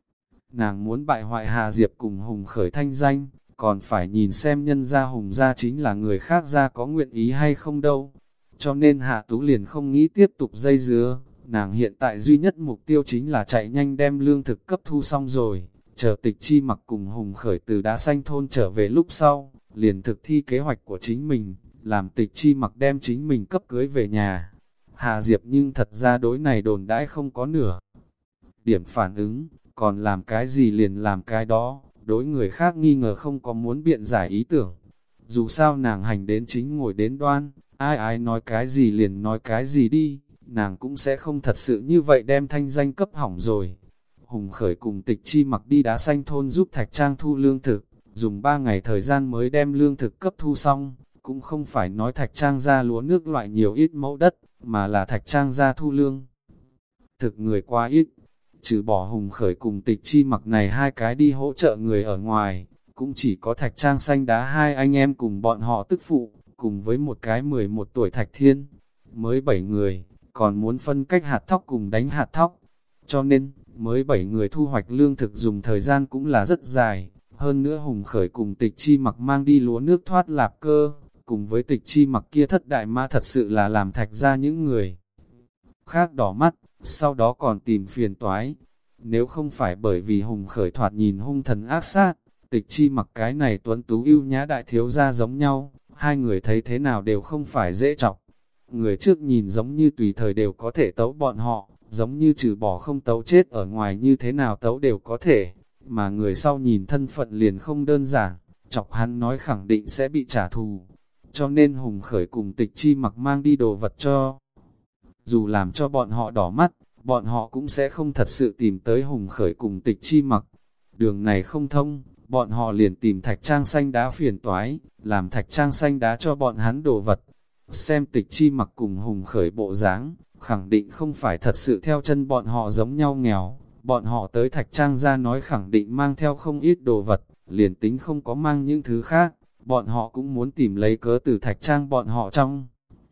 nàng muốn bại hoại Hà Diệp cùng Hùng Khởi thanh danh, còn phải nhìn xem nhân gia Hùng gia chính là người khác gia có nguyện ý hay không đâu. Cho nên Hạ Tú liền không nghĩ tiếp tục dây dưa, nàng hiện tại duy nhất mục tiêu chính là chạy nhanh đem lương thực cấp thu xong rồi, chờ Tịch Chi Mặc cùng Hùng Khởi từ Đá Xanh thôn trở về lúc sau, liền thực thi kế hoạch của chính mình, làm Tịch Chi Mặc đem chính mình cấp cưới về nhà. Hà Diệp nhưng thật ra đối này đồn đãi không có nửa điểm phản ứng, còn làm cái gì liền làm cái đó, đối người khác nghi ngờ không có muốn biện giải ý tưởng. Dù sao nàng hành đến chính ngồi đến đoan, ai ai nói cái gì liền nói cái gì đi, nàng cũng sẽ không thật sự như vậy đem thanh danh cấp hỏng rồi. Hùng Khởi cùng Tịch Chi Mặc đi Đá Xanh thôn giúp Thạch Trang thu lương thực, dùng ba ngày thời gian mới đem lương thực cấp thu xong, cũng không phải nói Thạch Trang ra lúa nước loại nhiều ít mẫu đất, mà là Thạch Trang ra thu lương thực người quá ít. Trừ bỏ Hùng Khởi cùng Tịch Chi Mặc này hai cái đi hỗ trợ người ở ngoài, cũng chỉ có Thạch Trang Xanh Đá hai anh em cùng bọn họ tức phụ, cùng với một cái mười một tuổi Thạch Thiên, mới bảy người, còn muốn phân cách hạt thóc cùng đánh hạt thóc. Cho nên, mới bảy người thu hoạch lương thực dùng thời gian cũng là rất dài. Hơn nữa Hùng Khởi cùng Tịch Chi Mặc mang đi lúa nước thoát lạp cơ, cùng với Tịch Chi Mặc kia thất đại ma thật sự là làm Thạch ra những người khác đỏ mắt, sau đó còn tìm phiền toái. Nếu không phải bởi vì Hùng Khởi thoạt nhìn hung thần ác sát, Tịch Chi Mặc cái này tuấn tú ưu nhã đại thiếu gia giống nhau, hai người thấy thế nào đều không phải dễ chọc. Người trước nhìn giống như tùy thời đều có thể tấu bọn họ, giống như trừ bỏ không tấu chết ở ngoài như thế nào tấu đều có thể, mà người sau nhìn thân phận liền không đơn giản, chọc hắn nói khẳng định sẽ bị trả thù. Cho nên Hùng Khởi cùng Tịch Chi Mặc mang đi đồ vật cho. Dù làm cho bọn họ đỏ mắt, bọn họ cũng sẽ không thật sự tìm tới Hùng Khởi cùng Tịch Chi Mặc. Đường này không thông, bọn họ liền tìm Thạch Trang Xanh Đá phiền toái, làm Thạch Trang Xanh Đá cho bọn hắn đồ vật. Xem Tịch Chi Mặc cùng Hùng Khởi bộ dáng, khẳng định không phải thật sự theo chân bọn họ giống nhau nghèo. Bọn họ tới Thạch Trang ra nói khẳng định mang theo không ít đồ vật, liền tính không có mang những thứ khác, bọn họ cũng muốn tìm lấy cớ từ Thạch Trang bọn họ trong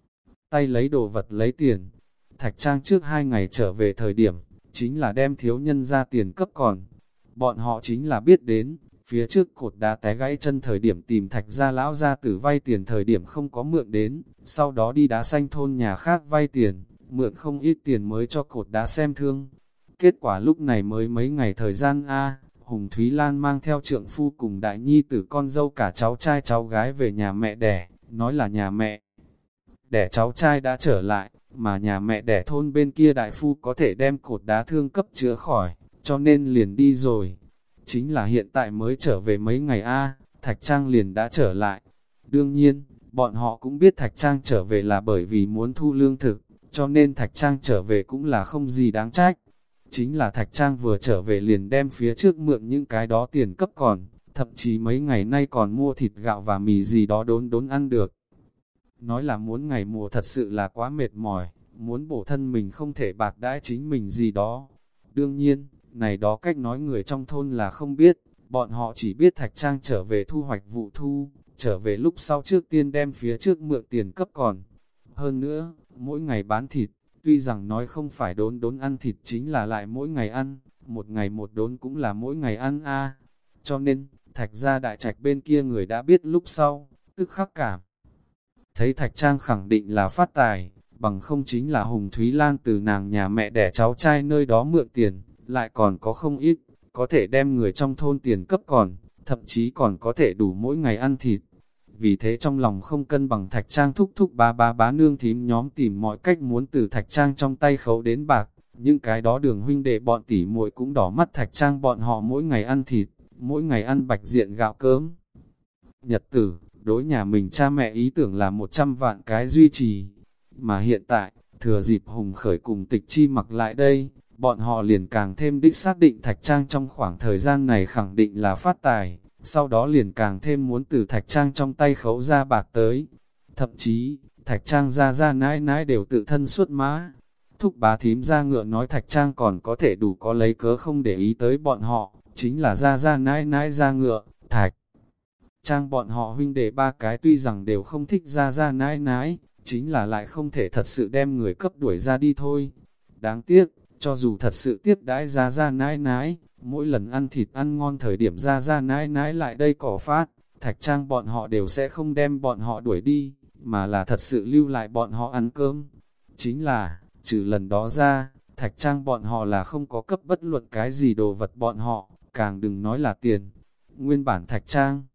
tay lấy đồ vật lấy tiền. Thạch Trang trước hai ngày trở về thời điểm, chính là đem thiếu nhân ra tiền cấp còn. Bọn họ chính là biết đến, phía trước cột đá té gãy chân thời điểm tìm Thạch gia lão gia tử vay tiền thời điểm không có mượn đến, sau đó đi đá xanh thôn nhà khác vay tiền, mượn không ít tiền mới cho cột đá xem thương. Kết quả lúc này mới mấy ngày thời gian a Hùng Thúy Lan mang theo trượng phu cùng đại nhi tử con dâu cả cháu trai cháu gái về nhà mẹ đẻ, nói là nhà mẹ đẻ cháu trai đã trở lại, mà nhà mẹ đẻ thôn bên kia đại phu có thể đem cột đá thương cấp chữa khỏi, cho nên liền đi rồi. Chính là hiện tại mới trở về mấy ngày a Thạch Trang liền đã trở lại. Đương nhiên, bọn họ cũng biết Thạch Trang trở về là bởi vì muốn thu lương thực, cho nên Thạch Trang trở về cũng là không gì đáng trách. Chính là Thạch Trang vừa trở về liền đem phía trước mượn những cái đó tiền cấp còn, thậm chí mấy ngày nay còn mua thịt gạo và mì gì đó đốn đốn ăn được. Nói là muốn ngày mùa thật sự là quá mệt mỏi, muốn bổ thân mình không thể bạc đãi chính mình gì đó. Đương nhiên, này đó cách nói người trong thôn là không biết, bọn họ chỉ biết Thạch Trang trở về thu hoạch vụ thu, trở về lúc sau trước tiên đem phía trước mượn tiền cấp còn. Hơn nữa, mỗi ngày bán thịt, tuy rằng nói không phải đốn đốn ăn thịt chính là lại mỗi ngày ăn, một ngày một đốn cũng là mỗi ngày ăn a. Cho nên, Thạch gia đại trạch bên kia người đã biết lúc sau, tức khắc cảm. Thấy Thạch Trang khẳng định là phát tài, bằng không chính là Hùng Thúy Lan từ nàng nhà mẹ đẻ cháu trai nơi đó mượn tiền, lại còn có không ít, có thể đem người trong thôn tiền cấp còn, thậm chí còn có thể đủ mỗi ngày ăn thịt. Vì thế trong lòng không cân bằng Thạch Trang thúc thúc bá bá bá nương thím nhóm tìm mọi cách muốn từ Thạch Trang trong tay khấu đến bạc, những cái đó Đường huynh đệ bọn tỷ muội cũng đỏ mắt Thạch Trang bọn họ mỗi ngày ăn thịt, mỗi ngày ăn bạch diện gạo cơm. Nhật tử, đối nhà mình cha mẹ ý tưởng là một trăm vạn cái duy trì, mà hiện tại, thừa dịp Hùng Khởi cùng Tịch Chi Mặc lại đây, bọn họ liền càng thêm đích xác định Thạch Trang trong khoảng thời gian này khẳng định là phát tài, sau đó liền càng thêm muốn từ Thạch Trang trong tay khấu ra bạc tới. Thậm chí, Thạch Trang ra ra nãi nãi đều tự thân xuất mã. Thúc bá thím ra ngựa nói Thạch Trang còn có thể đủ có lấy cớ không để ý tới bọn họ, chính là ra ra nãi nãi ra ngựa, Thạch Trang bọn họ huynh đệ ba cái tuy rằng đều không thích ra ra nãi nãi, chính là lại không thể thật sự đem người cấp đuổi ra đi thôi. Đáng tiếc, cho dù thật sự tiếp đãi ra ra nãi nãi, mỗi lần ăn thịt ăn ngon thời điểm ra ra nãi nãi lại đây cỏ phát, Thạch Trang bọn họ đều sẽ không đem bọn họ đuổi đi, mà là thật sự lưu lại bọn họ ăn cơm. Chính là, trừ lần đó ra, Thạch Trang bọn họ là không có cấp bất luận cái gì đồ vật bọn họ, càng đừng nói là tiền. Nguyên bản Thạch Trang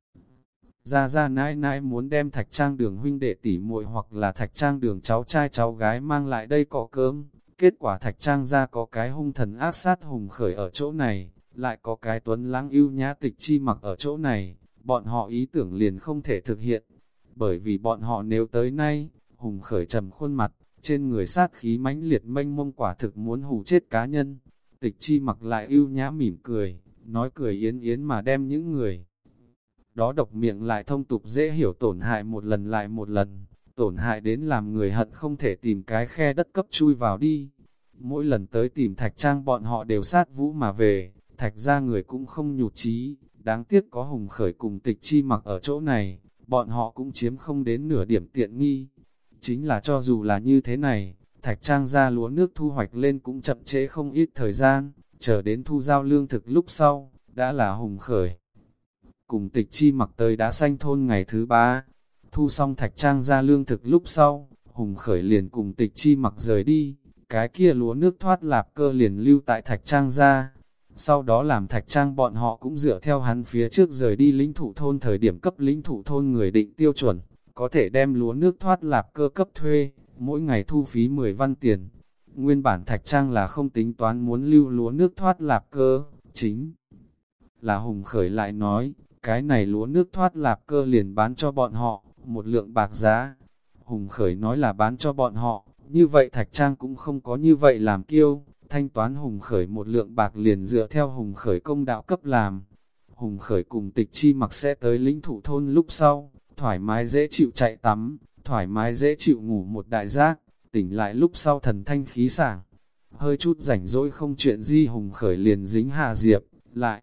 Ra ra nãi nãi muốn đem Thạch Trang Đường huynh đệ tỷ muội hoặc là Thạch Trang Đường cháu trai cháu gái mang lại đây cọ cơm. Kết quả Thạch Trang ra có cái hung thần ác sát Hùng Khởi ở chỗ này, lại có cái tuấn lãng ưu nhã Tịch Chi Mặc ở chỗ này, bọn họ ý tưởng liền không thể thực hiện. Bởi vì bọn họ nếu tới nay, Hùng Khởi trầm khuôn mặt, trên người sát khí mãnh liệt mênh mông quả thực muốn hù chết cá nhân. Tịch Chi Mặc lại ưu nhã mỉm cười, nói cười yến yến mà đem những người đó độc miệng lại thông tục dễ hiểu tổn hại một lần lại một lần, tổn hại đến làm người hận không thể tìm cái khe đất cấp chui vào đi. Mỗi lần tới tìm Thạch Trang bọn họ đều sát vũ mà về, Thạch ra người cũng không nhụt chí, đáng tiếc có Hùng Khởi cùng Tịch Chi Mặc ở chỗ này, bọn họ cũng chiếm không đến nửa điểm tiện nghi. Chính là cho dù là như thế này, Thạch Trang ra lúa nước thu hoạch lên cũng chậm trễ không ít thời gian, chờ đến thu giao lương thực lúc sau, đã là Hùng Khởi cùng Tịch Chi Mặc tới đá xanh thôn ngày thứ ba. Thu xong Thạch Trang ra lương thực lúc sau, Hùng Khởi liền cùng Tịch Chi Mặc rời đi, cái kia lúa nước thoát lạp cơ liền lưu tại Thạch Trang ra. Sau đó làm Thạch Trang bọn họ cũng dựa theo hắn phía trước rời đi lĩnh thụ thôn thời điểm cấp lĩnh thụ thôn người định tiêu chuẩn, có thể đem lúa nước thoát lạp cơ cấp thuê, mỗi ngày thu phí mười văn tiền. Nguyên bản Thạch Trang là không tính toán muốn lưu lúa nước thoát lạp cơ, chính là Hùng Khởi lại nói, cái này lúa nước thoát lạp cơ liền bán cho bọn họ, một lượng bạc giá. Hùng Khởi nói là bán cho bọn họ, như vậy Thạch Trang cũng không có như vậy làm kiêu, thanh toán Hùng Khởi một lượng bạc liền dựa theo Hùng Khởi công đạo cấp làm. Hùng Khởi cùng Tịch Chi Mặc sẽ tới lĩnh thụ thôn lúc sau, thoải mái dễ chịu chạy tắm, thoải mái dễ chịu ngủ một đại giác, tỉnh lại lúc sau thần thanh khí sảng. Hơi chút rảnh rỗi không chuyện gì Hùng Khởi liền dính Hà Diệp, lại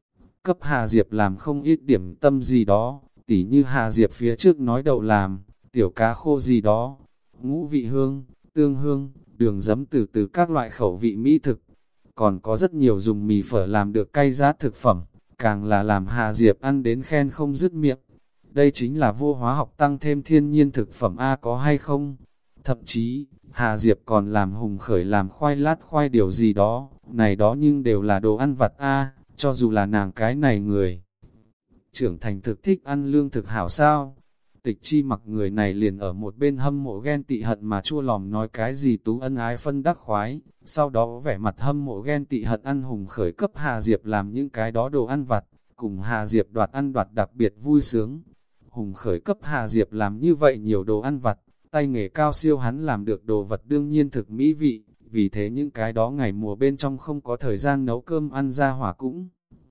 cấp Hà Diệp làm không ít điểm tâm gì đó, tỉ như Hà Diệp phía trước nói đậu làm, tiểu cá khô gì đó, ngũ vị hương, tương hương, đường giấm từ từ các loại khẩu vị mỹ thực. Còn có rất nhiều dùng mì phở làm được cay rát thực phẩm, càng là làm Hà Diệp ăn đến khen không dứt miệng. Đây chính là vô hóa học tăng thêm thiên nhiên thực phẩm A có hay không? Thậm chí, Hà Diệp còn làm Hùng Khởi làm khoai lát khoai điều gì đó, này đó nhưng đều là đồ ăn vặt A, cho dù là nàng cái này người. Trưởng thành thực thích ăn lương thực hảo sao? Tịch Chi Mặc người này liền ở một bên hâm mộ ghen tị hận mà chua lòng nói cái gì tú ân ái phân đắc khoái, sau đó vẻ mặt hâm mộ ghen tị hận ăn Hùng Khởi cấp Hà Diệp làm những cái đó đồ ăn vặt, cùng Hà Diệp đoạt ăn đoạt đặc biệt vui sướng. Hùng Khởi cấp Hà Diệp làm như vậy nhiều đồ ăn vặt, tay nghề cao siêu hắn làm được đồ vật đương nhiên thực mỹ vị, vì thế những cái đó ngày mùa bên trong không có thời gian nấu cơm ăn ra hỏa cũng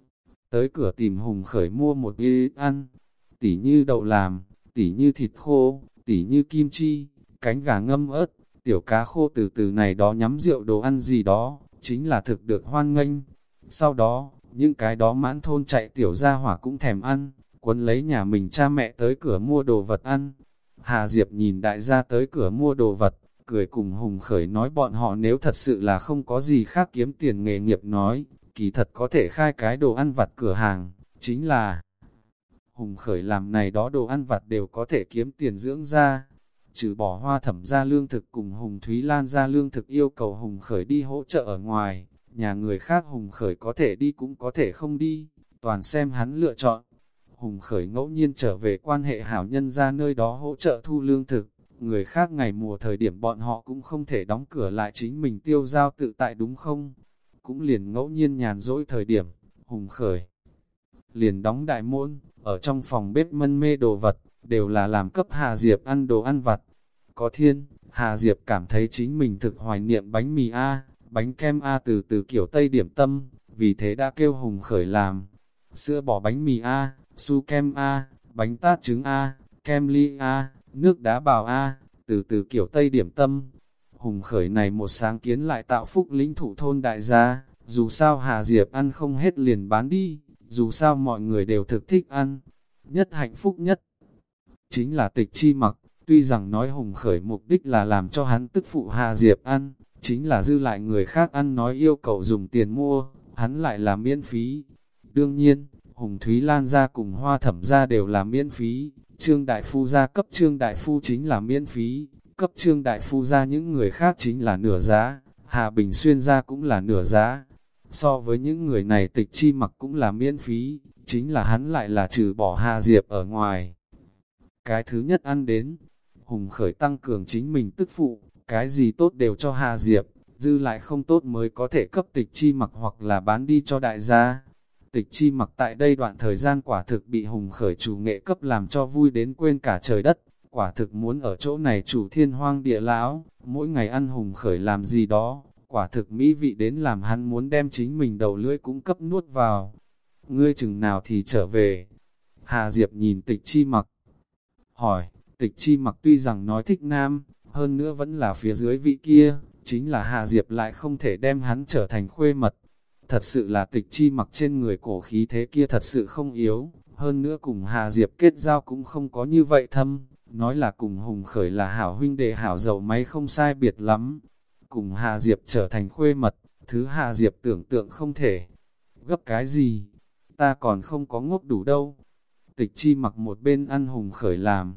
tới cửa tìm Hùng Khởi mua một ít ăn, tỉ như đậu làm, tỉ như thịt khô, tỉ như kim chi, cánh gà ngâm ớt, tiểu cá khô từ từ này đó nhắm rượu đồ ăn gì đó, chính là thực được hoan nghênh. Sau đó, những cái đó mãn thôn chạy tiểu gia hỏa cũng thèm ăn, quấn lấy nhà mình cha mẹ tới cửa mua đồ vật ăn. Hà Diệp nhìn đại gia tới cửa mua đồ vật, cười cùng Hùng Khởi nói bọn họ nếu thật sự là không có gì khác kiếm tiền nghề nghiệp nói, kỳ thật có thể khai cái đồ ăn vặt cửa hàng, chính là Hùng Khởi làm này đó đồ ăn vặt đều có thể kiếm tiền dưỡng ra. Trừ bỏ Hoa Thẩm ra lương thực cùng Hùng Thúy Lan ra lương thực yêu cầu Hùng Khởi đi hỗ trợ ở ngoài, nhà người khác Hùng Khởi có thể đi cũng có thể không đi, toàn xem hắn lựa chọn. Hùng Khởi ngẫu nhiên trở về quan hệ hảo nhân ra nơi đó hỗ trợ thu lương thực, người khác ngày mùa thời điểm bọn họ cũng không thể đóng cửa lại chính mình tiêu giao tự tại đúng không? Cũng liền ngẫu nhiên nhàn rỗi thời điểm, Hùng Khởi liền đóng đại môn, ở trong phòng bếp mân mê đồ vật, đều là làm cấp Hà Diệp ăn đồ ăn vặt. Có thiên, Hà Diệp cảm thấy chính mình thực hoài niệm bánh mì A, bánh kem A từ từ kiểu Tây điểm tâm, vì thế đã kêu Hùng Khởi làm. Sữa bò bánh mì A, su kem A, bánh tát trứng A, kem ly A, nước đá bào A, từ từ kiểu Tây điểm tâm. Hùng Khởi này một sáng kiến lại tạo phúc lĩnh thụ thôn đại gia, dù sao Hà Diệp ăn không hết liền bán đi, dù sao mọi người đều thực thích ăn. Nhất hạnh phúc nhất chính là Tịch Chi Mặc, tuy rằng nói Hùng Khởi mục đích là làm cho hắn tức phụ Hà Diệp ăn, chính là dư lại người khác ăn nói yêu cầu dùng tiền mua, hắn lại là miễn phí. Đương nhiên, Hùng Thúy Lan ra cùng Hoa Thẩm ra đều là miễn phí, Trương Đại Phu ra cấp Trương Đại Phu chính là miễn phí, cấp Trương Đại Phu ra những người khác chính là nửa giá, Hà Bình Xuyên ra cũng là nửa giá. So với những người này Tịch Chi Mặc cũng là miễn phí, chính là hắn lại là trừ bỏ Hà Diệp ở ngoài. Cái thứ nhất ăn đến, Hùng Khởi tăng cường chính mình tức phụ, cái gì tốt đều cho Hà Diệp, dư lại không tốt mới có thể cấp Tịch Chi Mặc hoặc là bán đi cho đại gia. Tịch Chi Mặc tại đây đoạn thời gian quả thực bị Hùng Khởi chủ nghệ cấp làm cho vui đến quên cả trời đất, quả thực muốn ở chỗ này chủ thiên hoang địa lão, mỗi ngày ăn Hùng Khởi làm gì đó, quả thực mỹ vị đến làm hắn muốn đem chính mình đầu lưỡi cũng cấp nuốt vào. Ngươi chừng nào thì trở về? Hà Diệp nhìn Tịch Chi Mặc, hỏi. Tịch Chi Mặc tuy rằng nói thích nam, hơn nữa vẫn là phía dưới vị kia, chính là Hà Diệp lại không thể đem hắn trở thành khuê mật. Thật sự là Tịch Chi Mặc trên người cổ khí thế kia thật sự không yếu, hơn nữa cùng Hà Diệp kết giao cũng không có như vậy thâm, nói là cùng Hùng Khởi là hảo huynh đệ hảo dầu máy không sai biệt lắm. Cùng Hà Diệp trở thành khuê mật, thứ Hà Diệp tưởng tượng không thể. Gấp cái gì? Ta còn không có ngốc đủ đâu. Tịch Chi Mặc một bên ăn Hùng Khởi làm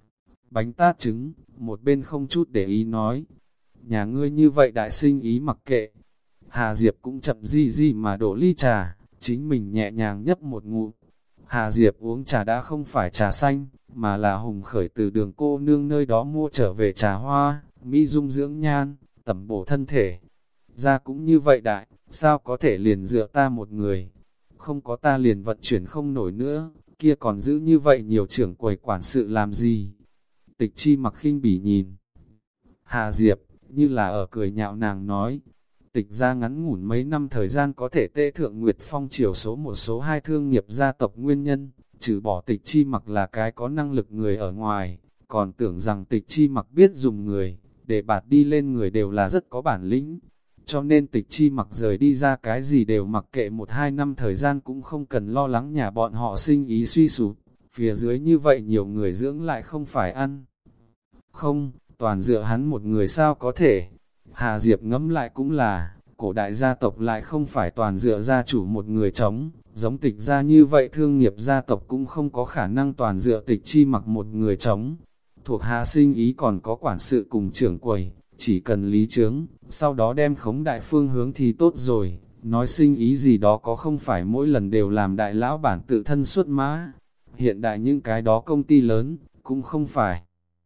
bánh tát trứng, một bên không chút để ý nói, nhà ngươi như vậy đại sinh ý mặc kệ. Hà Diệp cũng chậm gì gì mà đổ ly trà, chính mình nhẹ nhàng nhấp một ngụm. Hà Diệp uống trà đã không phải trà xanh, mà là Hùng Khởi từ đường cô nương nơi đó mua trở về trà hoa, mỹ dung dưỡng nhan, tẩm bổ thân thể. Ra cũng như vậy đại, sao có thể liền dựa ta một người, không có ta liền vận chuyển không nổi nữa, kia còn giữ như vậy nhiều trưởng quầy quản sự làm gì? Tịch Chi Mặc khinh bỉ nhìn Hà Diệp, như là ở cười nhạo nàng nói, Tịch ra ngắn ngủn mấy năm thời gian có thể tê thượng Nguyệt Phong triều số một số hai thương nghiệp gia tộc nguyên nhân, trừ bỏ Tịch Chi Mặc là cái có năng lực người ở ngoài, còn tưởng rằng Tịch Chi Mặc biết dùng người, để bạt đi lên người đều là rất có bản lĩnh. Cho nên Tịch Chi Mặc rời đi ra cái gì đều mặc kệ một hai năm thời gian cũng không cần lo lắng nhà bọn họ sinh ý suy sụp, phía dưới như vậy nhiều người dưỡng lại không phải ăn. Không, toàn dựa hắn một người sao có thể. Hà Diệp ngẫm lại cũng là, cổ đại gia tộc lại không phải toàn dựa gia chủ một người chống, giống Tịch gia như vậy thương nghiệp gia tộc cũng không có khả năng toàn dựa Tịch Chi Mặc một người chống. Thuộc hạ sinh ý còn có quản sự cùng trưởng quầy, chỉ cần lý chướng, sau đó đem khống đại phương hướng thì tốt rồi, nói sinh ý gì đó có không phải mỗi lần đều làm đại lão bản tự thân xuất mã. Hiện đại những cái đó công ty lớn, cũng không phải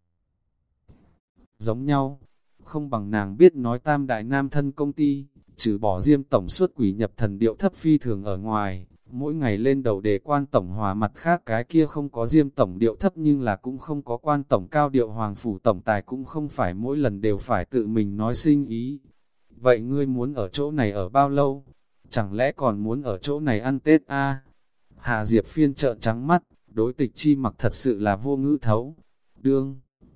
giống nhau, không bằng nàng biết nói tam đại nam thân công ty, trừ bỏ Diêm tổng suất quỷ nhập thần điệu thấp phi thường ở ngoài, mỗi ngày lên đầu đề quan tổng hòa mặt khác cái kia không có Diêm tổng điệu thấp nhưng là cũng không có quan tổng cao điệu hoàng phủ tổng tài cũng không phải mỗi lần đều phải tự mình nói sinh ý. Vậy ngươi muốn ở chỗ này ở bao lâu? Chẳng lẽ còn muốn ở chỗ này ăn Tết a? À? Hà Diệp phiên trợn trắng mắt, đối Tịch Chi Mặc thật sự là vô ngữ thấu. Đương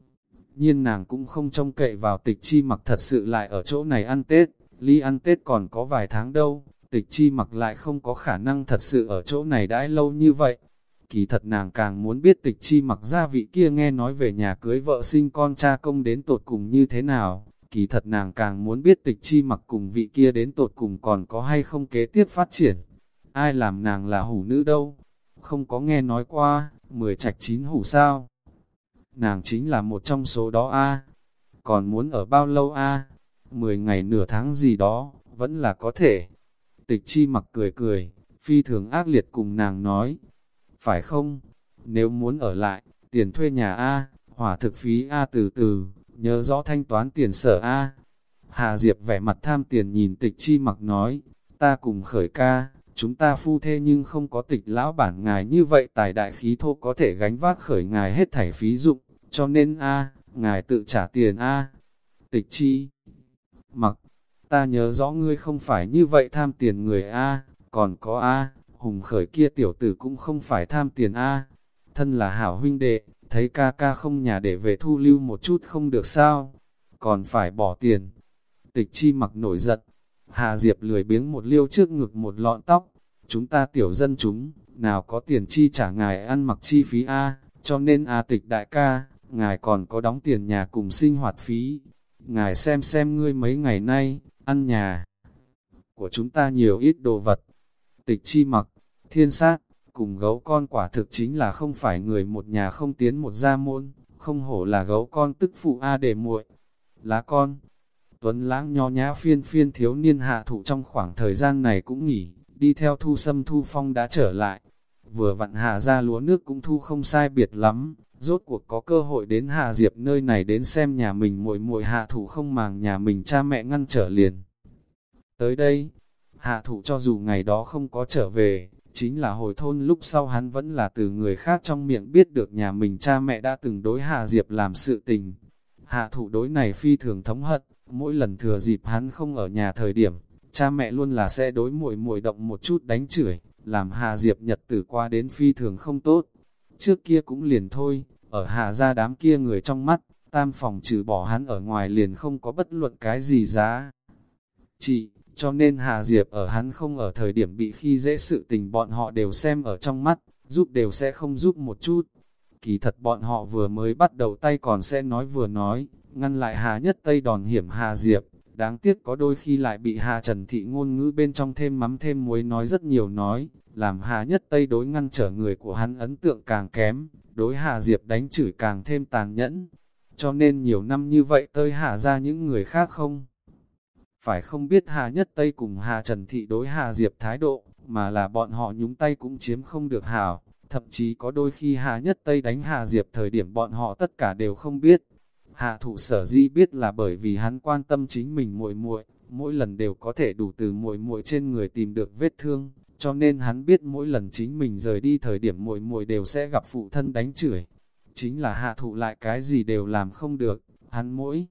nhiên nàng cũng không trông cậy vào Tịch Chi Mặc thật sự lại ở chỗ này ăn Tết, ly ăn Tết còn có vài tháng đâu. Tịch Chi Mặc lại không có khả năng thật sự ở chỗ này đãi lâu như vậy. Kỳ thật nàng càng muốn biết Tịch Chi Mặc gia vị kia nghe nói về nhà cưới vợ sinh con cha công đến tột cùng như thế nào. Kỳ thật nàng càng muốn biết Tịch Chi Mặc cùng vị kia đến tột cùng còn có hay không kế tiếp phát triển. Ai làm nàng là hủ nữ đâu? Không có nghe nói qua, mười trạch chín hủ sao? Nàng chính là một trong số đó a. Còn muốn ở bao lâu a? Mười ngày nửa tháng gì đó, vẫn là có thể. Tịch Chi Mặc cười cười, phi thường ác liệt cùng nàng nói, phải không? Nếu muốn ở lại, tiền thuê nhà A, hỏa thực phí A từ từ, nhớ rõ thanh toán tiền sở A. Hà Diệp vẻ mặt tham tiền nhìn Tịch Chi Mặc nói, ta cùng Khởi ca, chúng ta phu thê nhưng không có Tịch lão bản ngài như vậy tài đại khí thô có thể gánh vác Khởi ngài hết thảy phí dụng, cho nên A, ngài tự trả tiền A. Tịch Chi Mặc, ta nhớ rõ ngươi không phải như vậy tham tiền người A, còn có A, Hùng Khởi kia tiểu tử cũng không phải tham tiền A. Thân là hảo huynh đệ, thấy ca ca không nhà để về thu lưu một chút không được sao, còn phải bỏ tiền. Tịch Chi Mặc nổi giận, Hà Diệp lười biếng một liêu trước ngực một lọn tóc, chúng ta tiểu dân chúng, nào có tiền chi trả ngài ăn mặc chi phí A, cho nên A Tịch đại ca, ngài còn có đóng tiền nhà cùng sinh hoạt phí. Ngài xem xem ngươi mấy ngày nay, ăn nhà của chúng ta nhiều ít đồ vật. Tịch Chi Mặc, thiên sát, cùng gấu con quả thực chính là không phải người một nhà không tiến một gia môn, không hổ là gấu con tức phụ A để muội. Lá con, Tuấn Lãng nho nhã phiên phiên thiếu niên hạ thủ trong khoảng thời gian này cũng nghỉ, đi theo Thu Sâm Thu Phong đã trở lại. Vừa vặn hạ ra lúa nước cũng thu không sai biệt lắm, rốt cuộc có cơ hội đến Hà Diệp nơi này đến xem nhà mình muội muội hạ thủ không màng nhà mình cha mẹ ngăn trở liền. Tới đây, hạ thủ cho dù ngày đó không có trở về, chính là hồi thôn lúc sau hắn vẫn là từ người khác trong miệng biết được nhà mình cha mẹ đã từng đối Hà Diệp làm sự tình. Hạ thủ đối này phi thường thống hận, mỗi lần thừa dịp hắn không ở nhà thời điểm, cha mẹ luôn là sẽ đối muội muội động một chút đánh chửi, làm Hà Diệp nhật tử qua đến phi thường không tốt. Trước kia cũng liền thôi, ở Hà gia đám kia người trong mắt, tam phòng trừ bỏ hắn ở ngoài liền không có bất luận cái gì giá trị, cho nên Hà Diệp ở hắn không ở thời điểm bị khi dễ sự tình bọn họ đều xem ở trong mắt, giúp đều sẽ không giúp một chút. Kỳ thật bọn họ vừa mới bắt đầu tay còn sẽ nói vừa nói, ngăn lại Hà Nhất Tây đòn hiểm Hà Diệp, đáng tiếc có đôi khi lại bị Hà Trần Thị ngôn ngữ bên trong thêm mắm thêm muối nói rất nhiều nói, làm Hà Nhất Tây đối ngăn trở người của hắn ấn tượng càng kém, đối Hà Diệp đánh chửi càng thêm tàn nhẫn. Cho nên nhiều năm như vậy tới Hà ra những người khác không phải không biết Hà Nhất Tây cùng Hà Trần Thị đối Hà Diệp thái độ, mà là bọn họ nhúng tay cũng chiếm không được hảo. Thậm chí có đôi khi Hà Nhất Tây đánh Hà Diệp thời điểm bọn họ tất cả đều không biết. Hạ thụ sở dĩ biết là bởi vì hắn quan tâm chính mình muội muội, mỗi lần đều có thể đủ từ muội muội trên người tìm được vết thương, cho nên hắn biết mỗi lần chính mình rời đi thời điểm muội muội đều sẽ gặp phụ thân đánh chửi. Chính là hạ thụ lại cái gì đều làm không được, hắn mỗi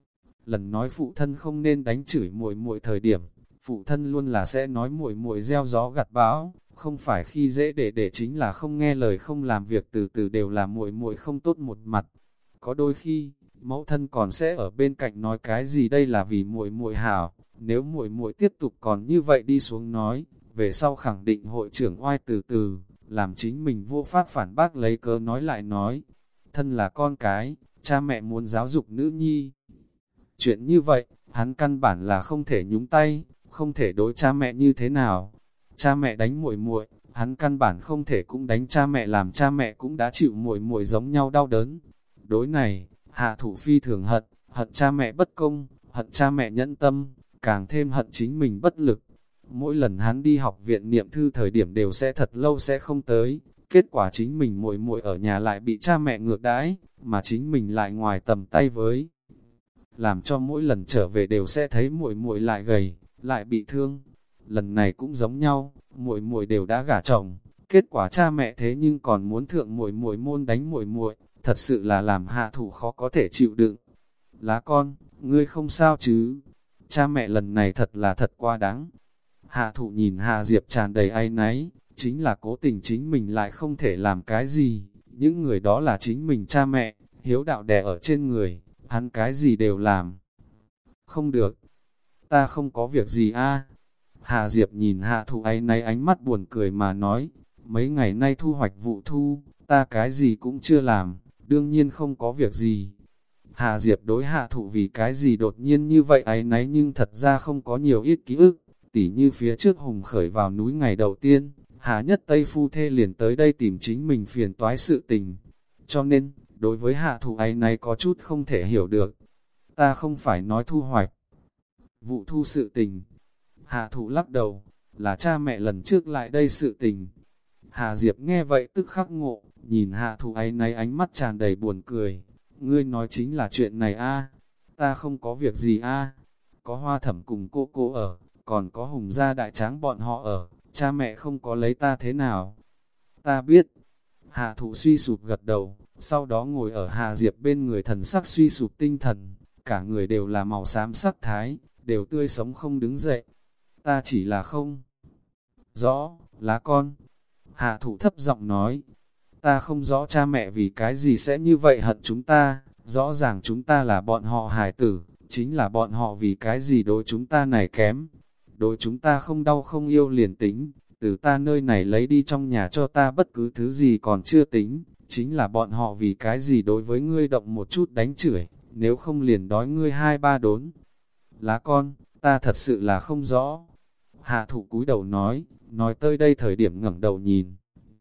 lần nói phụ thân không nên đánh chửi muội muội thời điểm, phụ thân luôn là sẽ nói muội muội gieo gió gặt bão, không phải khi dễ để để chính là không nghe lời không làm việc, từ từ đều là muội muội không tốt một mặt. Có đôi khi, mẫu thân còn sẽ ở bên cạnh nói cái gì đây là vì muội muội hảo, nếu muội muội tiếp tục còn như vậy đi xuống nói, về sau khẳng định hội trưởng oai từ từ, làm chính mình vô pháp phản bác lấy cớ nói lại nói. Thân là con cái, cha mẹ muốn giáo dục nữ nhi. Chuyện như vậy, hắn căn bản là không thể nhúng tay, không thể đối cha mẹ như thế nào. Cha mẹ đánh muội muội, hắn căn bản không thể cũng đánh cha mẹ, làm cha mẹ cũng đã chịu muội muội giống nhau đau đớn. Đối này, hạ thủ phi thường hận, hận cha mẹ bất công, hận cha mẹ nhẫn tâm, càng thêm hận chính mình bất lực. Mỗi lần hắn đi học viện niệm thư thời điểm đều sẽ thật lâu sẽ không tới, kết quả chính mình muội muội ở nhà lại bị cha mẹ ngược đãi, mà chính mình lại ngoài tầm tay với. Làm cho mỗi lần trở về đều sẽ thấy muội muội lại gầy, lại bị thương. Lần này cũng giống nhau, muội muội đều đã gả chồng, kết quả cha mẹ thế nhưng còn muốn thượng muội muội môn đánh muội muội, thật sự là làm hạ thủ khó có thể chịu đựng. Lá con, ngươi không sao chứ? Cha mẹ lần này thật là thật quá đáng. Hạ thụ nhìn Hạ Diệp tràn đầy áy náy, chính là cố tình chính mình lại không thể làm cái gì. Những người đó là chính mình cha mẹ, hiếu đạo đè ở trên người, hắn cái gì đều làm. Không được, ta không có việc gì a. Hạ Diệp nhìn Hạ thụ áy náy ánh mắt buồn cười mà nói, mấy ngày nay thu hoạch vụ thu, ta cái gì cũng chưa làm, đương nhiên không có việc gì. Hạ Diệp đối Hạ thụ vì cái gì đột nhiên như vậy áy náy nhưng thật ra không có nhiều ít ký ức. Tỉ như phía trước Hùng khởi vào núi ngày đầu tiên, Hà Nhất Tây phu thê liền tới đây tìm chính mình phiền toái sự tình. Cho nên, đối với hạ thủ ấy này có chút không thể hiểu được. Ta không phải nói thu hoạch vụ thu sự tình. Hạ thủ lắc đầu, là cha mẹ lần trước lại đây sự tình. Hà Diệp nghe vậy tức khắc ngộ, nhìn hạ thủ ấy này ánh mắt tràn đầy buồn cười. Ngươi nói chính là chuyện này a? Ta không có việc gì a. Có Hoa Thẩm cùng cô cô ở, còn có Hùng gia đại tráng bọn họ ở, cha mẹ không có lấy ta thế nào. Ta biết. Hạ thụ suy sụp gật đầu, sau đó ngồi ở Hà Diệp bên người, thần sắc suy sụp tinh thần, cả người đều là màu xám sắc thái, đều tươi sống không đứng dậy. Ta chỉ là không rõ, lá con. Hạ thụ thấp giọng nói, ta không rõ cha mẹ vì cái gì sẽ như vậy hận chúng ta, rõ ràng chúng ta là bọn họ hài tử, chính là bọn họ vì cái gì đối chúng ta này kém. Đối chúng ta không đau không yêu liền tính, từ ta nơi này lấy đi trong nhà cho ta bất cứ thứ gì còn chưa tính, chính là bọn họ vì cái gì đối với ngươi động một chút đánh chửi, nếu không liền đói ngươi hai ba đốn. Lá con, ta thật sự là không rõ. Hạ thụ cúi đầu nói, nói tới đây thời điểm ngẩng đầu nhìn.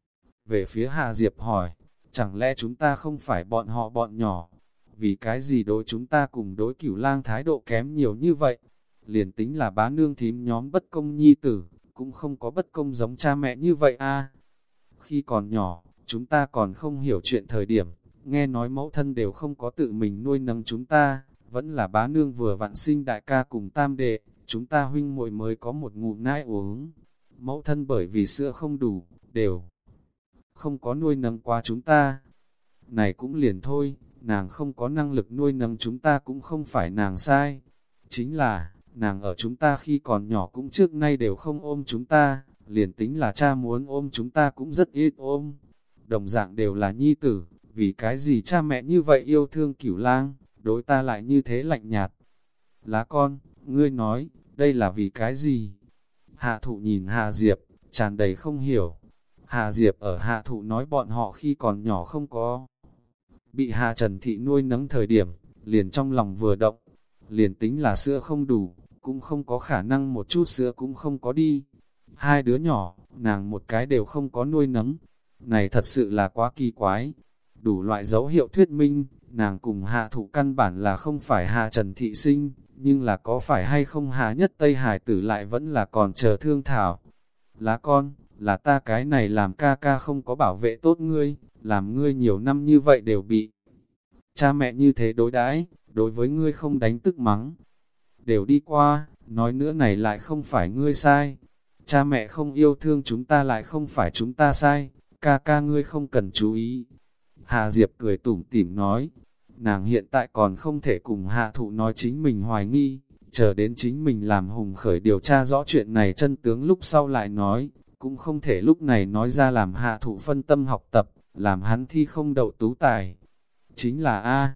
Về phía Hạ Diệp hỏi, chẳng lẽ chúng ta không phải bọn họ bọn nhỏ? Vì cái gì đối chúng ta cùng đối Cửu Lang thái độ kém nhiều như vậy? Liền tính là bá nương thím nhóm bất công nhi tử, cũng không có bất công giống cha mẹ như vậy a. Khi còn nhỏ, chúng ta còn không hiểu chuyện thời điểm, nghe nói mẫu thân đều không có tự mình nuôi nấng chúng ta, vẫn là bá nương vừa vặn sinh đại ca cùng tam đệ, chúng ta huynh muội mới có một ngụm nãi uống. Mẫu thân bởi vì sữa không đủ, đều không có nuôi nấng qua chúng ta. Này cũng liền thôi, nàng không có năng lực nuôi nấng chúng ta cũng không phải nàng sai. Chính là, nàng ở chúng ta khi còn nhỏ cũng trước nay đều không ôm chúng ta, liền tính là cha muốn ôm chúng ta cũng rất ít ôm. Đồng dạng đều là nhi tử, vì cái gì cha mẹ như vậy yêu thương Cửu Lang, đối ta lại như thế lạnh nhạt. Lá con, ngươi nói, đây là vì cái gì? Hạ thụ nhìn Hạ Diệp, tràn đầy không hiểu. Hạ Diệp ở Hạ thụ nói bọn họ khi còn nhỏ không có bị Hạ Trần Thị nuôi nấng thời điểm, liền trong lòng vừa động, liền tính là sữa không đủ, cũng không có khả năng một chút sữa cũng không có đi. Hai đứa nhỏ, nàng một cái đều không có nuôi nấng. Này thật sự là quá kỳ quái. Đủ loại dấu hiệu thuyết minh, nàng cùng Hạ thụ căn bản là không phải Hạ Trần Thị sinh, nhưng là có phải hay không Hạ Nhất Tây Hải tử lại vẫn là còn chờ thương thảo. Lá con, là ta cái này làm ca ca không có bảo vệ tốt ngươi, làm ngươi nhiều năm như vậy đều bị Cha mẹ như thế đối đãi, đối với ngươi không đánh tức mắng. Đều đi qua, nói nữa này lại không phải ngươi sai. Cha mẹ không yêu thương chúng ta lại không phải chúng ta sai, ca ca ngươi không cần chú ý. Hà Diệp cười tủm tỉm nói, nàng hiện tại còn không thể cùng Hạ Thụ nói chính mình hoài nghi, chờ đến chính mình làm Hùng Khởi điều tra rõ chuyện này chân tướng lúc sau lại nói, cũng không thể lúc này nói ra làm Hạ Thụ phân tâm học tập, làm hắn thi không đậu tú tài. Chính là A,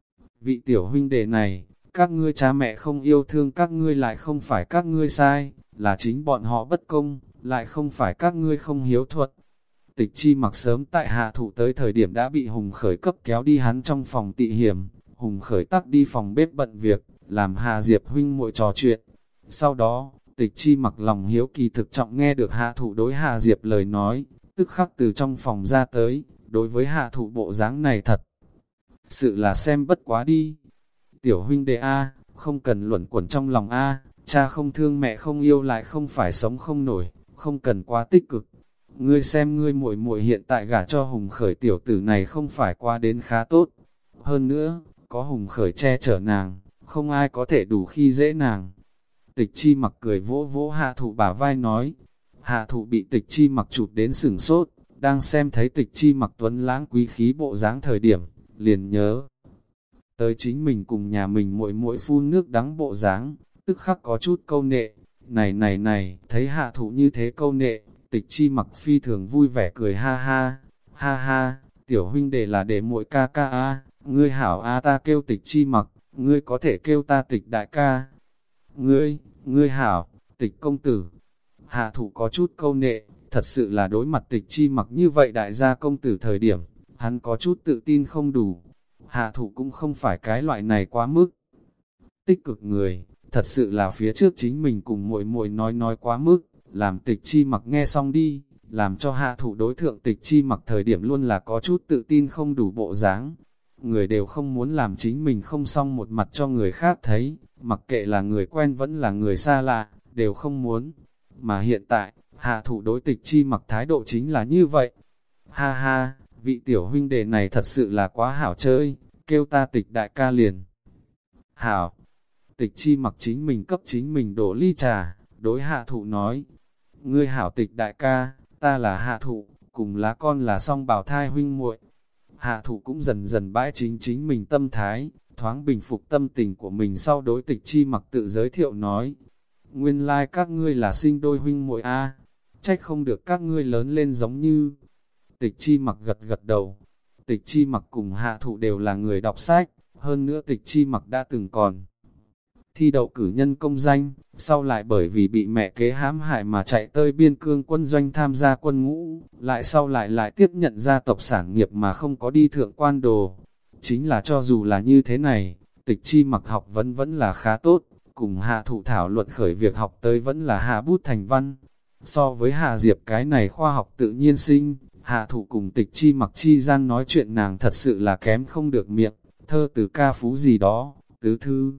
vị tiểu huynh đệ này, các ngươi cha mẹ không yêu thương các ngươi lại không phải các ngươi sai, là chính bọn họ bất công, lại không phải các ngươi không hiếu thuật. Tịch Chi Mặc sớm tại Hạ Thụ tới thời điểm đã bị Hùng Khởi cấp kéo đi hắn trong phòng tị hiểm, Hùng Khởi tắc đi phòng bếp bận việc, làm Hà Diệp huynh muội trò chuyện. Sau đó, Tịch Chi Mặc lòng hiếu kỳ thực trọng nghe được Hạ Thụ đối Hà Diệp lời nói, tức khắc từ trong phòng ra tới, đối với Hạ Thụ bộ dáng này thật sự là xem bất quá đi. Tiểu huynh đệ A, không cần luẩn quẩn trong lòng A, cha không thương mẹ không yêu lại không phải sống không nổi, không cần quá tích cực. Ngươi xem ngươi muội muội hiện tại gả cho Hùng Khởi tiểu tử này không phải qua đến khá tốt. Hơn nữa, có Hùng Khởi che chở nàng, không ai có thể đủ khi dễ nàng. Tịch Chi Mặc cười vỗ vỗ Hạ Thụ bả vai nói. Hạ Thụ bị Tịch Chi Mặc chụp đến sửng sốt, đang xem thấy Tịch Chi Mặc tuấn lãng quý khí bộ dáng thời điểm, liền nhớ tới chính mình cùng nhà mình muội muội phun nước đắng bộ dáng, tức khắc có chút câu nệ. Này này này, thấy Hạ Thụ như thế câu nệ, Tịch Chi Mặc phi thường vui vẻ cười ha ha, ha ha, tiểu huynh đệ là để muội ca ca a, ngươi hảo a, ta kêu Tịch Chi Mặc, ngươi có thể kêu ta Tịch đại ca. Ngươi, ngươi hảo, Tịch công tử. Hạ Thụ có chút câu nệ, thật sự là đối mặt Tịch Chi Mặc như vậy đại gia công tử thời điểm, hắn có chút tự tin không đủ. Hạ Thụ cũng không phải cái loại này quá mức tích cực người, thật sự là phía trước chính mình cùng muội muội nói nói quá mức, làm Tịch Chi Mặc nghe xong đi, làm cho Hạ Thụ đối thượng Tịch Chi Mặc thời điểm luôn là có chút tự tin không đủ bộ dáng. Người đều không muốn làm chính mình không xong một mặt cho người khác thấy, mặc kệ là người quen vẫn là người xa lạ, đều không muốn. Mà hiện tại, Hạ Thụ đối Tịch Chi Mặc thái độ chính là như vậy. Ha ha, vị tiểu huynh đệ này thật sự là quá hảo chơi, kêu ta Tịch đại ca liền. Hảo, Tịch Chi Mặc chính mình cấp chính mình đổ ly trà, đối Hạ Thụ nói, ngươi hảo Tịch đại ca, ta là Hạ Thụ, cùng lá con là song bào thai huynh muội. Hạ Thụ cũng dần dần bãi chính chính mình tâm thái, thoáng bình phục tâm tình của mình sau đối Tịch Chi Mặc tự giới thiệu nói, nguyên lai like các ngươi là sinh đôi huynh muội a, trách không được các ngươi lớn lên giống như. Tịch Chi Mặc gật gật đầu. Tịch Chi Mặc cùng Hạ Thụ đều là người đọc sách, hơn nữa Tịch Chi Mặc đã từng còn thi đậu cử nhân công danh, sau lại bởi vì bị mẹ kế hãm hại mà chạy tới biên cương quân doanh tham gia quân ngũ, lại sau lại lại tiếp nhận gia tộc sản nghiệp mà không có đi thượng quan đồ. Chính là cho dù là như thế này, Tịch Chi Mặc học vẫn vẫn là khá tốt, cùng Hạ Thụ thảo luận khởi việc học tới vẫn là hạ bút thành văn. So với Hà Diệp cái này khoa học tự nhiên sinh, Hạ Thụ cùng Tịch Chi Mặc chi gian nói chuyện nàng thật sự là kém không được miệng, thơ từ ca phú gì đó, tứ thư,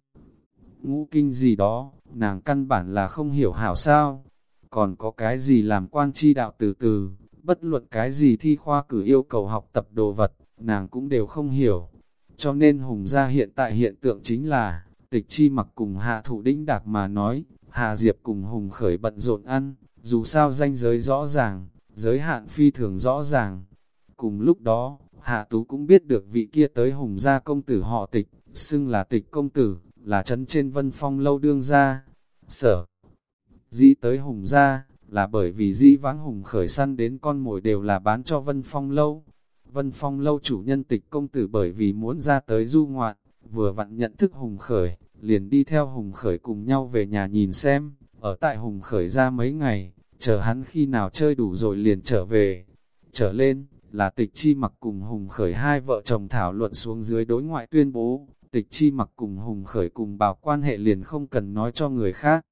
ngũ kinh gì đó, nàng căn bản là không hiểu hảo sao. Còn có cái gì làm quan chi đạo từ từ, bất luận cái gì thi khoa cử yêu cầu học tập đồ vật, nàng cũng đều không hiểu. Cho nên Hùng gia hiện tại hiện tượng chính là, Tịch Chi Mặc cùng Hạ Thụ đĩnh đạc mà nói, Hà Diệp cùng Hùng Khởi bận rộn ăn, dù sao ranh giới rõ ràng, giới hạn phi thường rõ ràng. Cùng lúc đó, Hạ Tú cũng biết được vị kia tới Hùng gia công tử họ Tịch, xưng là Tịch công tử, là trấn trên Vân Phong lâu đương gia. Sở dĩ tới Hùng gia, là bởi vì dĩ vãng Hùng Khởi săn đến con mồi đều là bán cho Vân Phong lâu. Vân Phong lâu chủ nhân Tịch công tử bởi vì muốn ra tới du ngoạn, vừa vặn nhận thức Hùng Khởi, liền đi theo Hùng Khởi cùng nhau về nhà nhìn xem, ở tại Hùng Khởi ra mấy ngày, chờ hắn khi nào chơi đủ rồi liền trở về. Trở lên, là Tịch Chi Mặc cùng Hùng Khởi hai vợ chồng thảo luận xuống dưới đối ngoại tuyên bố, Tịch Chi Mặc cùng Hùng Khởi cùng bảo quan hệ liền không cần nói cho người khác.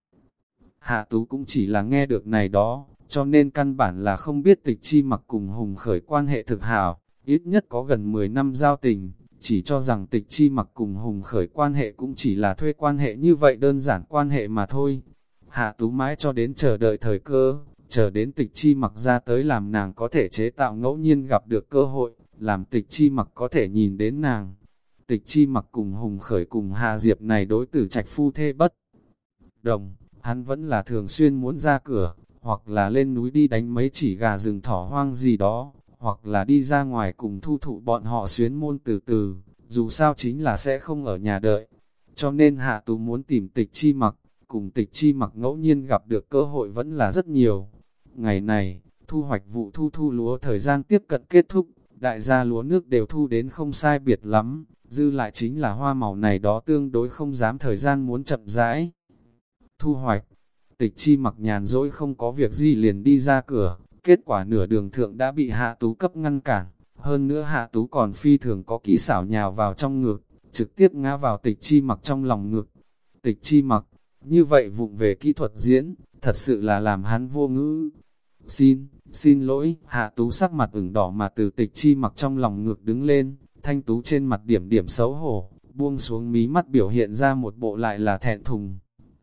Hạ Tú cũng chỉ là nghe được này đó, cho nên căn bản là không biết Tịch Chi Mặc cùng Hùng Khởi quan hệ thực hảo, ít nhất có gần mười năm giao tình, chỉ cho rằng Tịch Chi Mặc cùng Hùng Khởi quan hệ cũng chỉ là thuê quan hệ như vậy đơn giản quan hệ mà thôi. Hạ Tú mãi cho đến chờ đợi thời cơ, chờ đến Tịch Chi Mặc ra tới làm nàng có thể chế tạo ngẫu nhiên gặp được cơ hội, làm Tịch Chi Mặc có thể nhìn đến nàng. Tịch Chi Mặc cùng Hùng Khởi cùng Hà Diệp này đối tử trạch phu thê bất đồng, hắn vẫn là thường xuyên muốn ra cửa, hoặc là lên núi đi đánh mấy chỉ gà rừng thỏ hoang gì đó, hoặc là đi ra ngoài cùng thu thụ bọn họ xuyến môn từ từ, dù sao chính là sẽ không ở nhà đợi. Cho nên Hạ Tú muốn tìm Tịch Chi Mặc, cùng Tịch Chi Mặc ngẫu nhiên gặp được cơ hội vẫn là rất nhiều. Ngày này, thu hoạch vụ thu thu lúa thời gian tiếp cận kết thúc, đại gia lúa nước đều thu đến không sai biệt lắm, dư lại chính là hoa màu này đó tương đối không dám thời gian muốn chậm rãi. Thu hoạch, Tịch Chi Mặc nhàn rỗi không có việc gì liền đi ra cửa, kết quả nửa đường thượng đã bị Hạ Tú cấp ngăn cản, hơn nữa Hạ Tú còn phi thường có kỹ xảo nhào vào trong ngực, trực tiếp ngã vào Tịch Chi Mặc trong lòng ngực. Tịch Chi Mặc, như vậy vụng về kỹ thuật diễn, thật sự là làm hắn vô ngữ. Xin, xin lỗi, Hạ Tú sắc mặt ửng đỏ mà từ Tịch Chi Mặc trong lòng ngực đứng lên, thanh tú trên mặt điểm điểm xấu hổ, buông xuống mí mắt biểu hiện ra một bộ lại là thẹn thùng,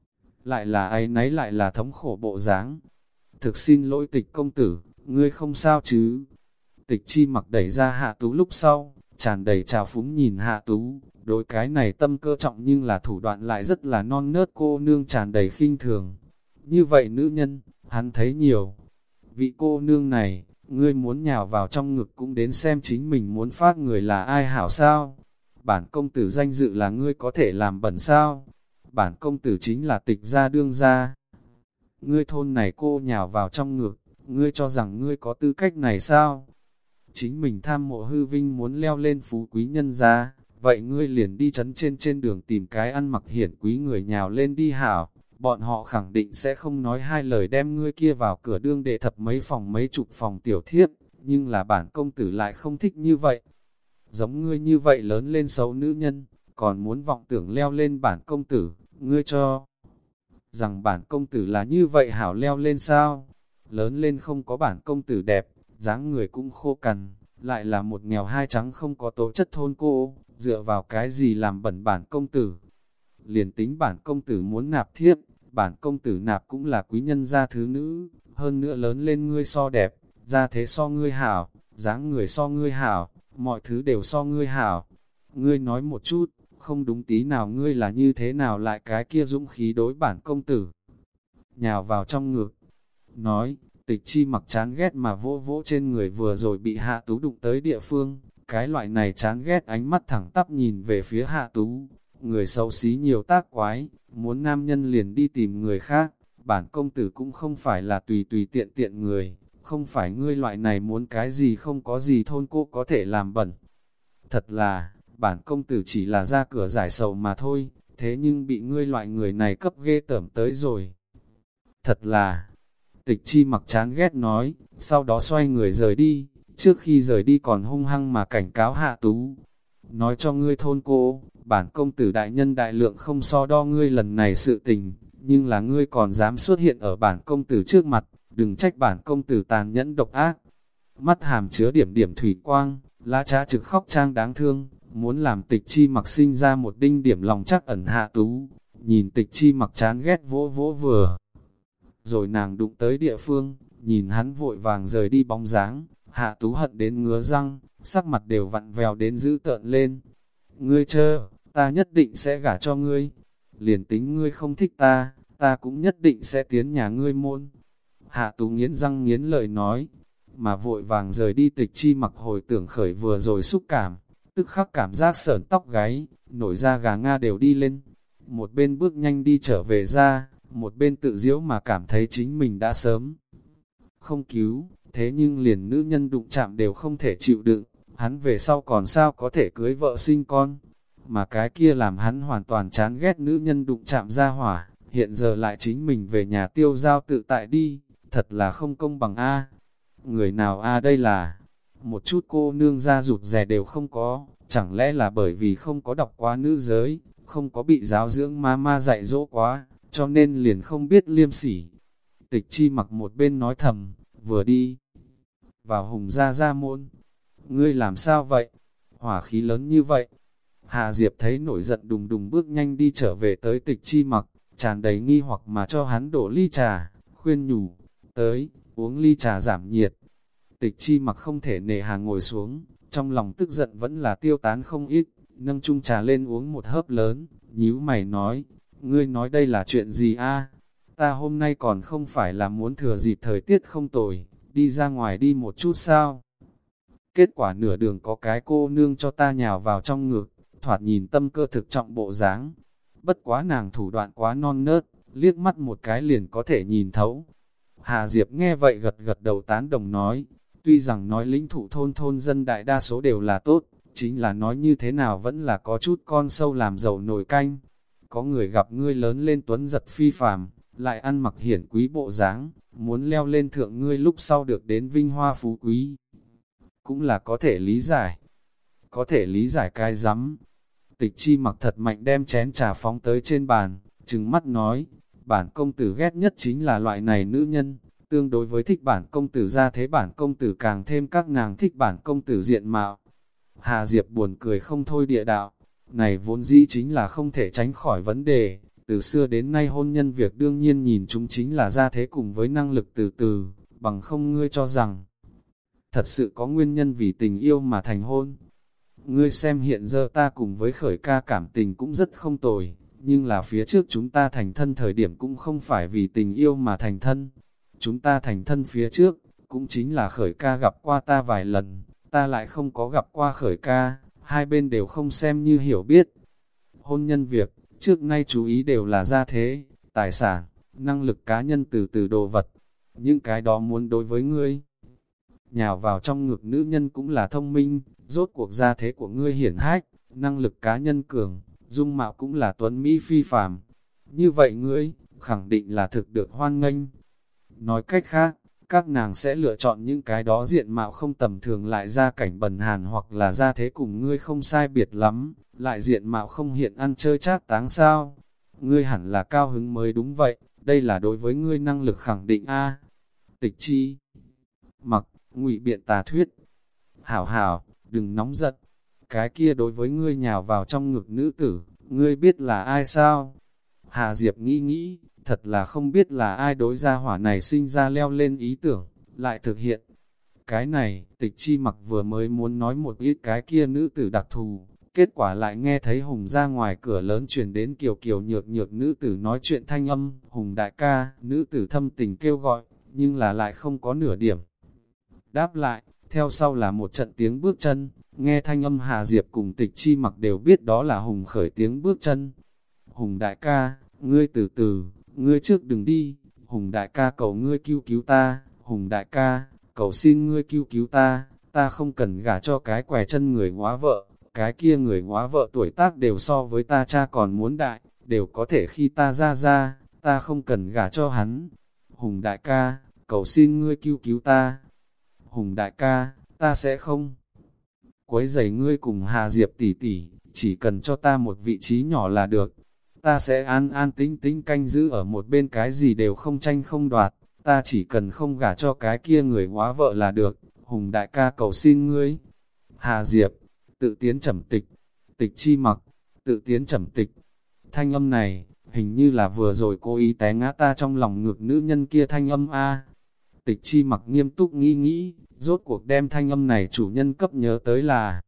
lại là áy náy lại là thống khổ bộ dáng. Thực xin lỗi Tịch công tử, ngươi không sao chứ? Tịch Chi Mặc đẩy ra Hạ Tú lúc sau, tràn đầy trào phúng nhìn Hạ Tú, đối cái này tâm cơ trọng nhưng là thủ đoạn lại rất là non nớt cô nương tràn đầy khinh thường. Như vậy nữ nhân, hắn thấy nhiều. Vị cô nương này, ngươi muốn nhào vào trong ngực cũng đến xem chính mình muốn phát người là ai hảo sao? Bản công tử danh dự là ngươi có thể làm bẩn sao? Bản công tử chính là Tịch gia đương gia. Ngươi thôn này cô nhào vào trong ngực, ngươi cho rằng ngươi có tư cách này sao? Chính mình tham mộ hư vinh muốn leo lên phú quý nhân gia, vậy ngươi liền đi chấn trên trên đường tìm cái ăn mặc hiển quý người nhào lên đi hảo, bọn họ khẳng định sẽ không nói hai lời đem ngươi kia vào cửa đương đệ thập mấy phòng mấy chục phòng tiểu thiếp, nhưng là bản công tử lại không thích như vậy. Giống ngươi như vậy lớn lên xấu nữ nhân, còn muốn vọng tưởng leo lên bản công tử, ngươi cho rằng bản công tử là như vậy hảo leo lên sao? Lớn lên không có bản công tử đẹp, dáng người cũng khô cằn, lại là một nghèo hai trắng không có tố chất thôn cô, dựa vào cái gì làm bẩn bản công tử? Liền tính bản công tử muốn nạp thiếp, bản công tử nạp cũng là quý nhân gia thứ nữ, hơn nữa lớn lên ngươi so đẹp, gia thế so ngươi hảo, dáng người so ngươi hảo, mọi thứ đều so ngươi hảo. Ngươi nói một chút, không đúng tí nào ngươi là như thế nào lại cái kia dũng khí đối bản công tử? Nhào vào trong ngực, nói, Tịch Chi Mặc chán ghét mà vỗ vỗ trên người vừa rồi bị Hạ Tú đụng tới địa phương, cái loại này chán ghét ánh mắt thẳng tắp nhìn về phía Hạ Tú. Người xấu xí nhiều tác quái, muốn nam nhân liền đi tìm người khác, bản công tử cũng không phải là tùy tùy tiện tiện người, không phải ngươi loại này muốn cái gì không có gì thôn cô có thể làm bẩn. Thật là, bản công tử chỉ là ra cửa giải sầu mà thôi, thế nhưng bị ngươi loại người này cấp ghê tởm tới rồi. Thật là, Tịch Chi Mặc chán ghét nói, sau đó xoay người rời đi, trước khi rời đi còn hung hăng mà cảnh cáo Hạ Tú. Nói cho ngươi thôn cô, bản công tử đại nhân đại lượng không so đo ngươi lần này sự tình, nhưng là ngươi còn dám xuất hiện ở bản công tử trước mặt, đừng trách bản công tử tàn nhẫn độc ác. Mắt hàm chứa điểm điểm thủy quang, lá trá trực khóc trang đáng thương, muốn làm Tịch Chi Mặc sinh ra một đinh điểm lòng chắc ẩn. Hạ Tú, nhìn Tịch Chi Mặc chán ghét vỗ vỗ vừa. Rồi nàng đụng tới địa phương, nhìn hắn vội vàng rời đi bóng dáng, Hạ Tú hận đến ngứa răng, sắc mặt đều vặn vèo đến dữ tợn lên. Ngươi chơ, ta nhất định sẽ gả cho ngươi. Liền tính ngươi không thích ta, ta cũng nhất định sẽ tiến nhà ngươi môn. Hạ Tú nghiến răng nghiến lợi nói, mà vội vàng rời đi. Tịch Chi Mặc hồi tưởng khởi vừa rồi xúc cảm, tức khắc cảm giác sởn tóc gáy, nổi da gà Nga đều đi lên. Một bên bước nhanh đi trở về ra, một bên tự diễu mà cảm thấy chính mình đã sớm không cứu, thế nhưng liền nữ nhân đụng chạm đều không thể chịu đựng, hắn về sau còn sao có thể cưới vợ sinh con. Mà cái kia làm hắn hoàn toàn chán ghét nữ nhân đụng chạm ra hỏa, hiện giờ lại chính mình về nhà tiêu giao tự tại đi, thật là không công bằng a. Người nào a đây là, một chút cô nương ra rụt rè đều không có, chẳng lẽ là bởi vì không có đọc quá nữ giới, không có bị giáo dưỡng ma ma dạy dỗ quá, cho nên liền không biết liêm sỉ. Tịch Chi Mặc một bên nói thầm, vừa đi vào Hùng gia gia môn. Ngươi làm sao vậy? Hỏa khí lớn như vậy. Hà Diệp thấy nổi giận đùng đùng bước nhanh đi trở về tới Tịch Chi Mặc, tràn đầy nghi hoặc mà cho hắn đổ ly trà, khuyên nhủ, tới, uống ly trà giảm nhiệt. Tịch Chi Mặc không thể nề hà ngồi xuống, trong lòng tức giận vẫn là tiêu tán không ít, nâng chung trà lên uống một hớp lớn, nhíu mày nói, ngươi nói đây là chuyện gì a? Ta hôm nay còn không phải là muốn thừa dịp thời tiết không tồi, đi ra ngoài đi một chút sao? Kết quả nửa đường có cái cô nương cho ta nhào vào trong ngực, thoạt nhìn tâm cơ thực trọng bộ dáng. Bất quá nàng thủ đoạn quá non nớt, liếc mắt một cái liền có thể nhìn thấu. Hà Diệp nghe vậy gật gật đầu tán đồng nói, tuy rằng nói lĩnh thụ thôn thôn dân đại đa số đều là tốt, chính là nói như thế nào vẫn là có chút con sâu làm dầu nồi canh. Có người gặp ngươi lớn lên tuấn giật phi phàm, lại ăn mặc hiển quý bộ dáng, muốn leo lên thượng ngươi lúc sau được đến vinh hoa phú quý. Cũng là có thể lý giải. Có thể lý giải cái rắm. Tịch Chi Mặc thật mạnh đem chén trà phóng tới trên bàn, trừng mắt nói, bản công tử ghét nhất chính là loại này nữ nhân, tương đối với thích bản công tử ra thế bản công tử càng thêm các nàng thích bản công tử diện mạo. Hà Diệp buồn cười không thôi địa đạo, này vốn dĩ chính là không thể tránh khỏi vấn đề, từ xưa đến nay hôn nhân việc đương nhiên nhìn chúng chính là ra thế cùng với năng lực từ từ, bằng không ngươi cho rằng, thật sự có nguyên nhân vì tình yêu mà thành hôn. Ngươi xem hiện giờ ta cùng với khởi ca cảm tình cũng rất không tồi, nhưng là phía trước chúng ta thành thân thời điểm cũng không phải vì tình yêu mà thành thân. Chúng ta thành thân phía trước, cũng chính là khởi ca gặp qua ta vài lần, ta lại không có gặp qua khởi ca, hai bên đều không xem như hiểu biết. Hôn nhân việc, trước nay chú ý đều là gia thế, tài sản, năng lực cá nhân từ từ đồ vật. Những cái đó muốn đối với ngươi. Nhào vào trong ngực nữ nhân cũng là thông minh, rốt cuộc gia thế của ngươi hiển hách, năng lực cá nhân cường, dung mạo cũng là tuấn mỹ phi phàm. Như vậy ngươi, khẳng định là thực được hoan nghênh. Nói cách khác, các nàng sẽ lựa chọn những cái đó diện mạo không tầm thường lại ra cảnh bần hàn hoặc là gia thế cùng ngươi không sai biệt lắm, lại diện mạo không hiện ăn chơi trác táng sao. Ngươi hẳn là cao hứng mới đúng vậy, đây là đối với ngươi năng lực khẳng định a. Tịch Chi Mặc, ngụy biện tà thuyết. Hảo hảo, đừng nóng giận. Cái kia đối với ngươi nhào vào trong ngực nữ tử, ngươi biết là ai sao? Hà Diệp nghĩ nghĩ, thật là không biết là ai đối gia hỏa này sinh ra leo lên ý tưởng, lại thực hiện. Cái này, Tịch Chi Mặc vừa mới muốn nói một ít cái kia nữ tử đặc thù, kết quả lại nghe thấy Hùng ra ngoài cửa lớn truyền đến kiều kiều nhược nhược nữ tử nói chuyện thanh âm, Hùng đại ca, nữ tử thâm tình kêu gọi, nhưng là lại không có nửa điểm. Đáp lại, theo sau là một trận tiếng bước chân, nghe thanh âm Hà Diệp cùng Tịch Chi Mặc đều biết đó là Hùng khởi tiếng bước chân. Hùng đại ca, ngươi từ từ, ngươi trước đừng đi, Hùng đại ca cầu ngươi cứu cứu ta, Hùng đại ca, cầu xin ngươi cứu cứu ta, ta không cần gả cho cái què chân người hóa vợ, cái kia người hóa vợ tuổi tác đều so với ta cha còn muốn đại, đều có thể khi ta ra ra, ta không cần gả cho hắn. Hùng đại ca, cầu xin ngươi cứu cứu ta. Hùng đại ca, ta sẽ không quấy rầy ngươi cùng Hà Diệp tỷ tỷ, chỉ cần cho ta một vị trí nhỏ là được. Ta sẽ an an tĩnh tĩnh canh giữ ở một bên, cái gì đều không tranh không đoạt, ta chỉ cần không gả cho cái kia người hóa vợ là được. Hùng đại ca cầu xin ngươi. Hà Diệp, tự tiến trầm tịch. Tịch Chi Mặc, tự tiến trầm tịch. Thanh âm này, hình như là vừa rồi cố ý té ngã ta trong lòng ngược nữ nhân kia thanh âm A. Tịch Chi Mặc nghiêm túc nghĩ nghĩ, rốt cuộc đem thanh âm này chủ nhân cấp nhớ tới là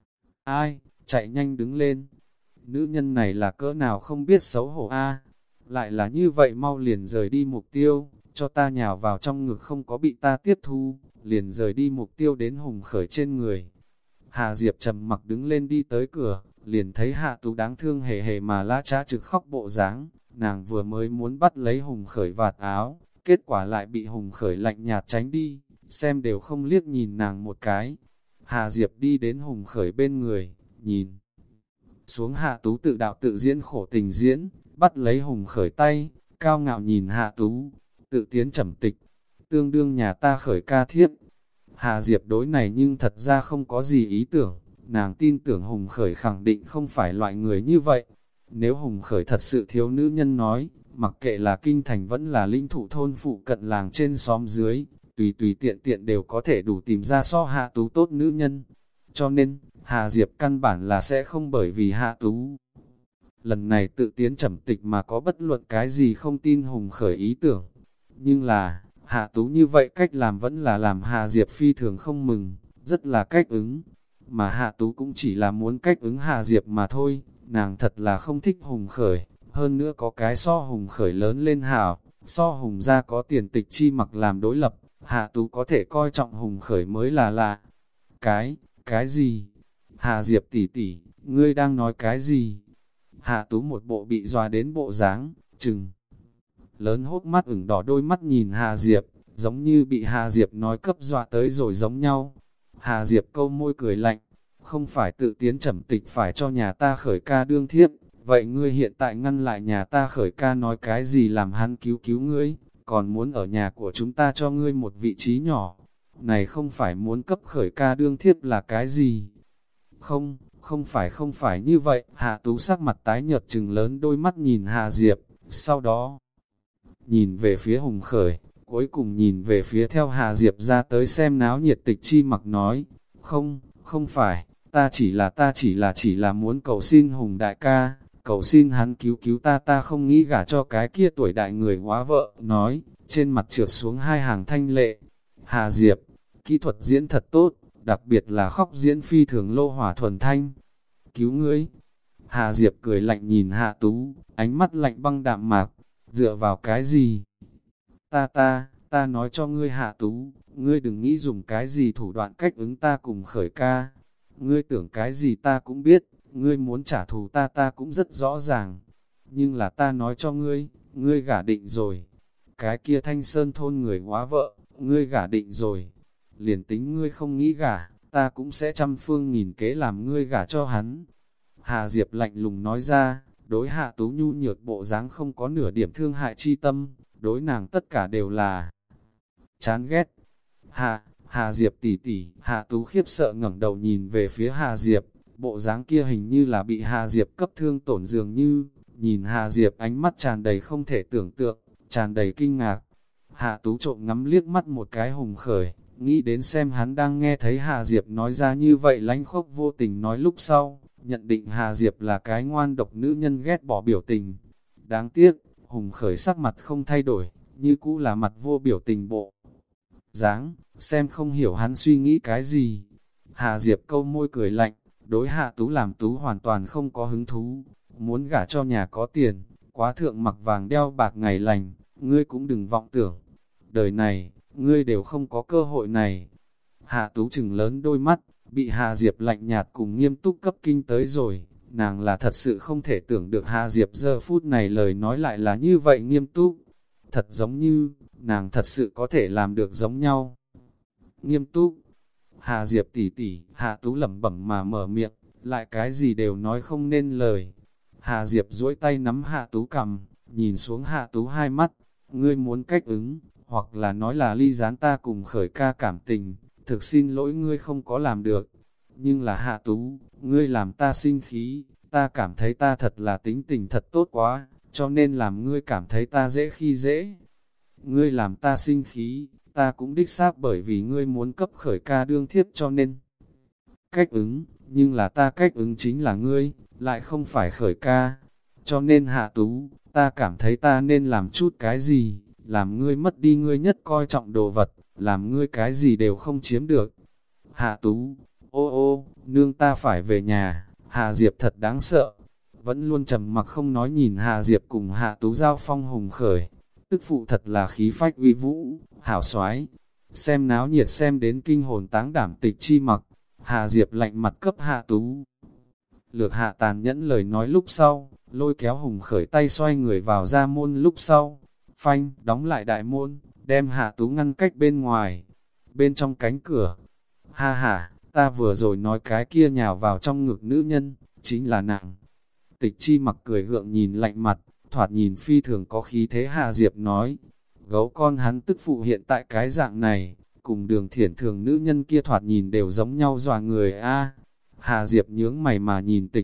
ai, chạy nhanh đứng lên. Nữ nhân này là cỡ nào không biết xấu hổ a, lại là như vậy mau liền rời đi mục tiêu, cho ta nhào vào trong ngực không có bị ta tiếp thu, liền rời đi mục tiêu đến Hùng khởi trên người. Hà Diệp trầm mặc đứng lên đi tới cửa, liền thấy Hạ Tú đáng thương hề hề mà lá trá trực khóc bộ dáng, nàng vừa mới muốn bắt lấy Hùng khởi vạt áo, kết quả lại bị Hùng khởi lạnh nhạt tránh đi, xem đều không liếc nhìn nàng một cái. Hà Diệp đi đến Hùng khởi bên người, nhìn xuống Hạ Tú tự đạo tự diễn khổ tình diễn, bắt lấy Hùng khởi tay, cao ngạo nhìn Hạ Tú, tự tiến trầm tịch, tương đương nhà ta khởi ca thiếp. Hà Diệp đối này nhưng thật ra không có gì ý tưởng, nàng tin tưởng Hùng khởi khẳng định không phải loại người như vậy. Nếu Hùng khởi thật sự thiếu nữ nhân nói, mặc kệ là kinh thành vẫn là linh thụ thôn phụ cận làng trên xóm dưới, tùy tùy tiện tiện đều có thể đủ tìm ra so Hạ Tú tốt nữ nhân. Cho nên, Hà Diệp căn bản là sẽ không bởi vì Hạ Tú lần này tự tiến trầm tịch mà có bất luận cái gì không tin Hùng khởi ý tưởng. Nhưng là, Hạ Tú như vậy cách làm vẫn là làm Hà Diệp phi thường không mừng, rất là cách ứng. mà Hạ Tú cũng chỉ là muốn cách ứng Hà Diệp mà thôi, nàng thật là không thích Hùng Khởi, hơn nữa có cái so Hùng Khởi lớn lên hảo, so Hùng ra có tiền Tịch Chi Mặc làm đối lập, Hạ Tú có thể coi trọng Hùng Khởi mới là lạ. Cái, cái gì? Hà Diệp tỷ tỷ, ngươi đang nói cái gì? Hạ Tú một bộ bị dọa đến bộ dáng, chừng lớn hốt mắt ửng đỏ đôi mắt nhìn Hà Diệp, giống như bị Hà Diệp nói cấp dọa tới rồi giống nhau. Hà Diệp câu môi cười lạnh, không phải tự tiến trầm tịch phải cho nhà ta Khởi ca đương thiếp, vậy ngươi hiện tại ngăn lại nhà ta Khởi ca nói cái gì làm hắn cứu cứu ngươi, còn muốn ở nhà của chúng ta cho ngươi một vị trí nhỏ, này không phải muốn cấp Khởi ca đương thiếp là cái gì? Không, không phải không phải như vậy. Hạ Tú sắc mặt tái nhợt trừng lớn đôi mắt nhìn Hà Diệp, sau đó nhìn về phía Hùng Khởi, cuối cùng nhìn về phía theo Hà Diệp ra tới xem náo nhiệt Tịch Chi Mặc nói, không, không phải, ta chỉ là ta chỉ là chỉ là muốn cầu xin Hùng đại ca, cầu xin hắn cứu cứu ta ta không nghĩ gả cho cái kia tuổi đại người hóa vợ, nói, trên mặt trượt xuống hai hàng thanh lệ. Hà Diệp, kỹ thuật diễn thật tốt, đặc biệt là khóc diễn phi thường lô hỏa thuần thanh. Cứu ngươi. Hà Diệp cười lạnh nhìn Hạ Tú, ánh mắt lạnh băng đạm mạc, dựa vào cái gì? Ta ta, ta nói cho ngươi Hạ Tú, ngươi đừng nghĩ dùng cái gì thủ đoạn cách ứng ta cùng Khởi ca. Ngươi tưởng cái gì ta cũng biết, ngươi muốn trả thù ta ta cũng rất rõ ràng. Nhưng là ta nói cho ngươi, ngươi gả định rồi. Cái kia Thanh Sơn thôn người hóa vợ, ngươi gả định rồi. Liền tính ngươi không nghĩ gả, ta cũng sẽ trăm phương nghìn kế làm ngươi gả cho hắn. Hà Diệp lạnh lùng nói ra, đối Hạ Tú nhu nhược bộ dáng không có nửa điểm thương hại chi tâm, đối nàng tất cả đều là chán ghét. Hà, Hà Diệp tỷ tỷ, Hạ Tú khiếp sợ ngẩng đầu nhìn về phía Hà Diệp, bộ dáng kia hình như là bị Hà Diệp cấp thương tổn dường như, nhìn Hà Diệp ánh mắt tràn đầy không thể tưởng tượng, tràn đầy kinh ngạc. Hạ Tú trộm ngắm liếc mắt một cái Hùng Khởi, nghĩ đến xem hắn đang nghe thấy Hà Diệp nói ra như vậy lánh khốc vô tình nói lúc sau, nhận định Hà Diệp là cái ngoan độc nữ nhân ghét bỏ biểu tình. Đáng tiếc, Hùng Khởi sắc mặt không thay đổi, như cũ là mặt vô biểu tình bộ dáng, xem không hiểu hắn suy nghĩ cái gì. Hà Diệp câu môi cười lạnh, đối Hạ Tú làm Tú hoàn toàn không có hứng thú, muốn gả cho nhà có tiền, quá thượng mặc vàng đeo bạc ngày lành, ngươi cũng đừng vọng tưởng. Đời này, ngươi đều không có cơ hội này. Hạ Tú chừng lớn đôi mắt, bị Hà Diệp lạnh nhạt cùng nghiêm túc cấp kinh tới rồi, nàng là thật sự không thể tưởng được Hà Diệp giờ phút này lời nói lại là như vậy nghiêm túc, thật giống như, nàng thật sự có thể làm được giống nhau. Nghiêm túc, Hà Diệp tỷ tỷ, Hạ Tú lẩm bẩm mà mở miệng, lại cái gì đều nói không nên lời. Hà Diệp duỗi tay nắm Hạ Tú cầm, nhìn xuống Hạ Tú hai mắt, ngươi muốn cách ứng, hoặc là nói là ly gián ta cùng Khởi ca cảm tình, thực xin lỗi ngươi không có làm được. Nhưng là Hạ Tú, ngươi làm ta sinh khí, ta cảm thấy ta thật là tính tình thật tốt quá, cho nên làm ngươi cảm thấy ta dễ khi dễ. Ngươi làm ta sinh khí, ta cũng đích xác bởi vì ngươi muốn cấp Khởi ca đương thiếp cho nên cách ứng, nhưng là ta cách ứng chính là ngươi, lại không phải Khởi ca. Cho nên Hạ Tú, ta cảm thấy ta nên làm chút cái gì, làm ngươi mất đi ngươi nhất coi trọng đồ vật, làm ngươi cái gì đều không chiếm được. Hạ Tú, ô ô, nương ta phải về nhà. Hà Diệp thật đáng sợ, vẫn luôn trầm mặc không nói nhìn Hà Diệp cùng Hạ Tú giao phong Hùng Khởi, tức phụ thật là khí phách uy vũ, hảo soái. Xem náo nhiệt xem đến kinh hồn táng đảm Tịch Chi Mặc, Hà Diệp lạnh mặt cấp Hạ Tú lược hạ tàn nhẫn lời nói lúc sau, lôi kéo Hùng Khởi tay xoay người vào ra môn lúc sau, phanh, đóng lại đại môn, đem Hạ Tú ngăn cách bên ngoài, bên trong cánh cửa. Ha ha, ta vừa rồi nói cái kia nhào vào trong ngực nữ nhân, chính là nàng. Tịch Chi Mặc cười gượng nhìn lạnh mặt, thoạt nhìn phi thường có khí thế. Hà Diệp nói, gấu con hắn tức phụ hiện tại cái dạng này, cùng Đường Thiển thường nữ nhân kia thoạt nhìn đều giống nhau dọa người a. Hà Diệp nhướng mày mà nhìn Tịch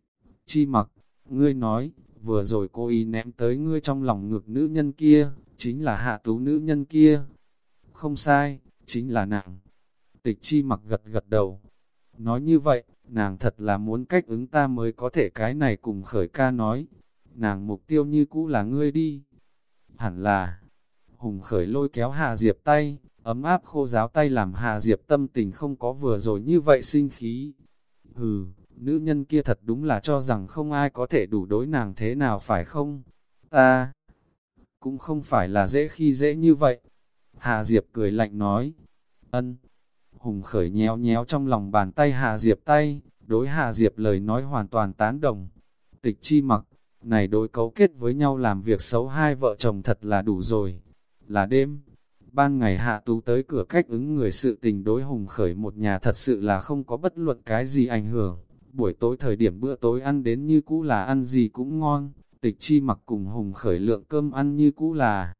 Chi Mặc, ngươi nói, vừa rồi cô ý ném tới ngươi trong lòng ngực nữ nhân kia, chính là Hạ Tú nữ nhân kia. Không sai, chính là nàng. Tịch Chi Mặc gật gật đầu. Nói như vậy, nàng thật là muốn cách ứng ta mới có thể cái này cùng Khởi ca nói. Nàng mục tiêu như cũ là ngươi đi. Hẳn là, Hùng Khởi lôi kéo Hà Diệp tay, Ấm áp khô ráo tay làm Hà Diệp tâm tình không có vừa rồi như vậy sinh khí. Hừ, nữ nhân kia thật đúng là cho rằng không ai có thể đủ đối nàng thế nào phải không? Ta cũng không phải là dễ khi dễ như vậy. Hà Diệp cười lạnh nói. Ân. Hùng Khởi nhéo nhéo trong lòng bàn tay Hà Diệp tay, đối Hà Diệp lời nói hoàn toàn tán đồng. Tịch Chi Mặc, này đối cấu kết với nhau làm việc xấu hai vợ chồng thật là đủ rồi. Là đêm, ban ngày Hạ Tú tới cửa cách ứng người sự tình đối Hùng Khởi một nhà thật sự là không có bất luận cái gì ảnh hưởng. Buổi tối thời điểm bữa tối ăn đến như cũ là ăn gì cũng ngon, Tịch Chi Mặc cùng Hùng Khởi lượng cơm ăn như cũ là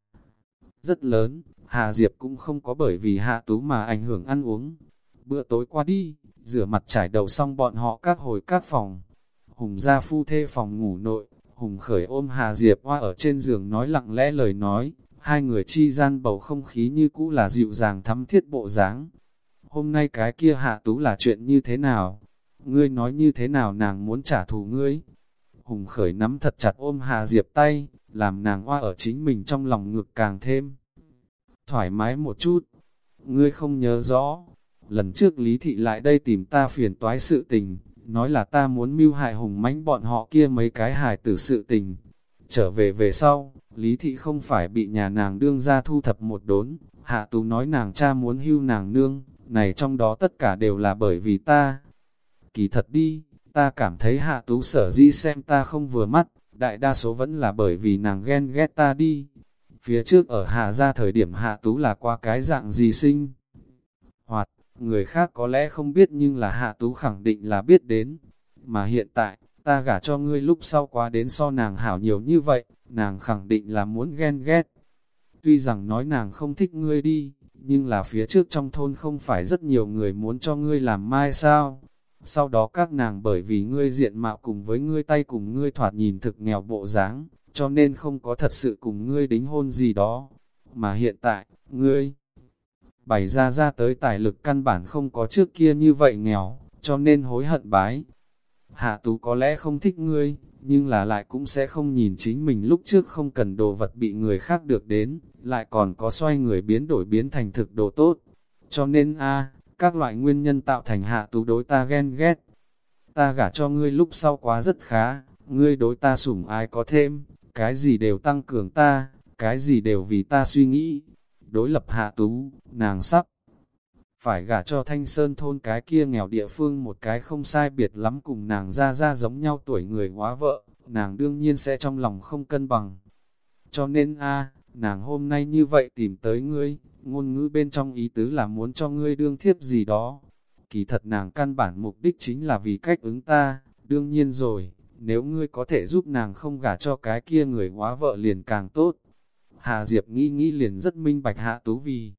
rất lớn, Hà Diệp cũng không có bởi vì Hạ Tú mà ảnh hưởng ăn uống. Bữa tối qua đi, rửa mặt trải đầu xong bọn họ các hồi các phòng. Hùng ra phu thê phòng ngủ nội, Hùng Khởi ôm Hà Diệp hoa ở trên giường nói lặng lẽ lời nói, hai người chi gian bầu không khí như cũ là dịu dàng thắm thiết bộ dáng. Hôm nay cái kia Hạ Tú là chuyện như thế nào? Ngươi nói như thế nào nàng muốn trả thù ngươi? Hùng Khởi nắm thật chặt ôm Hà Diệp tay, làm nàng hoa ở chính mình trong lòng ngực càng thêm thoải mái một chút. Ngươi không nhớ rõ, lần trước Lý Thị lại đây tìm ta phiền toái sự tình, nói là ta muốn mưu hại Hùng mãnh bọn họ kia mấy cái hài tử sự tình. Trở về về sau, Lý Thị không phải bị nhà nàng đương ra thu thập một đốn, Hạ Tú nói nàng cha muốn hưu nàng nương, này trong đó tất cả đều là bởi vì ta. Kỳ thật đi, ta cảm thấy Hạ Tú sở dĩ xem ta không vừa mắt, đại đa số vẫn là bởi vì nàng ghen ghét ta đi. Phía trước ở Hạ gia thời điểm Hạ Tú là qua cái dạng gì sinh hoạt, người khác có lẽ không biết nhưng là Hạ Tú khẳng định là biết đến. Mà hiện tại, ta gả cho ngươi lúc sau quá đến so nàng hảo nhiều như vậy, nàng khẳng định là muốn ghen ghét. Tuy rằng nói nàng không thích ngươi đi, nhưng là phía trước trong thôn không phải rất nhiều người muốn cho ngươi làm mai sao. Sau đó các nàng bởi vì ngươi diện mạo cùng với ngươi tay cùng ngươi thoạt nhìn thực nghèo bộ dáng, cho nên không có thật sự cùng ngươi đính hôn gì đó. Mà hiện tại, ngươi bày ra ra tới tài lực căn bản không có trước kia như vậy nghèo, cho nên hối hận bái. Hạ Tú có lẽ không thích ngươi, nhưng là lại cũng sẽ không nhìn chính mình lúc trước không cần đồ vật bị người khác được đến, lại còn có xoay người biến đổi biến thành thực đồ tốt. Cho nên a các loại nguyên nhân tạo thành Hạ Tú đối ta ghen ghét. Ta gả cho ngươi lúc sau quá rất khá, ngươi đối ta sủng ái có thêm, cái gì đều tăng cường ta, cái gì đều vì ta suy nghĩ. Đối lập Hạ Tú, nàng sắp phải gả cho Thanh Sơn thôn cái kia nghèo địa phương một cái không sai biệt lắm cùng nàng ra ra giống nhau tuổi người hóa vợ, nàng đương nhiên sẽ trong lòng không cân bằng. Cho nên a nàng hôm nay như vậy tìm tới ngươi, ngôn ngữ bên trong ý tứ là muốn cho ngươi đương thiếp gì đó. Kỳ thật nàng căn bản mục đích chính là vì cách ứng ta, đương nhiên rồi, nếu ngươi có thể giúp nàng không gả cho cái kia người hóa vợ liền càng tốt. Hà Diệp nghĩ nghĩ liền rất minh bạch Hạ Tú vì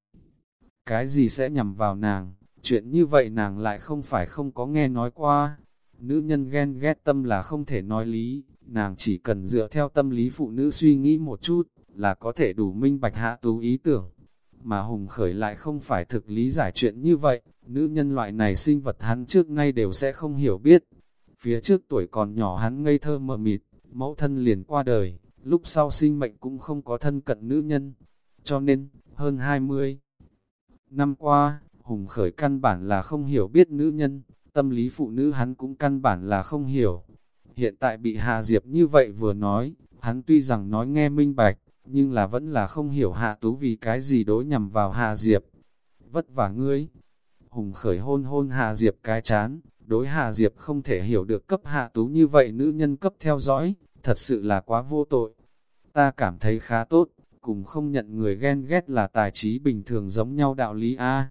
cái gì sẽ nhằm vào nàng, chuyện như vậy nàng lại không phải không có nghe nói qua. Nữ nhân ghen ghét tâm là không thể nói lý, nàng chỉ cần dựa theo tâm lý phụ nữ suy nghĩ một chút, là có thể đủ minh bạch Hạ Tú ý tưởng. Mà Hùng Khởi lại không phải thực lý giải chuyện như vậy, nữ nhân loại này sinh vật hắn trước nay đều sẽ không hiểu biết. Phía trước tuổi còn nhỏ hắn ngây thơ mờ mịt, mẫu thân liền qua đời, lúc sau sinh mệnh cũng không có thân cận nữ nhân. Cho nên, hơn hai mươi năm qua, Hùng Khởi căn bản là không hiểu biết nữ nhân, tâm lý phụ nữ hắn cũng căn bản là không hiểu. Hiện tại bị Hạ Diệp như vậy vừa nói, hắn tuy rằng nói nghe minh bạch, nhưng là vẫn là không hiểu Hạ Tú vì cái gì đối nhằm vào Hạ Diệp. Vất vả ngươi. Hùng Khởi hôn hôn Hạ Diệp cái chán, đối Hạ Diệp không thể hiểu được cấp Hạ Tú như vậy nữ nhân cấp theo dõi, thật sự là quá vô tội. Ta cảm thấy khá tốt, cùng không nhận người ghen ghét là tài trí bình thường giống nhau đạo lý a.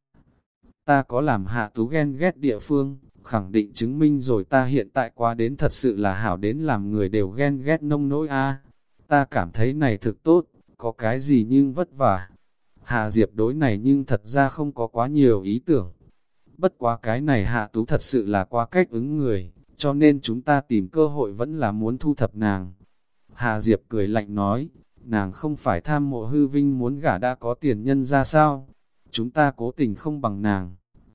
Ta có làm Hạ Tú ghen ghét địa phương, khẳng định chứng minh rồi ta hiện tại quá đến thật sự là hảo đến làm người đều ghen ghét nông nỗi a. Ta cảm thấy này thực tốt, có cái gì nhưng vất vả. Hạ Diệp đối này nhưng thật ra không có quá nhiều ý tưởng. Bất quá cái này Hạ Tú thật sự là quá cách ứng người, cho nên chúng ta tìm cơ hội vẫn là muốn thu thập nàng. Hạ Diệp cười lạnh nói, nàng không phải tham mộ hư vinh muốn gả đã có tiền nhân ra sao? Chúng ta cố tình không bằng nàng.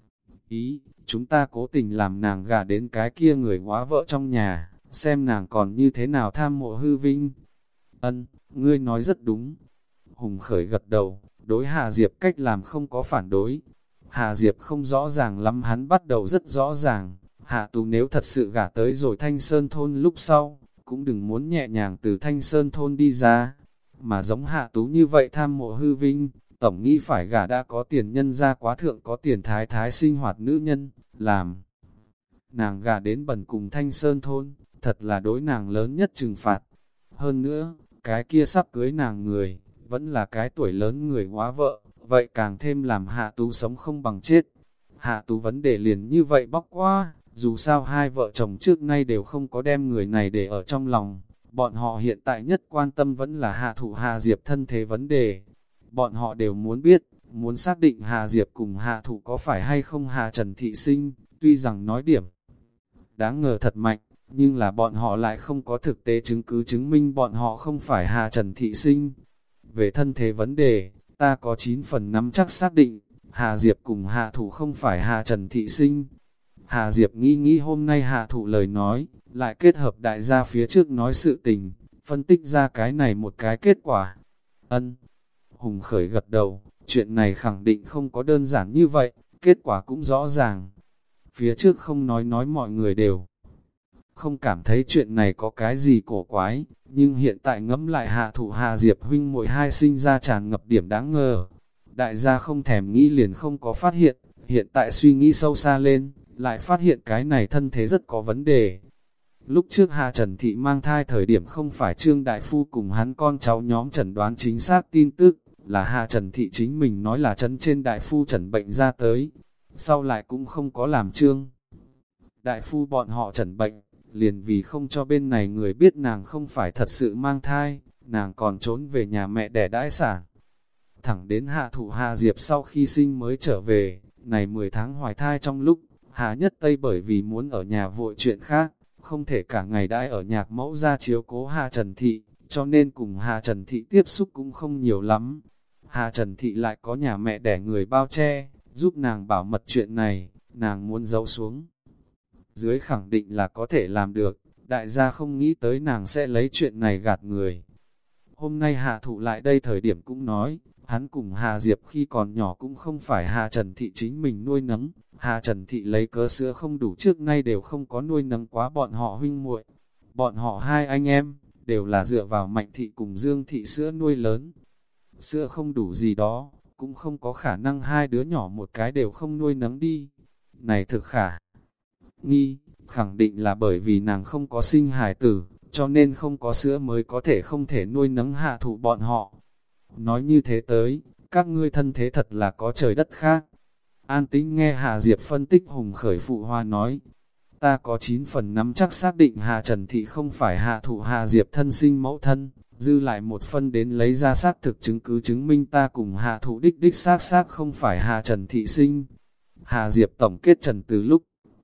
Ý, chúng ta cố tình làm nàng gả đến cái kia người hóa vợ trong nhà, xem nàng còn như thế nào tham mộ hư vinh. Ân, ngươi nói rất đúng. Hùng Khởi gật đầu, đối Hà Diệp cách làm không có phản đối. Hà Diệp không rõ ràng lắm, hắn bắt đầu rất rõ ràng, Hạ Tú nếu thật sự gả tới rồi Thanh Sơn thôn lúc sau, cũng đừng muốn nhẹ nhàng từ Thanh Sơn thôn đi ra, mà giống Hạ Tú như vậy tham mộ hư vinh, tổng nghĩ phải gả đã có tiền nhân ra quá thượng có tiền thái thái sinh hoạt nữ nhân, làm nàng gả đến bần cùng Thanh Sơn thôn, thật là đối nàng lớn nhất trừng phạt. Hơn nữa, cái kia sắp cưới nàng người, vẫn là cái tuổi lớn người hóa vợ, vậy càng thêm làm Hạ Tú sống không bằng chết. Hạ Tú vấn đề liền như vậy bóc qua, dù sao hai vợ chồng trước nay đều không có đem người này để ở trong lòng, bọn họ hiện tại nhất quan tâm vẫn là Hạ Thụ Hà Diệp thân thế vấn đề. Bọn họ đều muốn biết, muốn xác định Hà Diệp cùng Hạ Thụ có phải hay không Hà Trần Thị sinh, tuy rằng nói điểm đáng ngờ thật mạnh, nhưng là bọn họ lại không có thực tế chứng cứ chứng minh bọn họ không phải Hà Trần Thị sinh. Về thân thế vấn đề, ta có chín phần nắm chắc xác định, Hà Diệp cùng Hạ Thụ không phải Hà Trần Thị sinh. Hà Diệp nghĩ nghĩ hôm nay Hạ Thụ lời nói, lại kết hợp đại gia phía trước nói sự tình, phân tích ra cái này một cái kết quả. Ân. Hùng Khởi gật đầu, chuyện này khẳng định không có đơn giản như vậy, kết quả cũng rõ ràng. Phía trước không nói nói mọi người đều không cảm thấy chuyện này có cái gì cổ quái, nhưng hiện tại ngẫm lại Hạ Thụ Hà Diệp huynh muội hai sinh ra tràn ngập điểm đáng ngờ. Đại gia không thèm nghĩ liền không có phát hiện, hiện tại suy nghĩ sâu xa lên, lại phát hiện cái này thân thế rất có vấn đề. Lúc trước Hà Trần Thị mang thai thời điểm không phải Trương Đại Phu cùng hắn con cháu nhóm chẩn đoán chính xác tin tức, là Hà Trần Thị chính mình nói là chấn trên Đại Phu chẩn bệnh ra tới, sau lại cũng không có làm Trương Đại Phu bọn họ chẩn bệnh, liền vì không cho bên này người biết nàng không phải thật sự mang thai, nàng còn trốn về nhà mẹ đẻ đãi sản. Thẳng đến Hạ Thụ Hà Diệp sau khi sinh mới trở về, này mười tháng hoài thai trong lúc, Hà Nhất Tây bởi vì muốn ở nhà vội chuyện khác, không thể cả ngày đãi ở nhạc mẫu ra chiếu cố Hà Trần Thị, cho nên cùng Hà Trần Thị tiếp xúc cũng không nhiều lắm. Hà Trần Thị lại có nhà mẹ đẻ người bao che, giúp nàng bảo mật chuyện này, nàng muốn giấu xuống dưới khẳng định là có thể làm được, đại gia không nghĩ tới nàng sẽ lấy chuyện này gạt người. Hôm nay Hạ Thụ lại đây thời điểm cũng nói, hắn cùng Hà Diệp khi còn nhỏ cũng không phải Hà Trần Thị chính mình nuôi nấng, Hà Trần Thị lấy cớ sữa không đủ trước nay đều không có nuôi nấng quá bọn họ huynh muội. Bọn họ hai anh em, đều là dựa vào Mạnh Thị cùng Dương Thị sữa nuôi lớn. Sữa không đủ gì đó, cũng không có khả năng hai đứa nhỏ một cái đều không nuôi nấng đi. Này thực khả nghi, khẳng định là bởi vì nàng không có sinh hài tử, cho nên không có sữa mới có thể không thể nuôi nấng Hạ Thụ bọn họ. Nói như thế tới, các ngươi thân thế thật là có trời đất khác. An Tĩnh nghe Hà Diệp phân tích Hùng Khởi phụ hoa nói, ta có chín phần nắm chắc xác định Hà Trần Thị không phải Hạ Thụ Hà Diệp thân sinh mẫu thân, dư lại một phân đến lấy ra xác thực chứng cứ chứng minh ta cùng Hạ Thụ đích đích xác xác không phải Hà Trần Thị sinh. Hà Diệp tổng kết trần từ lúc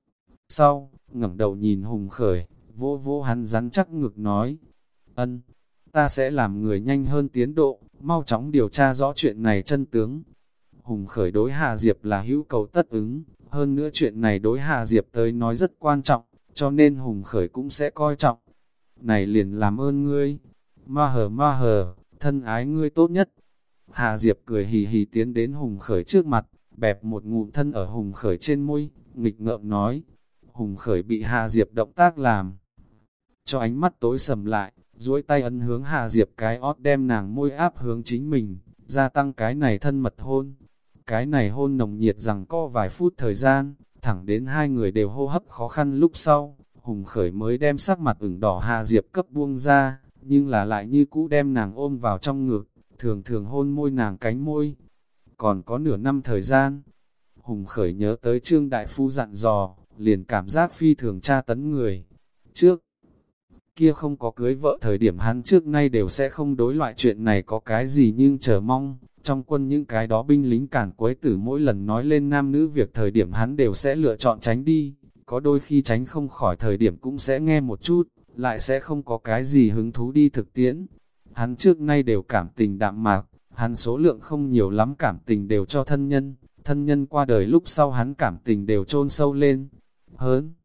sau, ngẩng đầu nhìn Hùng Khởi, vỗ vỗ hắn rắn chắc ngực nói, ân, ta sẽ làm người nhanh hơn tiến độ, mau chóng điều tra rõ chuyện này chân tướng. Hùng Khởi đối Hà Diệp là hữu cầu tất ứng, hơn nữa chuyện này đối Hà Diệp tới nói rất quan trọng, cho nên Hùng Khởi cũng sẽ coi trọng. Này liền làm ơn ngươi, ma hờ ma hờ, thân ái ngươi tốt nhất. Hà Diệp cười hì hì tiến đến Hùng Khởi trước mặt, bẹp một ngụm thân ở Hùng Khởi trên môi, nghịch ngợm nói. Hùng Khởi bị Hà Diệp động tác làm cho ánh mắt tối sầm lại, duỗi tay ấn hướng Hà Diệp cái ót đem nàng môi áp hướng chính mình, gia tăng cái này thân mật hôn. Cái này hôn nồng nhiệt rằng có vài phút thời gian, thẳng đến hai người đều hô hấp khó khăn lúc sau, Hùng Khởi mới đem sắc mặt ửng đỏ Hà Diệp cấp buông ra, nhưng là lại như cũ đem nàng ôm vào trong ngực, thường thường hôn môi nàng cánh môi. Còn có nửa năm thời gian, Hùng Khởi nhớ tới Trương Đại Phu dặn dò, liền cảm giác phi thường tra tấn người. Trước kia không có cưới vợ thời điểm hắn trước nay đều sẽ không đối loại chuyện này có cái gì nhưng chờ mong. Trong quân những cái đó binh lính cản quấy tử mỗi lần nói lên nam nữ việc thời điểm hắn đều sẽ lựa chọn tránh đi. Có đôi khi tránh không khỏi thời điểm cũng sẽ nghe một chút, lại sẽ không có cái gì hứng thú đi thực tiễn. Hắn trước nay đều cảm tình đạm mạc, hắn số lượng không nhiều lắm cảm tình đều cho thân nhân. Thân nhân qua đời lúc sau hắn cảm tình đều chôn sâu lên. Hơn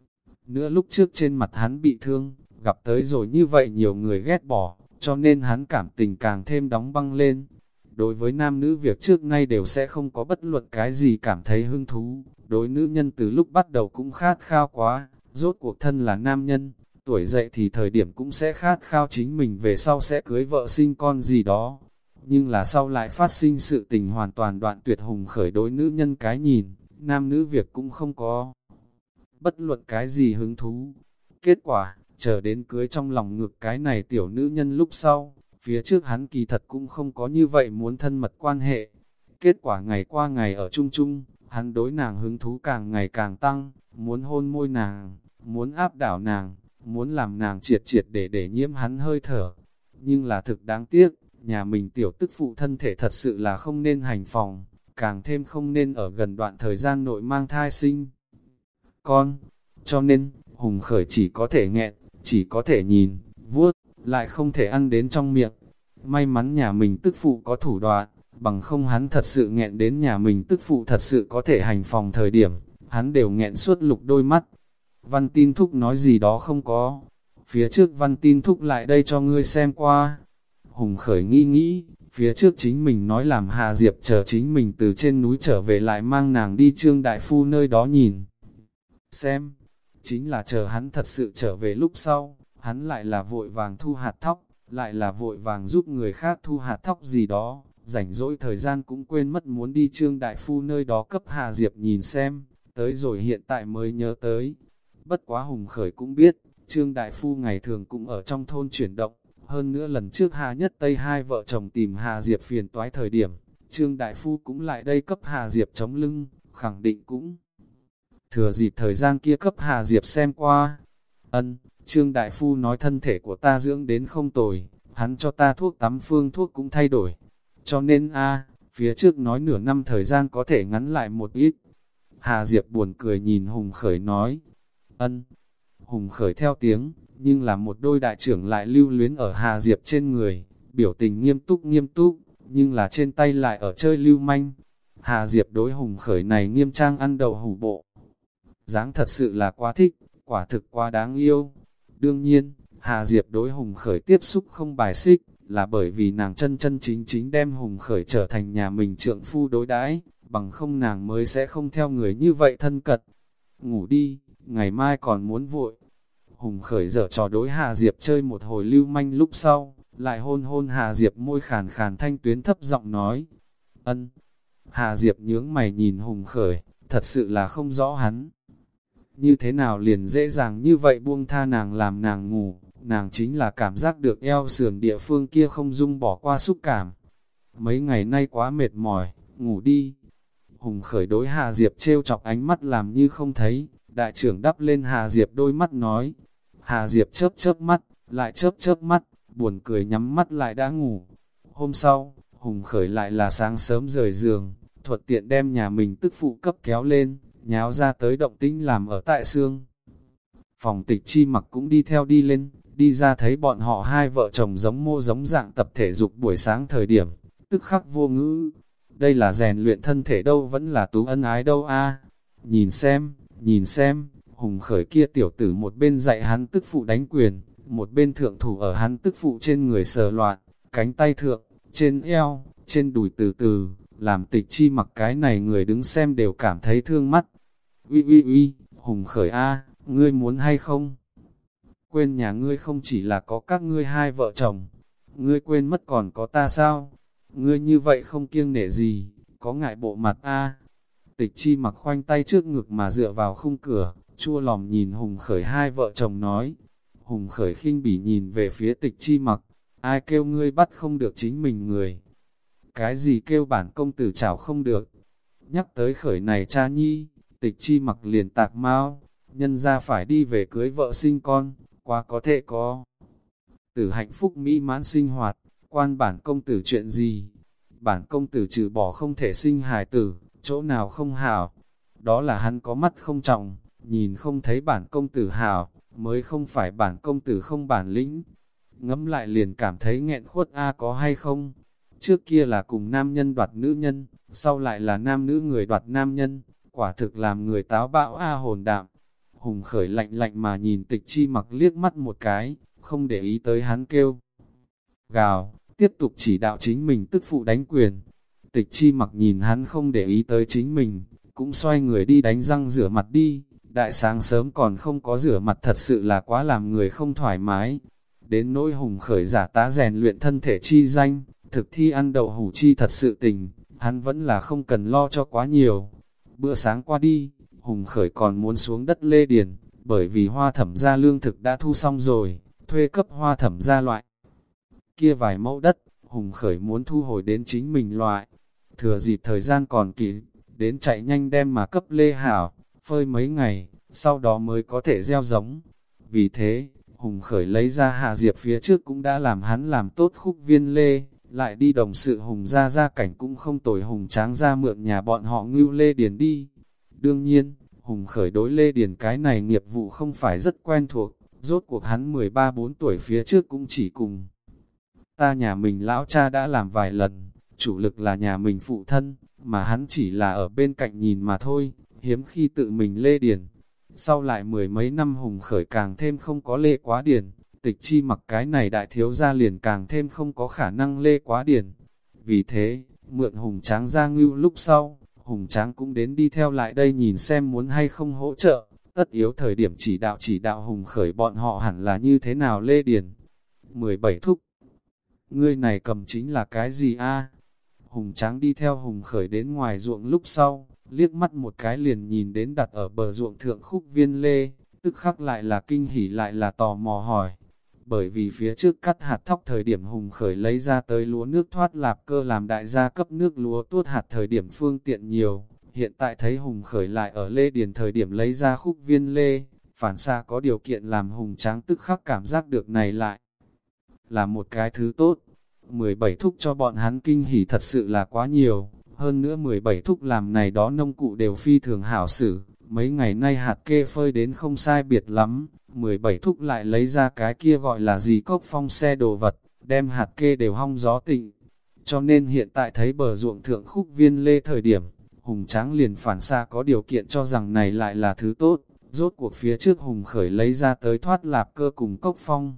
nữa lúc trước trên mặt hắn bị thương, gặp tới rồi như vậy nhiều người ghét bỏ, cho nên hắn cảm tình càng thêm đóng băng lên. đối với nam nữ việc trước nay đều sẽ không có bất luận cái gì cảm thấy hứng thú, đối nữ nhân từ lúc bắt đầu cũng khát khao quá, rốt cuộc thân là nam nhân, tuổi dậy thì thời điểm cũng sẽ khát khao chính mình về sau sẽ cưới vợ sinh con gì đó. Nhưng là sau lại phát sinh sự tình hoàn toàn đoạn tuyệt Hùng Khởi đối nữ nhân cái nhìn, nam nữ việc cũng không có bất luận cái gì hứng thú. Kết quả, chờ đến cưới trong lòng ngực cái này tiểu nữ nhân lúc sau, phía trước hắn kỳ thật cũng không có như vậy muốn thân mật quan hệ. Kết quả ngày qua ngày ở chung chung, hắn đối nàng hứng thú càng ngày càng tăng, muốn hôn môi nàng, muốn áp đảo nàng, muốn làm nàng triệt triệt để để nhiễm hắn hơi thở. Nhưng là thực đáng tiếc, nhà mình tiểu tức phụ thân thể thật sự là không nên hành phòng, càng thêm không nên ở gần đoạn thời gian nội mang thai sinh con. Cho nên, Hùng Khởi chỉ có thể nghẹn, chỉ có thể nhìn, vuốt, lại không thể ăn đến trong miệng. May mắn nhà mình tức phụ có thủ đoạn, bằng không hắn thật sự nghẹn đến nhà mình tức phụ thật sự có thể hành phòng thời điểm, hắn đều nghẹn suốt lục đôi mắt. Văn Tin Thúc nói gì đó không có, phía trước Văn Tin Thúc lại đây cho ngươi xem qua. Hùng Khởi nghĩ nghĩ, phía trước chính mình nói làm Hà Diệp chờ chính mình từ trên núi trở về lại mang nàng đi Trương Đại Phu nơi đó nhìn xem. Chính là chờ hắn thật sự trở về lúc sau, hắn lại là vội vàng thu hạt thóc, lại là vội vàng giúp người khác thu hạt thóc gì đó, rảnh rỗi thời gian cũng quên mất muốn đi Trương Đại Phu nơi đó cấp Hà Diệp nhìn xem, tới rồi hiện tại mới nhớ tới. Bất quá Hùng Khởi cũng biết, Trương Đại Phu ngày thường cũng ở trong thôn chuyển động, hơn nữa lần trước Hà Nhất Tây hai vợ chồng tìm Hà Diệp phiền toái thời điểm, Trương Đại Phu cũng lại đây cấp Hà Diệp chống lưng, khẳng định cũng thừa dịp thời gian kia cấp Hà Diệp xem qua. Ân, Trương Đại Phu nói thân thể của ta dưỡng đến không tồi, hắn cho ta thuốc tắm phương thuốc cũng thay đổi. Cho nên a phía trước nói nửa năm thời gian có thể ngắn lại một ít. Hà Diệp buồn cười nhìn Hùng Khởi nói. Ân, Hùng Khởi theo tiếng, nhưng là một đôi đại trưởng lại lưu luyến ở Hà Diệp trên người, biểu tình nghiêm túc nghiêm túc, nhưng là trên tay lại ở chơi lưu manh. Hà Diệp đối Hùng Khởi này nghiêm trang ăn đậu hủ bộ dáng thật sự là quá thích, quả thực quá đáng yêu. Đương nhiên, Hà Diệp đối Hùng Khởi tiếp xúc không bài xích, là bởi vì nàng chân chân chính chính đem Hùng Khởi trở thành nhà mình trượng phu đối đãi, bằng không nàng mới sẽ không theo người như vậy thân cận. Ngủ đi, ngày mai còn muốn vội. Hùng Khởi dở trò đối Hà Diệp chơi một hồi lưu manh lúc sau, lại hôn hôn Hà Diệp môi khàn khàn thanh tuyến thấp giọng nói. Ân. Hà Diệp nhướng mày nhìn Hùng Khởi, thật sự là không rõ hắn như thế nào liền dễ dàng như vậy buông tha nàng làm nàng ngủ, nàng chính là cảm giác được eo sườn địa phương kia không dung bỏ qua xúc cảm. Mấy ngày nay quá mệt mỏi, ngủ đi. Hùng Khởi đối Hà Diệp trêu chọc ánh mắt làm như không thấy, đại trưởng đắp lên Hà Diệp đôi mắt nói. Hà Diệp chớp chớp mắt, lại chớp chớp mắt, buồn cười nhắm mắt lại đã ngủ. Hôm sau, Hùng Khởi lại là sáng sớm rời giường, thuận tiện đem nhà mình tức phụ cấp kéo lên, nháo ra tới động tĩnh làm ở tại xương. Phòng Tịch Chi Mặc cũng đi theo đi lên, đi ra thấy bọn họ hai vợ chồng giống mô giống dạng tập thể dục buổi sáng thời điểm, tức khắc vô ngữ. Đây là rèn luyện thân thể đâu vẫn là tú ân ái đâu a? Nhìn xem, nhìn xem, Hùng Khởi kia tiểu tử một bên dạy hắn tức phụ đánh quyền, một bên thượng thủ ở hắn tức phụ trên người sờ loạn, cánh tay thượng, trên eo, trên đùi từ từ, làm Tịch Chi Mặc cái này người đứng xem đều cảm thấy thương mắt. Uy uy uy, Hùng Khởi a, ngươi muốn hay không? Quên nhà ngươi không chỉ là có các ngươi hai vợ chồng, ngươi quên mất còn có ta sao? Ngươi như vậy không kiêng nể gì, có ngại bộ mặt a? Tịch Chi Mặc khoanh tay trước ngực mà dựa vào khung cửa, chua lòng nhìn Hùng Khởi hai vợ chồng nói. Hùng Khởi khinh bỉ nhìn về phía Tịch Chi Mặc, ai kêu ngươi bắt không được chính mình người? Cái gì kêu bản công tử chảo không được? Nhắc tới Khởi này cha nhi, Tịch Chi Mặc liền tạc mau, nhân ra phải đi về cưới vợ sinh con, quá có thể có tử hạnh phúc mỹ mãn sinh hoạt, quan bản công tử chuyện gì? Bản công tử trừ bỏ không thể sinh hài tử, chỗ nào không hảo? Đó là hắn có mắt không trọng, nhìn không thấy bản công tử hảo, mới không phải bản công tử không bản lĩnh. Ngẫm lại liền cảm thấy nghẹn khuất a có hay không? Trước kia là cùng nam nhân đoạt nữ nhân, sau lại là nam nữ người đoạt nam nhân, quả thực làm người táo bạo a hồn đạm. Hùng Khởi lạnh lạnh mà nhìn Tịch Chi Mặc liếc mắt một cái, không để ý tới hắn kêu gào, tiếp tục chỉ đạo chính mình tức phụ đánh quyền. Tịch Chi Mặc nhìn hắn không để ý tới chính mình, cũng xoay người đi đánh răng rửa mặt đi. Đại sáng sớm còn không có rửa mặt thật sự là quá làm người không thoải mái. Đến nỗi Hùng Khởi giả tá rèn luyện thân thể chi danh, thực thi ăn đậu hủ chi thật sự tình, hắn vẫn là không cần lo cho quá nhiều. Bữa sáng qua đi, Hùng Khởi còn muốn xuống đất lê điền, bởi vì Hoa Thẩm gia lương thực đã thu xong rồi, thuê cấp Hoa Thẩm gia loại. Kia vài mẫu đất, Hùng Khởi muốn thu hồi đến chính mình loại. Thừa dịp thời gian còn kịp, đến chạy nhanh đem mà cấp lê hảo, phơi mấy ngày, sau đó mới có thể gieo giống. Vì thế, Hùng Khởi lấy ra Hạ Diệp phía trước cũng đã làm hắn làm tốt khúc viên lê, lại đi đồng sự Hùng ra gia cảnh cũng không tồi, Hùng Tráng ra mượn nhà bọn họ ngưu lê điền đi. Đương nhiên, Hùng Khởi đối lê điền cái này nghiệp vụ không phải rất quen thuộc, rốt cuộc hắn mười ba bốn tuổi phía trước cũng chỉ cùng ta nhà mình lão cha đã làm vài lần, chủ lực là nhà mình phụ thân, mà hắn chỉ là ở bên cạnh nhìn mà thôi, hiếm khi tự mình lê điền. Sau lại mười mấy năm Hùng Khởi càng thêm không có lê quá điền, Tịch Chi Mặc cái này đại thiếu gia liền càng thêm không có khả năng lê quá điền. Vì thế, mượn Hùng Tráng ra ngưu lúc sau, Hùng Tráng cũng đến đi theo lại đây nhìn xem muốn hay không hỗ trợ, tất yếu thời điểm chỉ đạo chỉ đạo Hùng Khởi bọn họ hẳn là như thế nào lê điền. mười bảy thúc, ngươi này cầm chính là cái gì a? Hùng Tráng đi theo Hùng Khởi đến ngoài ruộng lúc sau, liếc mắt một cái liền nhìn đến đặt ở bờ ruộng thượng khúc viên lê, tức khắc lại là kinh hỉ lại là tò mò hỏi. Bởi vì phía trước cắt hạt thóc thời điểm Hùng Khởi lấy ra tới lúa nước thoát lạp cơ làm đại gia cấp nước lúa tuốt hạt thời điểm phương tiện nhiều, hiện tại thấy Hùng Khởi lại ở lê điền thời điểm lấy ra khúc viên lê, phản xạ có điều kiện làm Hùng Tráng tức khắc cảm giác được này lại là một cái thứ tốt. mười bảy thúc cho bọn hắn kinh hỉ thật sự là quá nhiều, hơn nữa mười bảy thúc làm này đó nông cụ đều phi thường hảo xử, mấy ngày nay hạt kê phơi đến không sai biệt lắm, mười bảy thúc lại lấy ra cái kia gọi là gì cốc phong xe đồ vật, đem hạt kê đều hong gió tịnh. Cho nên hiện tại thấy bờ ruộng thượng khúc viên lê thời điểm, Hùng Tráng liền phản xạ có điều kiện cho rằng này lại là thứ tốt, rốt cuộc phía trước Hùng Khởi lấy ra tới thoát lạp cơ cùng cốc phong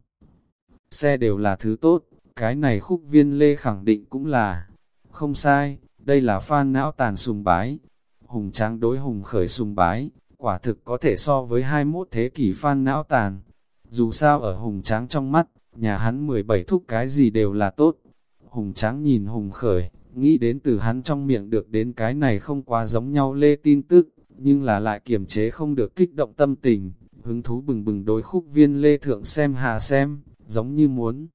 xe đều là thứ tốt, cái này khúc viên lê khẳng định cũng là không sai, đây là phan não tàn sùng bái. Hùng Tráng đối Hùng Khởi sùng bái, quả thực có thể so với hai mươi mốt thế kỷ phan não tàn. Dù sao ở Hùng Tráng trong mắt, nhà hắn mười bảy thúc cái gì đều là tốt. Hùng Tráng nhìn Hùng Khởi, nghĩ đến từ hắn trong miệng được đến cái này không quá giống nhau lê tin tức, nhưng là lại kiềm chế không được kích động tâm tình, hứng thú bừng bừng đối khúc viên lê thượng xem hà xem, giống như muốn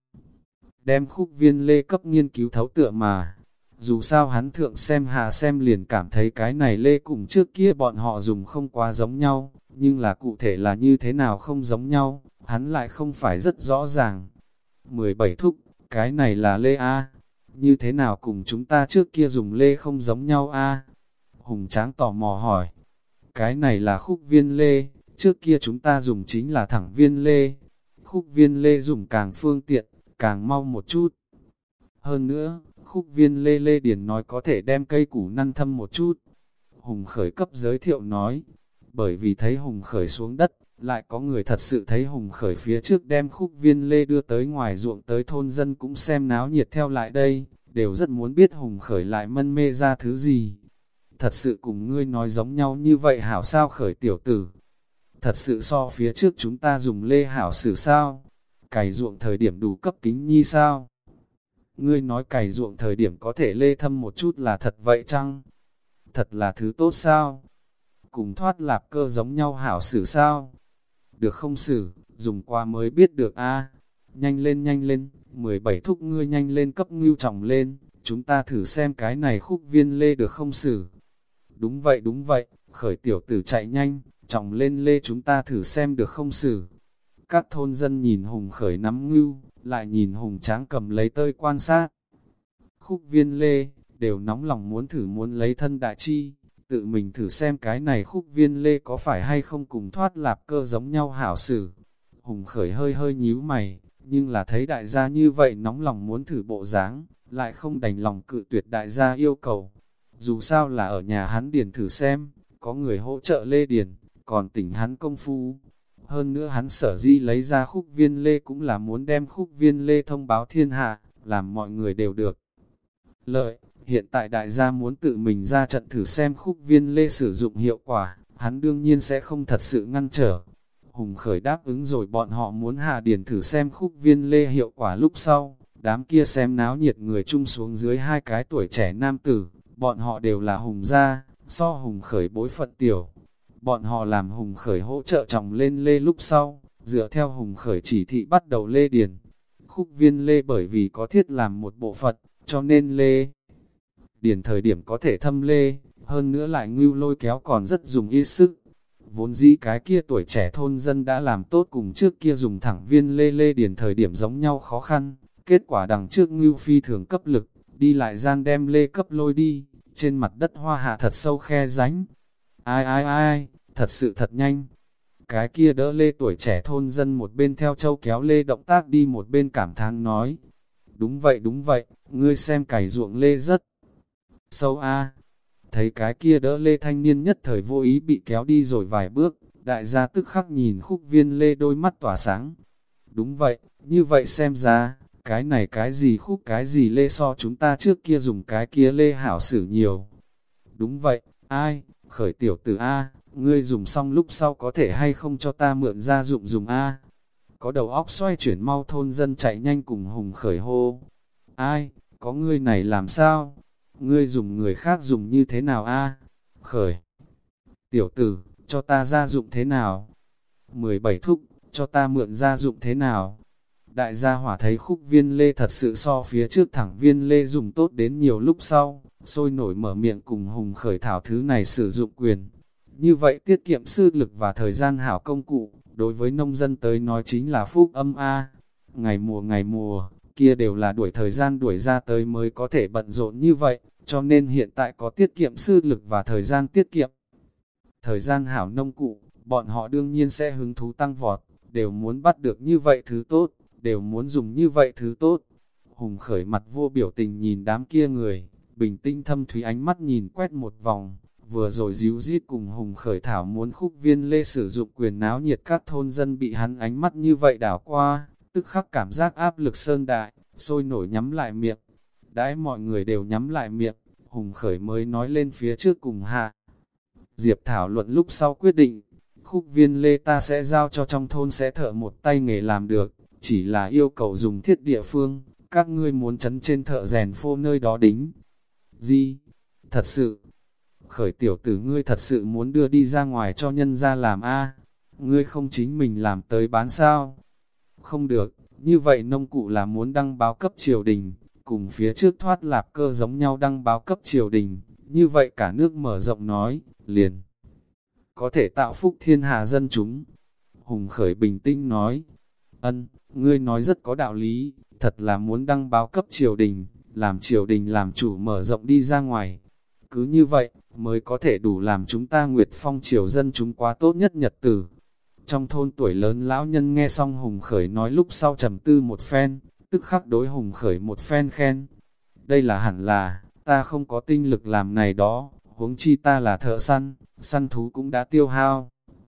đem khúc viên lê cấp nghiên cứu thấu tựa mà. Dù sao hắn thượng xem hạ xem liền cảm thấy cái này lê cùng trước kia bọn họ dùng không quá giống nhau, nhưng là cụ thể là như thế nào không giống nhau, hắn lại không phải rất rõ ràng. mười bảy thúc, cái này là lê A, như thế nào cùng chúng ta trước kia dùng lê không giống nhau A? Hùng Tráng tò mò hỏi, cái này là khúc viên lê, trước kia chúng ta dùng chính là thẳng viên lê, khúc viên lê dùng càng phương tiện, càng mau một chút. Hơn nữa, khúc viên lê lê điền nói có thể đem cây củ năn thâm một chút. Hùng Khởi cấp giới thiệu nói, bởi vì thấy Hùng Khởi xuống đất, lại có người thật sự thấy Hùng Khởi phía trước đem khúc viên lê đưa tới ngoài ruộng tới thôn dân cũng xem náo nhiệt theo lại đây, đều rất muốn biết Hùng Khởi lại mân mê ra thứ gì. Thật sự cùng ngươi nói giống nhau như vậy hảo sao Khởi tiểu tử? Thật sự so phía trước chúng ta dùng lê hảo xử sao? Cày ruộng thời điểm đủ cấp kính nhi sao? Ngươi nói cày ruộng thời điểm có thể lê thâm một chút là thật vậy chăng? Thật là thứ tốt sao? Cùng thoát lạp cơ giống nhau hảo xử sao? Được không xử, dùng qua mới biết được a. Nhanh lên nhanh lên, mười bảy thúc ngươi nhanh lên cấp ngưu trọng lên, chúng ta thử xem cái này khúc viên lê được không xử. Đúng vậy đúng vậy, Khởi tiểu tử chạy nhanh, trọng lên lê chúng ta thử xem được không xử. Các thôn dân nhìn Hùng Khởi nắm ngưu, lại nhìn Hùng Tráng cầm lấy tơi quan sát. Khúc viên lê, đều nóng lòng muốn thử muốn lấy thân đại chi, tự mình thử xem cái này khúc viên lê có phải hay không cùng thoát lạp cơ giống nhau hảo xử. Hùng Khởi hơi hơi nhíu mày, nhưng là thấy đại gia như vậy nóng lòng muốn thử bộ dáng, lại không đành lòng cự tuyệt đại gia yêu cầu. Dù sao là ở nhà hắn điền thử xem, có người hỗ trợ lê điền, còn tỉnh hắn công phu. Hơn nữa hắn sở di lấy ra khúc viên lê cũng là muốn đem khúc viên lê thông báo thiên hạ, làm mọi người đều được lợi. Hiện tại đại gia muốn tự mình ra trận thử xem khúc viên lê sử dụng hiệu quả, hắn đương nhiên sẽ không thật sự ngăn trở. Hùng Khởi đáp ứng rồi bọn họ muốn hạ điền thử xem khúc viên lê hiệu quả lúc sau, đám kia xem náo nhiệt người chung xuống dưới hai cái tuổi trẻ nam tử, bọn họ đều là Hùng gia, so Hùng Khởi bối phận tiểu. Bọn họ làm Hùng Khởi hỗ trợ trồng lên lê lúc sau, dựa theo Hùng Khởi chỉ thị bắt đầu lê điền. Khúc viên lê bởi vì có thiết làm một bộ phận, cho nên lê điền thời điểm có thể thâm lê, hơn nữa lại ngưu lôi kéo còn rất dùng y sức. Vốn dĩ cái kia tuổi trẻ thôn dân đã làm tốt cùng trước kia dùng thẳng viên lê lê điền thời điểm giống nhau khó khăn, kết quả đằng trước ngưu phi thường cấp lực, đi lại gian đem lê cấp lôi đi, trên mặt đất hoa hạ thật sâu khe rãnh. Ai ai ai, thật sự thật nhanh. Cái kia đỡ lê tuổi trẻ thôn dân một bên theo châu kéo lê động tác đi một bên cảm thán nói. Đúng vậy đúng vậy, ngươi xem cày ruộng lê rất sâu a. Thấy cái kia đỡ lê thanh niên nhất thời vô ý bị kéo đi rồi vài bước, đại gia tức khắc nhìn khúc viên lê đôi mắt tỏa sáng. Đúng vậy, như vậy xem ra, cái này cái gì khúc cái gì lê so chúng ta trước kia dùng cái kia lê hảo sử nhiều. Đúng vậy, ai, Khởi tiểu tử A, ngươi dùng xong lúc sau có thể hay không cho ta mượn ra dụng dùng A. Có đầu óc xoay chuyển mau thôn dân chạy nhanh cùng Hùng Khởi hô. Ai, có ngươi này làm sao? Ngươi dùng người khác dùng như thế nào A? Khởi tiểu tử, cho ta ra dụng thế nào? mười bảy thúc, cho ta mượn ra dụng thế nào? Đại gia hỏa thấy khúc viên lê thật sự so phía trước thẳng viên lê dùng tốt đến nhiều lúc sau, sôi nổi mở miệng cùng Hùng Khởi thảo thứ này sử dụng quyền. Như vậy tiết kiệm sư lực và thời gian hảo công cụ, đối với nông dân tới nói chính là phúc âm A. Ngày mùa ngày mùa, kia đều là đuổi thời gian đuổi ra tới mới có thể bận rộn như vậy, cho nên hiện tại có tiết kiệm sư lực và thời gian tiết kiệm. Thời gian hảo nông cụ, bọn họ đương nhiên sẽ hứng thú tăng vọt, đều muốn bắt được như vậy thứ tốt, đều muốn dùng như vậy thứ tốt. Hùng Khởi mặt vô biểu tình nhìn đám kia người, bình tĩnh thâm thúy ánh mắt nhìn quét một vòng, vừa rồi díu dít cùng Hùng Khởi thảo muốn khúc viên lê sử dụng quyền náo nhiệt các thôn dân bị hắn ánh mắt như vậy đảo qua, tức khắc cảm giác áp lực sơn đại, sôi nổi nhắm lại miệng. Đãi mọi người đều nhắm lại miệng, Hùng Khởi mới nói lên phía trước cùng hạ. Diệp thảo luận lúc sau quyết định, khúc viên lê ta sẽ giao cho trong thôn sẽ thợ một tay nghề làm được, chỉ là yêu cầu dùng thiết địa phương, các ngươi muốn chấn trên thợ rèn phô nơi đó đính. Gì? Thật sự? Khởi tiểu tử ngươi thật sự muốn đưa đi ra ngoài cho nhân ra làm a? Ngươi không chính mình làm tới bán sao? Không được, như vậy nông cụ là muốn đăng báo cấp triều đình, cùng phía trước thoát lạp cơ giống nhau đăng báo cấp triều đình, như vậy cả nước mở rộng nói, liền có thể tạo phúc thiên hạ dân chúng. Hùng Khởi bình tĩnh nói, ân, ngươi nói rất có đạo lý, thật là muốn đăng báo cấp triều đình, làm triều đình làm chủ mở rộng đi ra ngoài. Cứ như vậy, mới có thể đủ làm chúng ta Nguyệt Phong triều dân chúng quá tốt nhất nhật tử. Trong thôn tuổi lớn lão nhân nghe xong Hùng Khởi nói lúc sau trầm tư một phen, tức khắc đối Hùng Khởi một phen khen. Đây là hẳn là, ta không có tinh lực làm này đó, huống chi ta là thợ săn, săn thú cũng đã tiêu hao.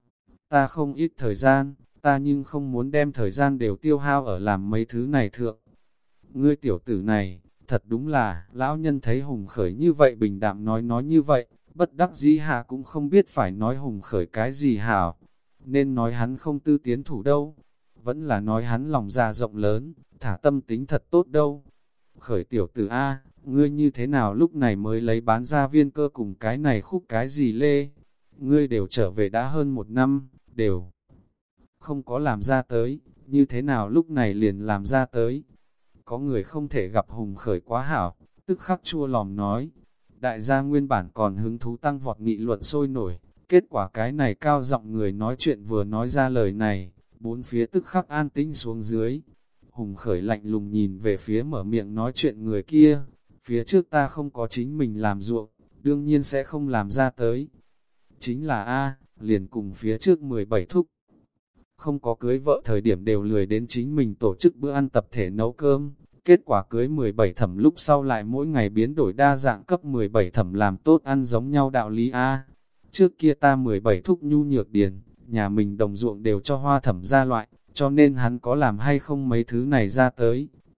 Ta không ít thời gian, ta nhưng không muốn đem thời gian đều tiêu hao ở làm mấy thứ này thượng. Ngươi tiểu tử này, thật đúng là, lão nhân thấy Hùng Khởi như vậy bình đạm nói nói như vậy, bất đắc dĩ hạ cũng không biết phải nói Hùng Khởi cái gì hảo, nên nói hắn không tư tiến thủ đâu, vẫn là nói hắn lòng dạ rộng lớn, thả tâm tính thật tốt đâu. Khởi tiểu tử A, ngươi như thế nào lúc này mới lấy bán ra viên cơ cùng cái này khúc cái gì lê, ngươi đều trở về đã hơn một năm, đều không có làm ra tới, như thế nào lúc này liền làm ra tới. Có người không thể gặp Hùng Khởi quá hảo, tức khắc chua lòng nói. Đại gia nguyên bản còn hứng thú tăng vọt nghị luận sôi nổi, kết quả cái này cao giọng người nói chuyện vừa nói ra lời này, bốn phía tức khắc an tĩnh xuống dưới. Hùng Khởi lạnh lùng nhìn về phía mở miệng nói chuyện người kia, phía trước ta không có chính mình làm ruộng, đương nhiên sẽ không làm ra tới. Chính là A, liền cùng phía trước mười bảy thúc. Không có cưới vợ thời điểm đều lười đến chính mình tổ chức bữa ăn tập thể nấu cơm, kết quả cưới mười bảy thẩm lúc sau lại mỗi ngày biến đổi đa dạng cấp mười bảy thẩm làm tốt ăn giống nhau đạo lý A. Trước kia ta mười bảy thúc nhu nhược điền, nhà mình đồng ruộng đều cho hoa thẩm ra loại, cho nên hắn có làm hay không mấy thứ này ra tới, cũng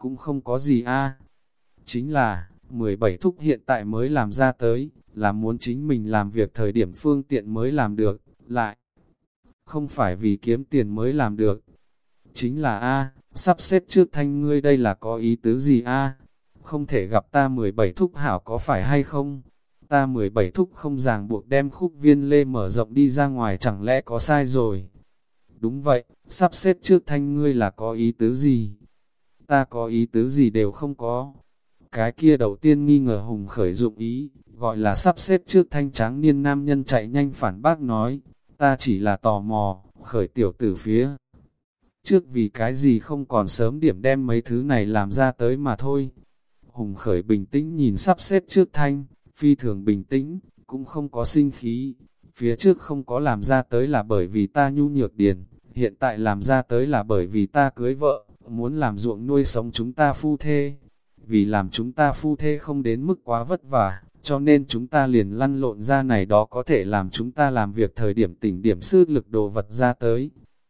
cũng không có gì a. Chính là, mười bảy thúc hiện tại mới làm ra tới, là muốn chính mình làm việc thời điểm phương tiện mới làm được, lại không phải vì kiếm tiền mới làm được. Chính là a, sắp xếp trước thanh ngươi đây là có ý tứ gì a? Không thể gặp ta mười bảy thúc hảo có phải hay không? Ta mười bảy thúc không ràng buộc đem khúc viên lê mở rộng đi ra ngoài chẳng lẽ có sai rồi? Đúng vậy, sắp xếp trước thanh ngươi là có ý tứ gì? Ta có ý tứ gì đều không có. Cái kia đầu tiên nghi ngờ Hùng khởi dụng ý, gọi là sắp xếp trước thanh tráng niên nam nhân chạy nhanh phản bác nói, ta chỉ là tò mò, khởi tiểu tử phía. Trước vì cái gì không còn sớm điểm đem mấy thứ này làm ra tới mà thôi. Hùng khởi bình tĩnh nhìn sắp xếp trước thanh, phi thường bình tĩnh, cũng không có sinh khí. Phía trước không có làm ra tới là bởi vì ta nhu nhược điền, hiện tại làm ra tới là bởi vì ta cưới vợ, muốn làm ruộng nuôi sống chúng ta phu thê. Vì làm chúng ta phu thê không đến mức quá vất vả, cho nên chúng ta liền lăn lộn ra này đó có thể làm chúng ta làm việc thời điểm tỉnh điểm sức lực đồ vật ra tới.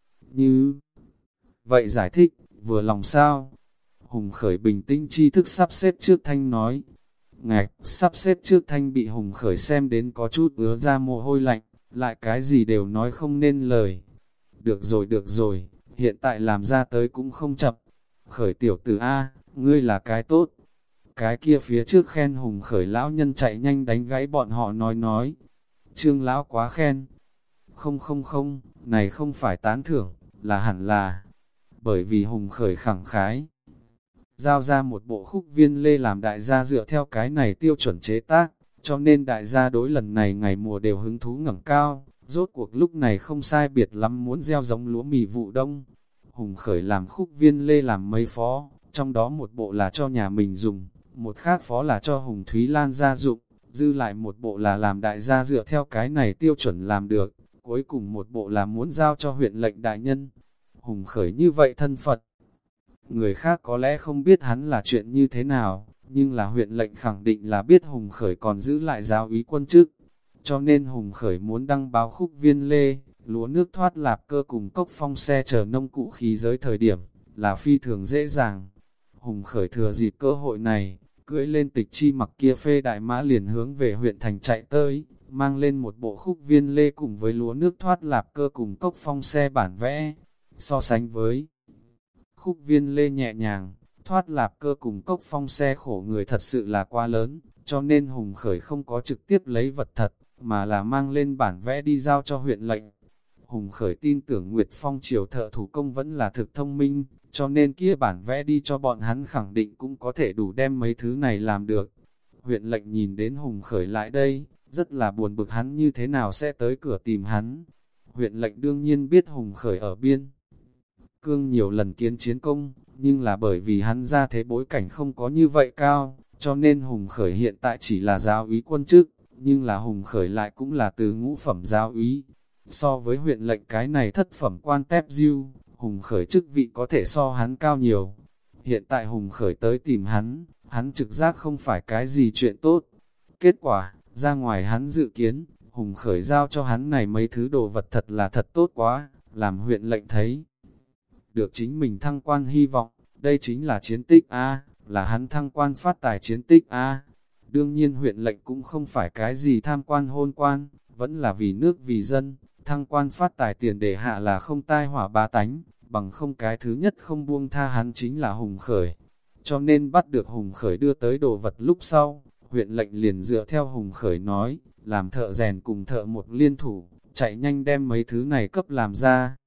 Như vậy giải thích, vừa lòng sao? Hùng khởi bình tĩnh tri thức sắp xếp trước thanh nói. Ngạch, sắp xếp trước thanh bị Hùng khởi xem đến có chút ứa ra mồ hôi lạnh, lại cái gì đều nói không nên lời. Được rồi được rồi, hiện tại làm ra tới cũng không chậm. Khởi tiểu tử A, ngươi là cái tốt. Cái kia phía trước khen Hùng khởi lão nhân chạy nhanh đánh gãy bọn họ nói nói. Trương lão quá khen. Không không không, này không phải tán thưởng, là hẳn là. Bởi vì Hùng khởi khẳng khái. Giao ra một bộ khúc viên lê làm đại gia dựa theo cái này tiêu chuẩn chế tác, cho nên đại gia đối lần này ngày mùa đều hứng thú ngẩng cao, rốt cuộc lúc này không sai biệt lắm muốn gieo giống lúa mì vụ đông. Hùng khởi làm khúc viên lê làm mấy phó, trong đó một bộ là cho nhà mình dùng, một khác phó là cho Hùng Thúy Lan gia dụng, dư lại một bộ là làm đại gia dựa theo cái này tiêu chuẩn làm được, cuối cùng một bộ là muốn giao cho huyện lệnh đại nhân. Hùng khởi như vậy thân phận, người khác có lẽ không biết hắn là chuyện như thế nào, nhưng là huyện lệnh khẳng định là biết Hùng khởi còn giữ lại giáo úy quân chức. Cho nên Hùng khởi muốn đăng báo khúc viên lê, lúa nước thoát lạp cơ cùng cốc phong xe chờ nông cụ khí giới thời điểm, là phi thường dễ dàng. Hùng khởi thừa dịp cơ hội này, cưỡi lên tịch chi mặc kia phê đại mã liền hướng về huyện thành chạy tới, mang lên một bộ khúc viên lê cùng với lúa nước thoát lạp cơ cùng cốc phong xe bản vẽ. So sánh với khúc viên lê nhẹ nhàng, thoát lạp cơ cùng cốc phong xe khổ người thật sự là quá lớn, cho nên Hùng khởi không có trực tiếp lấy vật thật, mà là mang lên bản vẽ đi giao cho huyện lệnh. Hùng khởi tin tưởng Nguyệt Phong triều thợ thủ công vẫn là thực thông minh, cho nên kia bản vẽ đi cho bọn hắn khẳng định cũng có thể đủ đem mấy thứ này làm được. Huyện lệnh nhìn đến Hùng khởi lại đây, rất là buồn bực hắn như thế nào sẽ tới cửa tìm hắn. Huyện lệnh đương nhiên biết Hùng khởi ở biên cương nhiều lần kiến chiến công, nhưng là bởi vì hắn ra thế bối cảnh không có như vậy cao, cho nên Hùng khởi hiện tại chỉ là giáo úy quân chức, nhưng là Hùng khởi lại cũng là từ ngũ phẩm giáo úy. So với huyện lệnh cái này thất phẩm quan tép diêu, Hùng khởi chức vị có thể so hắn cao nhiều. Hiện tại Hùng khởi tới tìm hắn, hắn trực giác không phải cái gì chuyện tốt. Kết quả, ra ngoài hắn dự kiến, Hùng khởi giao cho hắn này mấy thứ đồ vật thật là thật tốt quá, làm huyện lệnh thấy được chính mình thăng quan hy vọng, đây chính là chiến tích A, là hắn thăng quan phát tài chiến tích A. Đương nhiên huyện lệnh cũng không phải cái gì tham quan hôn quan, vẫn là vì nước vì dân, thăng quan phát tài tiền đề hạ là không tai hỏa ba tánh, bằng không cái thứ nhất không buông tha hắn chính là Hùng khởi. Cho nên bắt được Hùng khởi đưa tới đồ vật lúc sau, huyện lệnh liền dựa theo Hùng khởi nói, làm thợ rèn cùng thợ một liên thủ, chạy nhanh đem mấy thứ này cấp làm ra.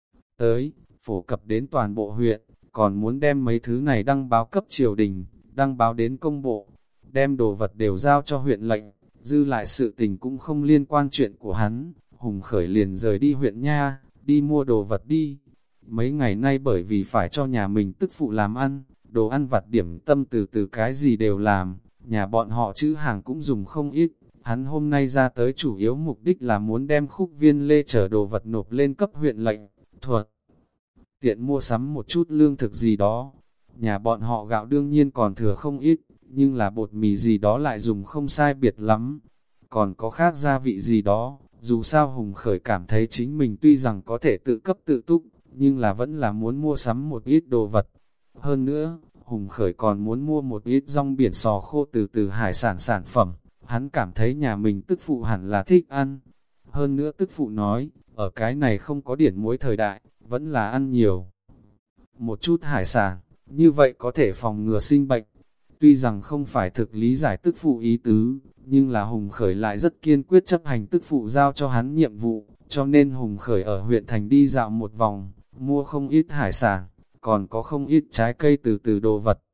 Tới, phổ cập đến toàn bộ huyện, còn muốn đem mấy thứ này đăng báo cấp triều đình, đăng báo đến công bộ, đem đồ vật đều giao cho huyện lệnh, dư lại sự tình cũng không liên quan chuyện của hắn. Hùng khởi liền rời đi huyện nha, đi mua đồ vật đi. Mấy ngày nay bởi vì phải cho nhà mình tức phụ làm ăn, đồ ăn vặt điểm tâm từ từ cái gì đều làm, nhà bọn họ chữ hàng cũng dùng không ít. Hắn hôm nay ra tới chủ yếu mục đích là muốn đem khúc viên lê chở đồ vật nộp lên cấp huyện lệnh, thuật tiện mua sắm một chút lương thực gì đó. Nhà bọn họ gạo đương nhiên còn thừa không ít, nhưng là bột mì gì đó lại dùng không sai biệt lắm. Còn có khác gia vị gì đó, dù sao Hùng khởi cảm thấy chính mình tuy rằng có thể tự cấp tự túc, nhưng là vẫn là muốn mua sắm một ít đồ vật. Hơn nữa, Hùng Khởi còn muốn mua một ít rong biển sò khô từ từ hải sản sản phẩm, hắn cảm thấy nhà mình tức phụ hẳn là thích ăn. Hơn nữa tức phụ nói, ở cái này không có điển muối thời đại, vẫn là ăn nhiều một chút hải sản, như vậy có thể phòng ngừa sinh bệnh. Tuy rằng không phải thực lý giải tức phụ ý tứ, nhưng là Hùng Khởi lại rất kiên quyết chấp hành tức phụ giao cho hắn nhiệm vụ, cho nên Hùng Khởi ở huyện thành đi dạo một vòng, mua không ít hải sản, còn có không ít trái cây từ từ đồ vật.